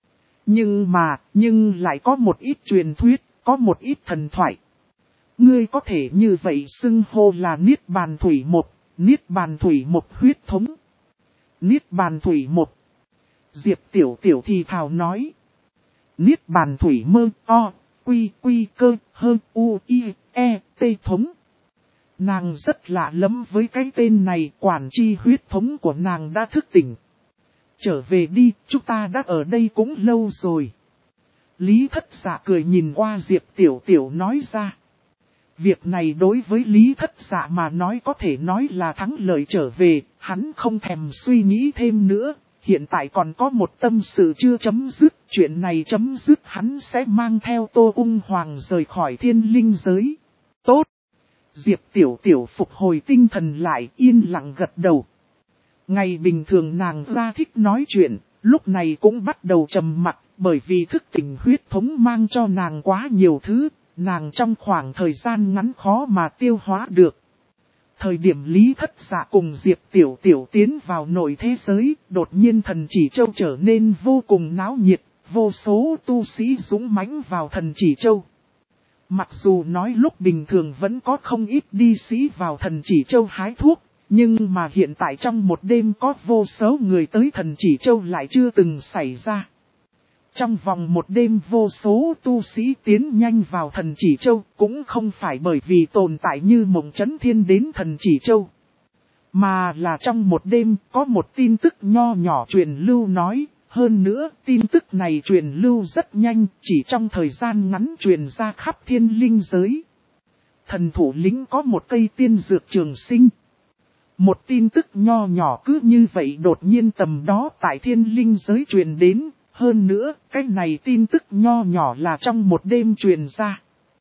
Nhưng lại có một ít truyền thuyết, có một ít thần thoại. Ngươi có thể như vậy xưng hô là Niết Bàn Thủy 1, Niết Bàn Thủy 1 huyết thống. Niết Bàn Thủy 1. Diệp Tiểu Tiểu thì thào nói. Niết Bàn Thủy mơ o, quy cơ hơn u i e t thống. Nàng rất lạ lắm với cái tên này, quản chi huyết thống của nàng đã thức tỉnh. Trở về đi, chúng ta đã ở đây cũng lâu rồi. Lý Thất Dạ cười nhìn qua Diệp Tiểu Tiểu nói ra. Việc này đối với Lý Thất Dạ mà nói có thể nói là thắng lợi trở về, hắn không thèm suy nghĩ thêm nữa, hiện tại còn có một tâm sự chưa chấm dứt, chuyện này chấm dứt hắn sẽ mang theo Tô Ung Hoàng rời khỏi thiên linh giới. Tốt! Diệp Tiểu Tiểu phục hồi tinh thần lại, yên lặng gật đầu. Ngày bình thường nàng ra thích nói chuyện, lúc này cũng bắt đầu trầm mặc, bởi vì thức tỉnh huyết thống mang cho nàng quá nhiều thứ. Nàng trong khoảng thời gian ngắn khó mà tiêu hóa được. Thời điểm Lý Thất Dạ cùng Diệp Tiểu Tiểu tiến vào nội thế giới, đột nhiên thần chỉ châu trở nên vô cùng náo nhiệt. vô số tu sĩ dũng mãnh vào Thần Chỉ Châu. Mặc dù nói lúc bình thường vẫn có không ít đi sĩ vào Thần Chỉ Châu hái thuốc, nhưng mà hiện tại trong một đêm có vô số người tới Thần Chỉ Châu lại chưa từng xảy ra. Trong vòng một đêm vô số tu sĩ tiến nhanh vào Thần Chỉ Châu cũng không phải bởi vì tồn tại như mộng chấn thiên đến Thần Chỉ Châu. Mà là trong một đêm có một tin tức nho nhỏ truyền lưu nói, hơn nữa tin tức này truyền lưu rất nhanh, chỉ trong thời gian ngắn truyền ra khắp thiên linh giới. Thần thủ lĩnh có một cây tiên dược trường sinh. Một tin tức nho nhỏ cứ như vậy đột nhiên tầm đó tại thiên linh giới truyền đến, hơn nữa cái này tin tức nho nhỏ là trong một đêm truyền ra.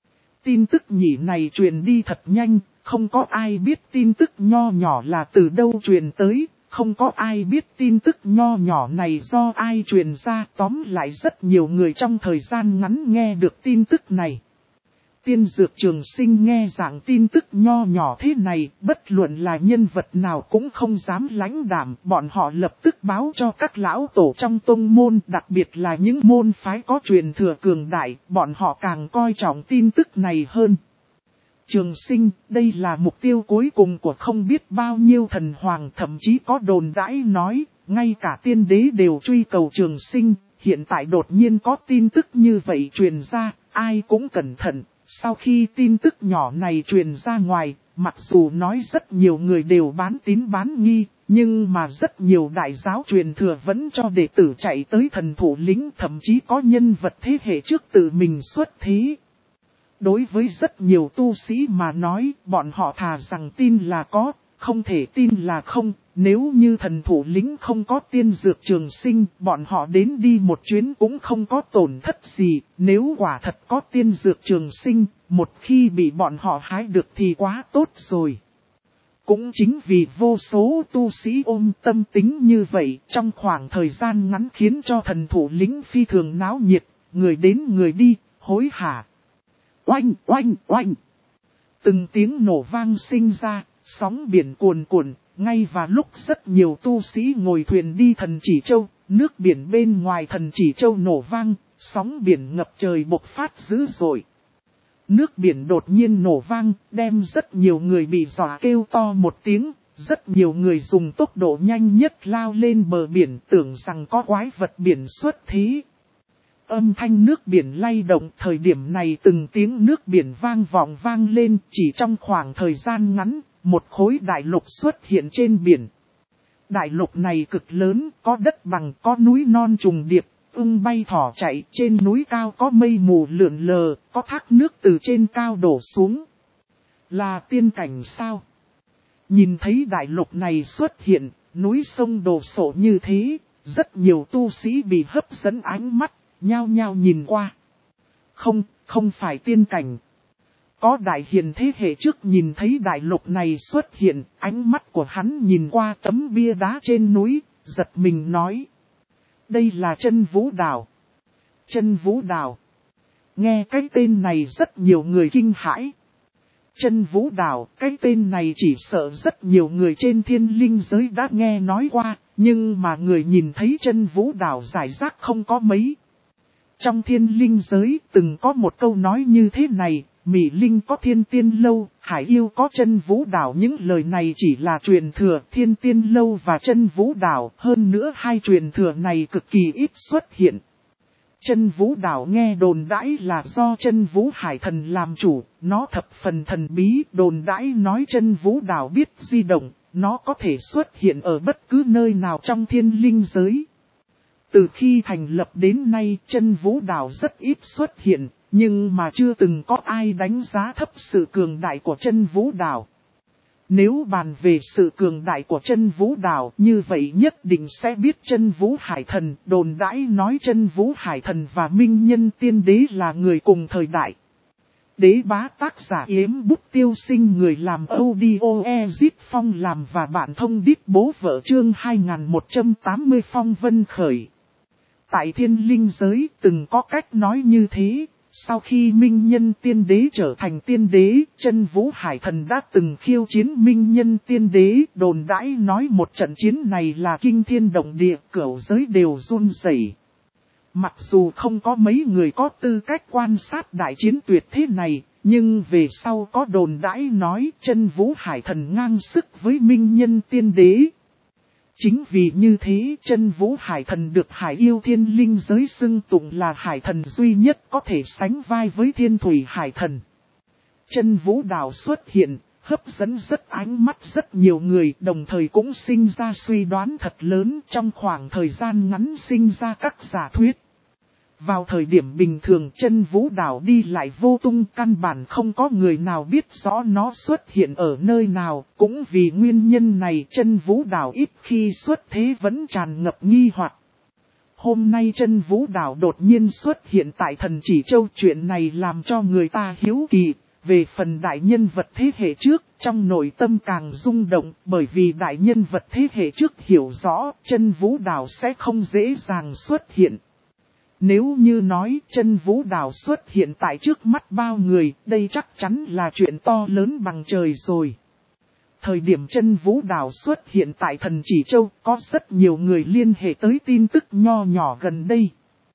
Tin tức nhỉ này truyền đi thật nhanh, không có ai biết tin tức nho nhỏ là từ đâu truyền tới, không có ai biết tin tức nho nhỏ này do ai truyền ra, tóm lại rất nhiều người trong thời gian ngắn nghe được tin tức này. Tiên dược trường sinh nghe dạng tin tức nho nhỏ thế này, bất luận là nhân vật nào cũng không dám lãnh đảm, bọn họ lập tức báo cho các lão tổ trong tông môn, đặc biệt là những môn phái có truyền thừa cường đại, bọn họ càng coi trọng tin tức này hơn. Trường sinh, đây là mục tiêu cuối cùng của không biết bao nhiêu thần hoàng, thậm chí có đồn đãi nói, ngay cả tiên đế đều truy cầu trường sinh, hiện tại đột nhiên có tin tức như vậy truyền ra, ai cũng cẩn thận. Sau khi tin tức nhỏ này truyền ra ngoài, mặc dù nói rất nhiều người đều bán tín bán nghi, nhưng mà rất nhiều đại giáo truyền thừa vẫn cho đệ tử chạy tới thần thủ lĩnh, thậm chí có nhân vật thế hệ trước tự mình xuất thế. Đối với rất nhiều tu sĩ mà nói, bọn họ thà rằng tin là có, không thể tin là không. Nếu như thần thủ lĩnh không có tiên dược trường sinh, bọn họ đến đi một chuyến cũng không có tổn thất gì. Nếu quả thật có tiên dược trường sinh, một khi bị bọn họ hái được thì quá tốt rồi. Cũng chính vì vô số tu sĩ ôm tâm tính như vậy, trong khoảng thời gian ngắn khiến cho thần thủ lĩnh phi thường náo nhiệt, người đến người đi, hối hả. Oanh, oanh, oanh. Từng tiếng nổ vang sinh ra, sóng biển cuồn cuộn, ngay và lúc rất nhiều tu sĩ ngồi thuyền đi Thần Chỉ Châu, nước biển bên ngoài Thần Chỉ Châu nổ vang, sóng biển ngập trời bộc phát dữ dội. Nước biển đột nhiên nổ vang, đem rất nhiều người bị dọa kêu to một tiếng, rất nhiều người dùng tốc độ nhanh nhất lao lên bờ biển tưởng rằng có quái vật biển xuất thế. Âm thanh nước biển lay động, thời điểm này từng tiếng nước biển vang vọng vang lên, chỉ trong khoảng thời gian ngắn, một khối đại lục xuất hiện trên biển. Đại lục này cực lớn, có đất bằng, có núi non trùng điệp, ưng bay thỏ chạy, trên núi cao có mây mù lượn lờ, có thác nước từ trên cao đổ xuống. Là tiên cảnh sao? Nhìn thấy đại lục này xuất hiện, núi sông đổ sộ như thế, rất nhiều tu sĩ bị hấp dẫn ánh mắt. Nhao nhao nhìn qua. Không phải tiên cảnh. Có đại hiền thế hệ trước nhìn thấy đại lục này xuất hiện, ánh mắt của hắn nhìn qua tấm bia đá trên núi, giật mình nói. Đây là Chân Vũ Đảo. Chân Vũ Đảo. Nghe cái tên này rất nhiều người kinh hãi. Chân Vũ Đảo, cái tên này chỉ sợ rất nhiều người trên thiên linh giới đã nghe nói qua, nhưng mà người nhìn thấy Chân Vũ Đảo giải rác không có mấy. Trong thiên linh giới từng có một câu nói như thế này, Mỹ Linh có thiên tiên lâu, Hải Yêu có Chân Vũ Đảo. Những lời này chỉ là truyền thừa thiên tiên lâu và Chân Vũ Đảo, hơn nữa hai truyền thừa này cực kỳ ít xuất hiện. Chân Vũ Đảo nghe đồn đãi là do Chân Vũ Hải Thần làm chủ, nó thập phần thần bí, đồn đãi nói Chân Vũ Đảo biết di động, nó có thể xuất hiện ở bất cứ nơi nào trong thiên linh giới. Từ khi thành lập đến nay, Chân Vũ Đảo rất ít xuất hiện, nhưng mà chưa từng có ai đánh giá thấp sự cường đại của Chân Vũ Đảo. Nếu bàn về sự cường đại của Chân Vũ Đảo, như vậy nhất định sẽ biết Chân Vũ Hải Thần, đồn đãi nói Chân Vũ Hải Thần và Minh Nhân Tiên Đế là người cùng thời đại. Đế bá tác giả Yếm Bút Tiêu Sinh, người làm audio Ezit Phong làm và bạn thông đít bố vợ chương 2180 Phong Vân Khởi. Tại thiên linh giới từng có cách nói như thế, sau khi Minh Nhân Tiên Đế trở thành tiên đế, Chân Vũ Hải Thần đã từng khiêu chiến Minh Nhân Tiên Đế, đồn đãi nói một trận chiến này là kinh thiên động địa, cửu giới đều run rẩy. Mặc dù không có mấy người có tư cách quan sát đại chiến tuyệt thế này, nhưng về sau có đồn đãi nói Chân Vũ Hải Thần ngang sức với Minh Nhân Tiên Đế. Chính vì như thế Chân Vũ Hải Thần được Hải Yêu Thiên Linh giới xưng tụng là Hải Thần duy nhất có thể sánh vai với Thiên Thủy Hải Thần. Chân Vũ Đảo xuất hiện, hấp dẫn rất ánh mắt rất nhiều người, đồng thời cũng sinh ra suy đoán thật lớn, trong khoảng thời gian ngắn sinh ra các giả thuyết. Vào thời điểm bình thường Chân Vũ Đảo đi lại vô tung, căn bản không có người nào biết rõ nó xuất hiện ở nơi nào, cũng vì nguyên nhân này Chân Vũ Đảo ít khi xuất thế vẫn tràn ngập nghi hoặc. Hôm nay Chân Vũ Đảo đột nhiên xuất hiện tại Thần Chỉ Châu, chuyện này làm cho người ta hiếu kỳ. Về phần đại nhân vật thế hệ trước, trong nội tâm càng rung động, bởi vì đại nhân vật thế hệ trước hiểu rõ Chân Vũ Đảo sẽ không dễ dàng xuất hiện. Nếu như nói Chân Vũ Đảo xuất hiện tại trước mắt bao người, đây chắc chắn là chuyện to lớn bằng trời rồi. Thời điểm Chân Vũ Đảo xuất hiện tại Thần Chỉ Châu, có rất nhiều người liên hệ tới tin tức nho nhỏ gần đây.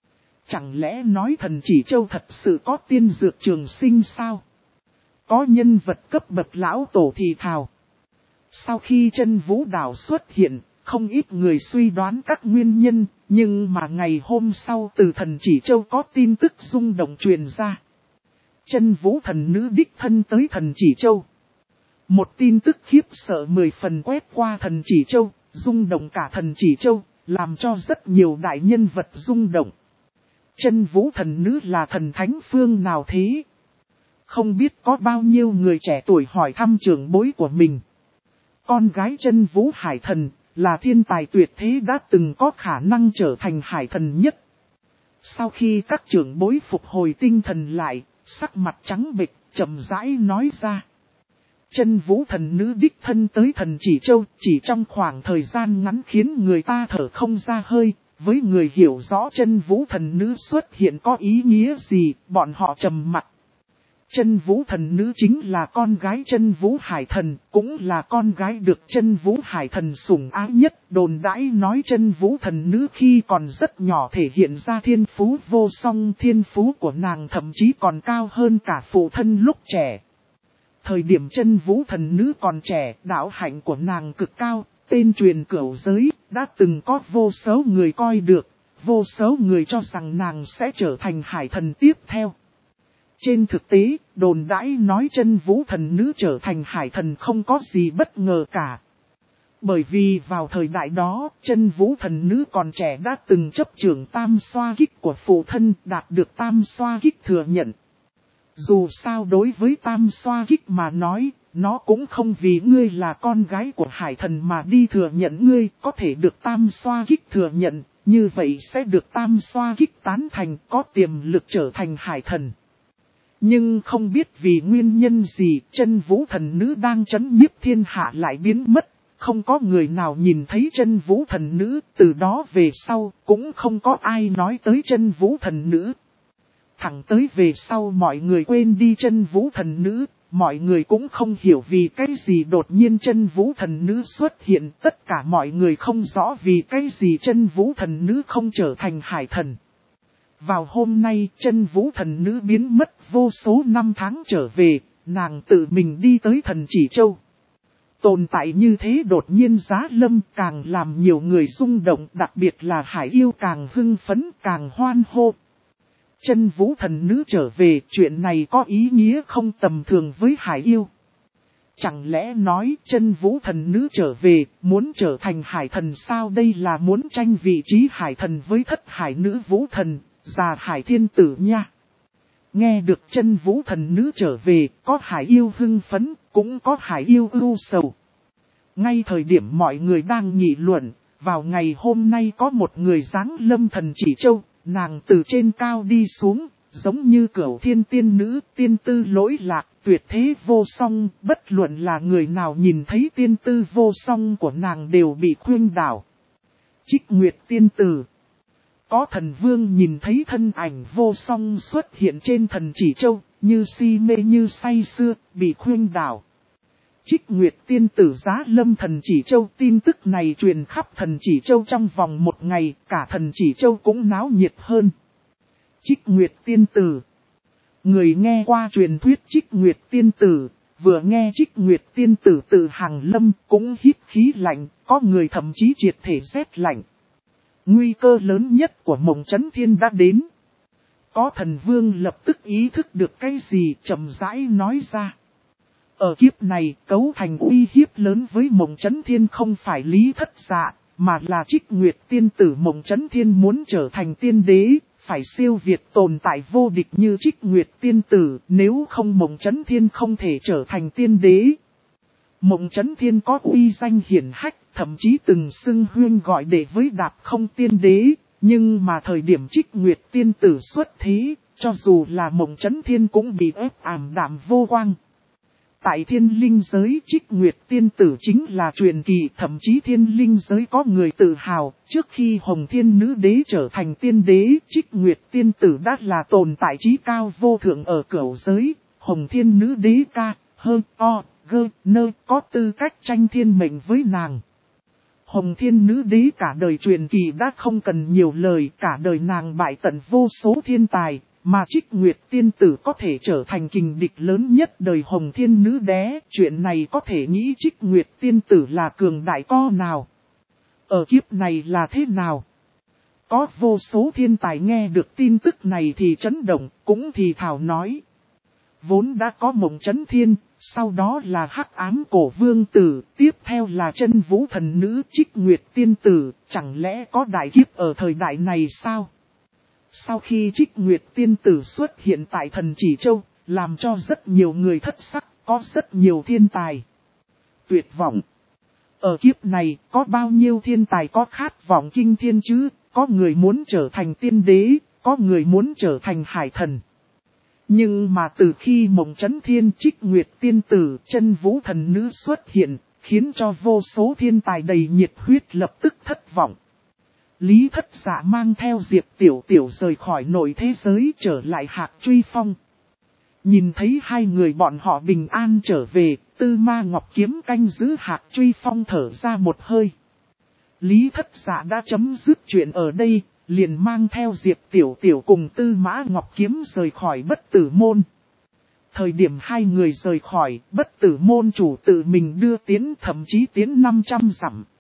Chẳng lẽ nói Thần Chỉ Châu thật sự có tiên dược trường sinh sao? Có nhân vật cấp bậc lão tổ thì thào. Sau khi Chân Vũ Đảo xuất hiện, không ít người suy đoán các nguyên nhân, nhưng mà ngày hôm sau từ Thần Chỉ Châu có tin tức rung động truyền ra. Chân Vũ thần nữ đích thân tới Thần Chỉ Châu. Một tin tức khiếp sợ 10 phần quét qua Thần Chỉ Châu, rung động cả Thần Chỉ Châu, làm cho rất nhiều đại nhân vật rung động. Chân Vũ thần nữ là thần thánh phương nào thế? Không biết có bao nhiêu người trẻ tuổi hỏi thăm trưởng bối của mình. Con gái Chân Vũ Hải Thần là thiên tài tuyệt thế đã từng có khả năng trở thành Hải Thần nhất. Sau khi các trưởng bối phục hồi tinh thần lại, sắc mặt trắng bệch, chậm rãi nói ra. Chân Vũ thần nữ đích thân tới Thần Chỉ Châu chỉ trong khoảng thời gian ngắn khiến người ta thở không ra hơi. Với người hiểu rõ Chân Vũ thần nữ xuất hiện có ý nghĩa gì, bọn họ trầm mặc. Chân Vũ thần nữ chính là con gái Chân Vũ Hải Thần, cũng là con gái được Chân Vũ Hải Thần sủng ái nhất. Đồn đãi nói Chân Vũ thần nữ khi còn rất nhỏ thể hiện ra thiên phú vô song, thiên phú của nàng thậm chí còn cao hơn cả phụ thân lúc trẻ. Thời điểm Chân Vũ thần nữ còn trẻ, đạo hạnh của nàng cực cao, tên truyền cửu giới, đã từng có vô số người coi được, vô số người cho rằng nàng sẽ trở thành Hải Thần tiếp theo. Trên thực tế, đồn đãi nói Chân Vũ thần nữ trở thành Hải Thần không có gì bất ngờ cả. Bởi vì vào thời đại đó, Chân Vũ thần nữ còn trẻ đã từng chấp trưởng tam xoa kích của phụ thân, đạt được tam xoa kích thừa nhận. Dù sao đối với tam xoa kích mà nói, nó cũng không vì ngươi là con gái của Hải Thần mà đi thừa nhận ngươi có thể được tam xoa kích thừa nhận, như vậy sẽ được tam xoa kích tán thành, có tiềm lực trở thành Hải Thần. Nhưng không biết vì nguyên nhân gì Chân Vũ thần nữ đang trấn nhiếp thiên hạ lại biến mất, không có người nào nhìn thấy Chân Vũ thần nữ, từ đó về sau cũng không có ai nói tới Chân Vũ thần nữ. Thẳng tới về sau mọi người quên đi Chân Vũ thần nữ, mọi người cũng không hiểu vì cái gì đột nhiên Chân Vũ thần nữ xuất hiện, tất cả mọi người không rõ vì cái gì Chân Vũ thần nữ không trở thành Hải Thần. Vào hôm nay Chân Vũ thần nữ biến mất vô số năm tháng trở về, nàng tự mình đi tới Thần Chỉ Châu. Tồn tại như thế đột nhiên giá lâm càng làm nhiều người rung động, đặc biệt là Hải Yêu càng hưng phấn càng hoan hô. Chân Vũ thần nữ trở về, chuyện này có ý nghĩa không tầm thường với Hải Yêu. Chẳng lẽ nói Chân Vũ thần nữ trở về, muốn trở thành Hải Thần sao? Đây là muốn tranh vị trí Hải Thần với Thất Hải nữ Vũ thần, già Hải Thiên Tử nha. Nghe được Chân Vũ thần nữ trở về, có Hải Yêu hưng phấn, cũng có Hải Yêu ưu sầu. Ngay thời điểm mọi người đang nghị luận, vào ngày hôm nay có một người giáng lâm Thần Chỉ Châu, nàng từ trên cao đi xuống, giống như Cửu Thiên tiên nữ, tiên tư lỗi lạc, tuyệt thế vô song, bất luận là người nào nhìn thấy tiên tư vô song của nàng đều bị khuynh đảo. Trích Nguyệt tiên tử. Có thần vương nhìn thấy thân ảnh vô song xuất hiện trên Thần Chỉ Châu, như si mê như say sưa, bị khuynh đảo. Trích Nguyệt tiên tử giá lâm Thần Chỉ Châu, tin tức này truyền khắp Thần Chỉ Châu trong vòng một ngày, cả Thần Chỉ Châu cũng náo nhiệt hơn. Trích Nguyệt tiên tử. Người nghe qua truyền thuyết Trích Nguyệt tiên tử, vừa nghe Trích Nguyệt tiên tử từ hàng lâm cũng hít khí lạnh, có người thậm chí triệt thể rét lạnh. Nguy cơ lớn nhất của Mộng Chấn Thiên đã đến. Có thần vương lập tức ý thức được cái gì, chậm rãi nói ra. Ở kiếp này, cấu thành uy hiếp lớn với Mộng Chấn Thiên không phải Lý Thất Dạ, mà là Trích Nguyệt tiên tử. Mộng Chấn Thiên muốn trở thành tiên đế, phải siêu việt tồn tại vô địch như Trích Nguyệt tiên tử, nếu không Mộng Chấn Thiên không thể trở thành tiên đế. Mộng Chấn Thiên có uy danh hiển hách, thậm chí từng xưng huyên gọi đệ với Đạp Không tiên đế, nhưng mà thời điểm Trích Nguyệt tiên tử xuất thế, cho dù là Mộng Chấn Thiên cũng bị ép ảm đạm vô quang. Tại thiên linh giới, Trích Nguyệt tiên tử chính là truyền kỳ, thậm chí thiên linh giới có người tự hào, trước khi Hồng Thiên Nữ Đế trở thành tiên đế, Trích Nguyệt tiên tử đã là tồn tại trí cao vô thượng ở cửu giới. Hồng Thiên Nữ Đế ca, hơn, o, gơ, nơ, có tư cách tranh thiên mệnh với nàng. Hồng Thiên Nữ Đế cả đời truyền kỳ đã không cần nhiều lời, cả đời nàng bại tận vô số thiên tài. Mà Trích Nguyệt tiên tử có thể trở thành kình địch lớn nhất đời Hồng Thiên Nữ Đế, chuyện này có thể nghĩ Trích Nguyệt tiên tử là cường đại co nào. Ở kiếp này là thế nào? Có vô số thiên tài nghe được tin tức này thì chấn động, cũng thì thảo nói. Vốn đã có Mộng Chấn Thiên, sau đó là Hắc Ám Cổ Vương Tử, tiếp theo là Chân Vũ Thần Nữ Trích Nguyệt tiên tử, chẳng lẽ có đại kiếp ở thời đại này sao? Sau khi Trích Nguyệt tiên tử xuất hiện tại Thần Chỉ Châu, làm cho rất nhiều người thất sắc, có rất nhiều thiên tài tuyệt vọng. Ở kiếp này, có bao nhiêu thiên tài có khát vọng kinh thiên chứ, có người muốn trở thành tiên đế, có người muốn trở thành hải thần. Nhưng mà từ khi Mộng Chấn Thiên, Trích Nguyệt tiên tử, Chân Vũ Thần Nữ xuất hiện, khiến cho vô số thiên tài đầy nhiệt huyết lập tức thất vọng. Lý Thất Dạ mang theo Diệp Tiểu Tiểu rời khỏi nội thế giới trở lại Hạc Truy Phong. Nhìn thấy hai người bọn họ bình an trở về, Tư Ma Ngọc Kiếm canh giữ Hạc Truy Phong thở ra một hơi. Lý Thất Dạ đã chấm dứt chuyện ở đây, liền mang theo Diệp Tiểu Tiểu cùng Tư Mã Ngọc Kiếm rời khỏi Bất Tử Môn. Thời điểm hai người rời khỏi, Bất Tử Môn chủ tự mình đưa tiến, thậm chí tiến 500 dặm.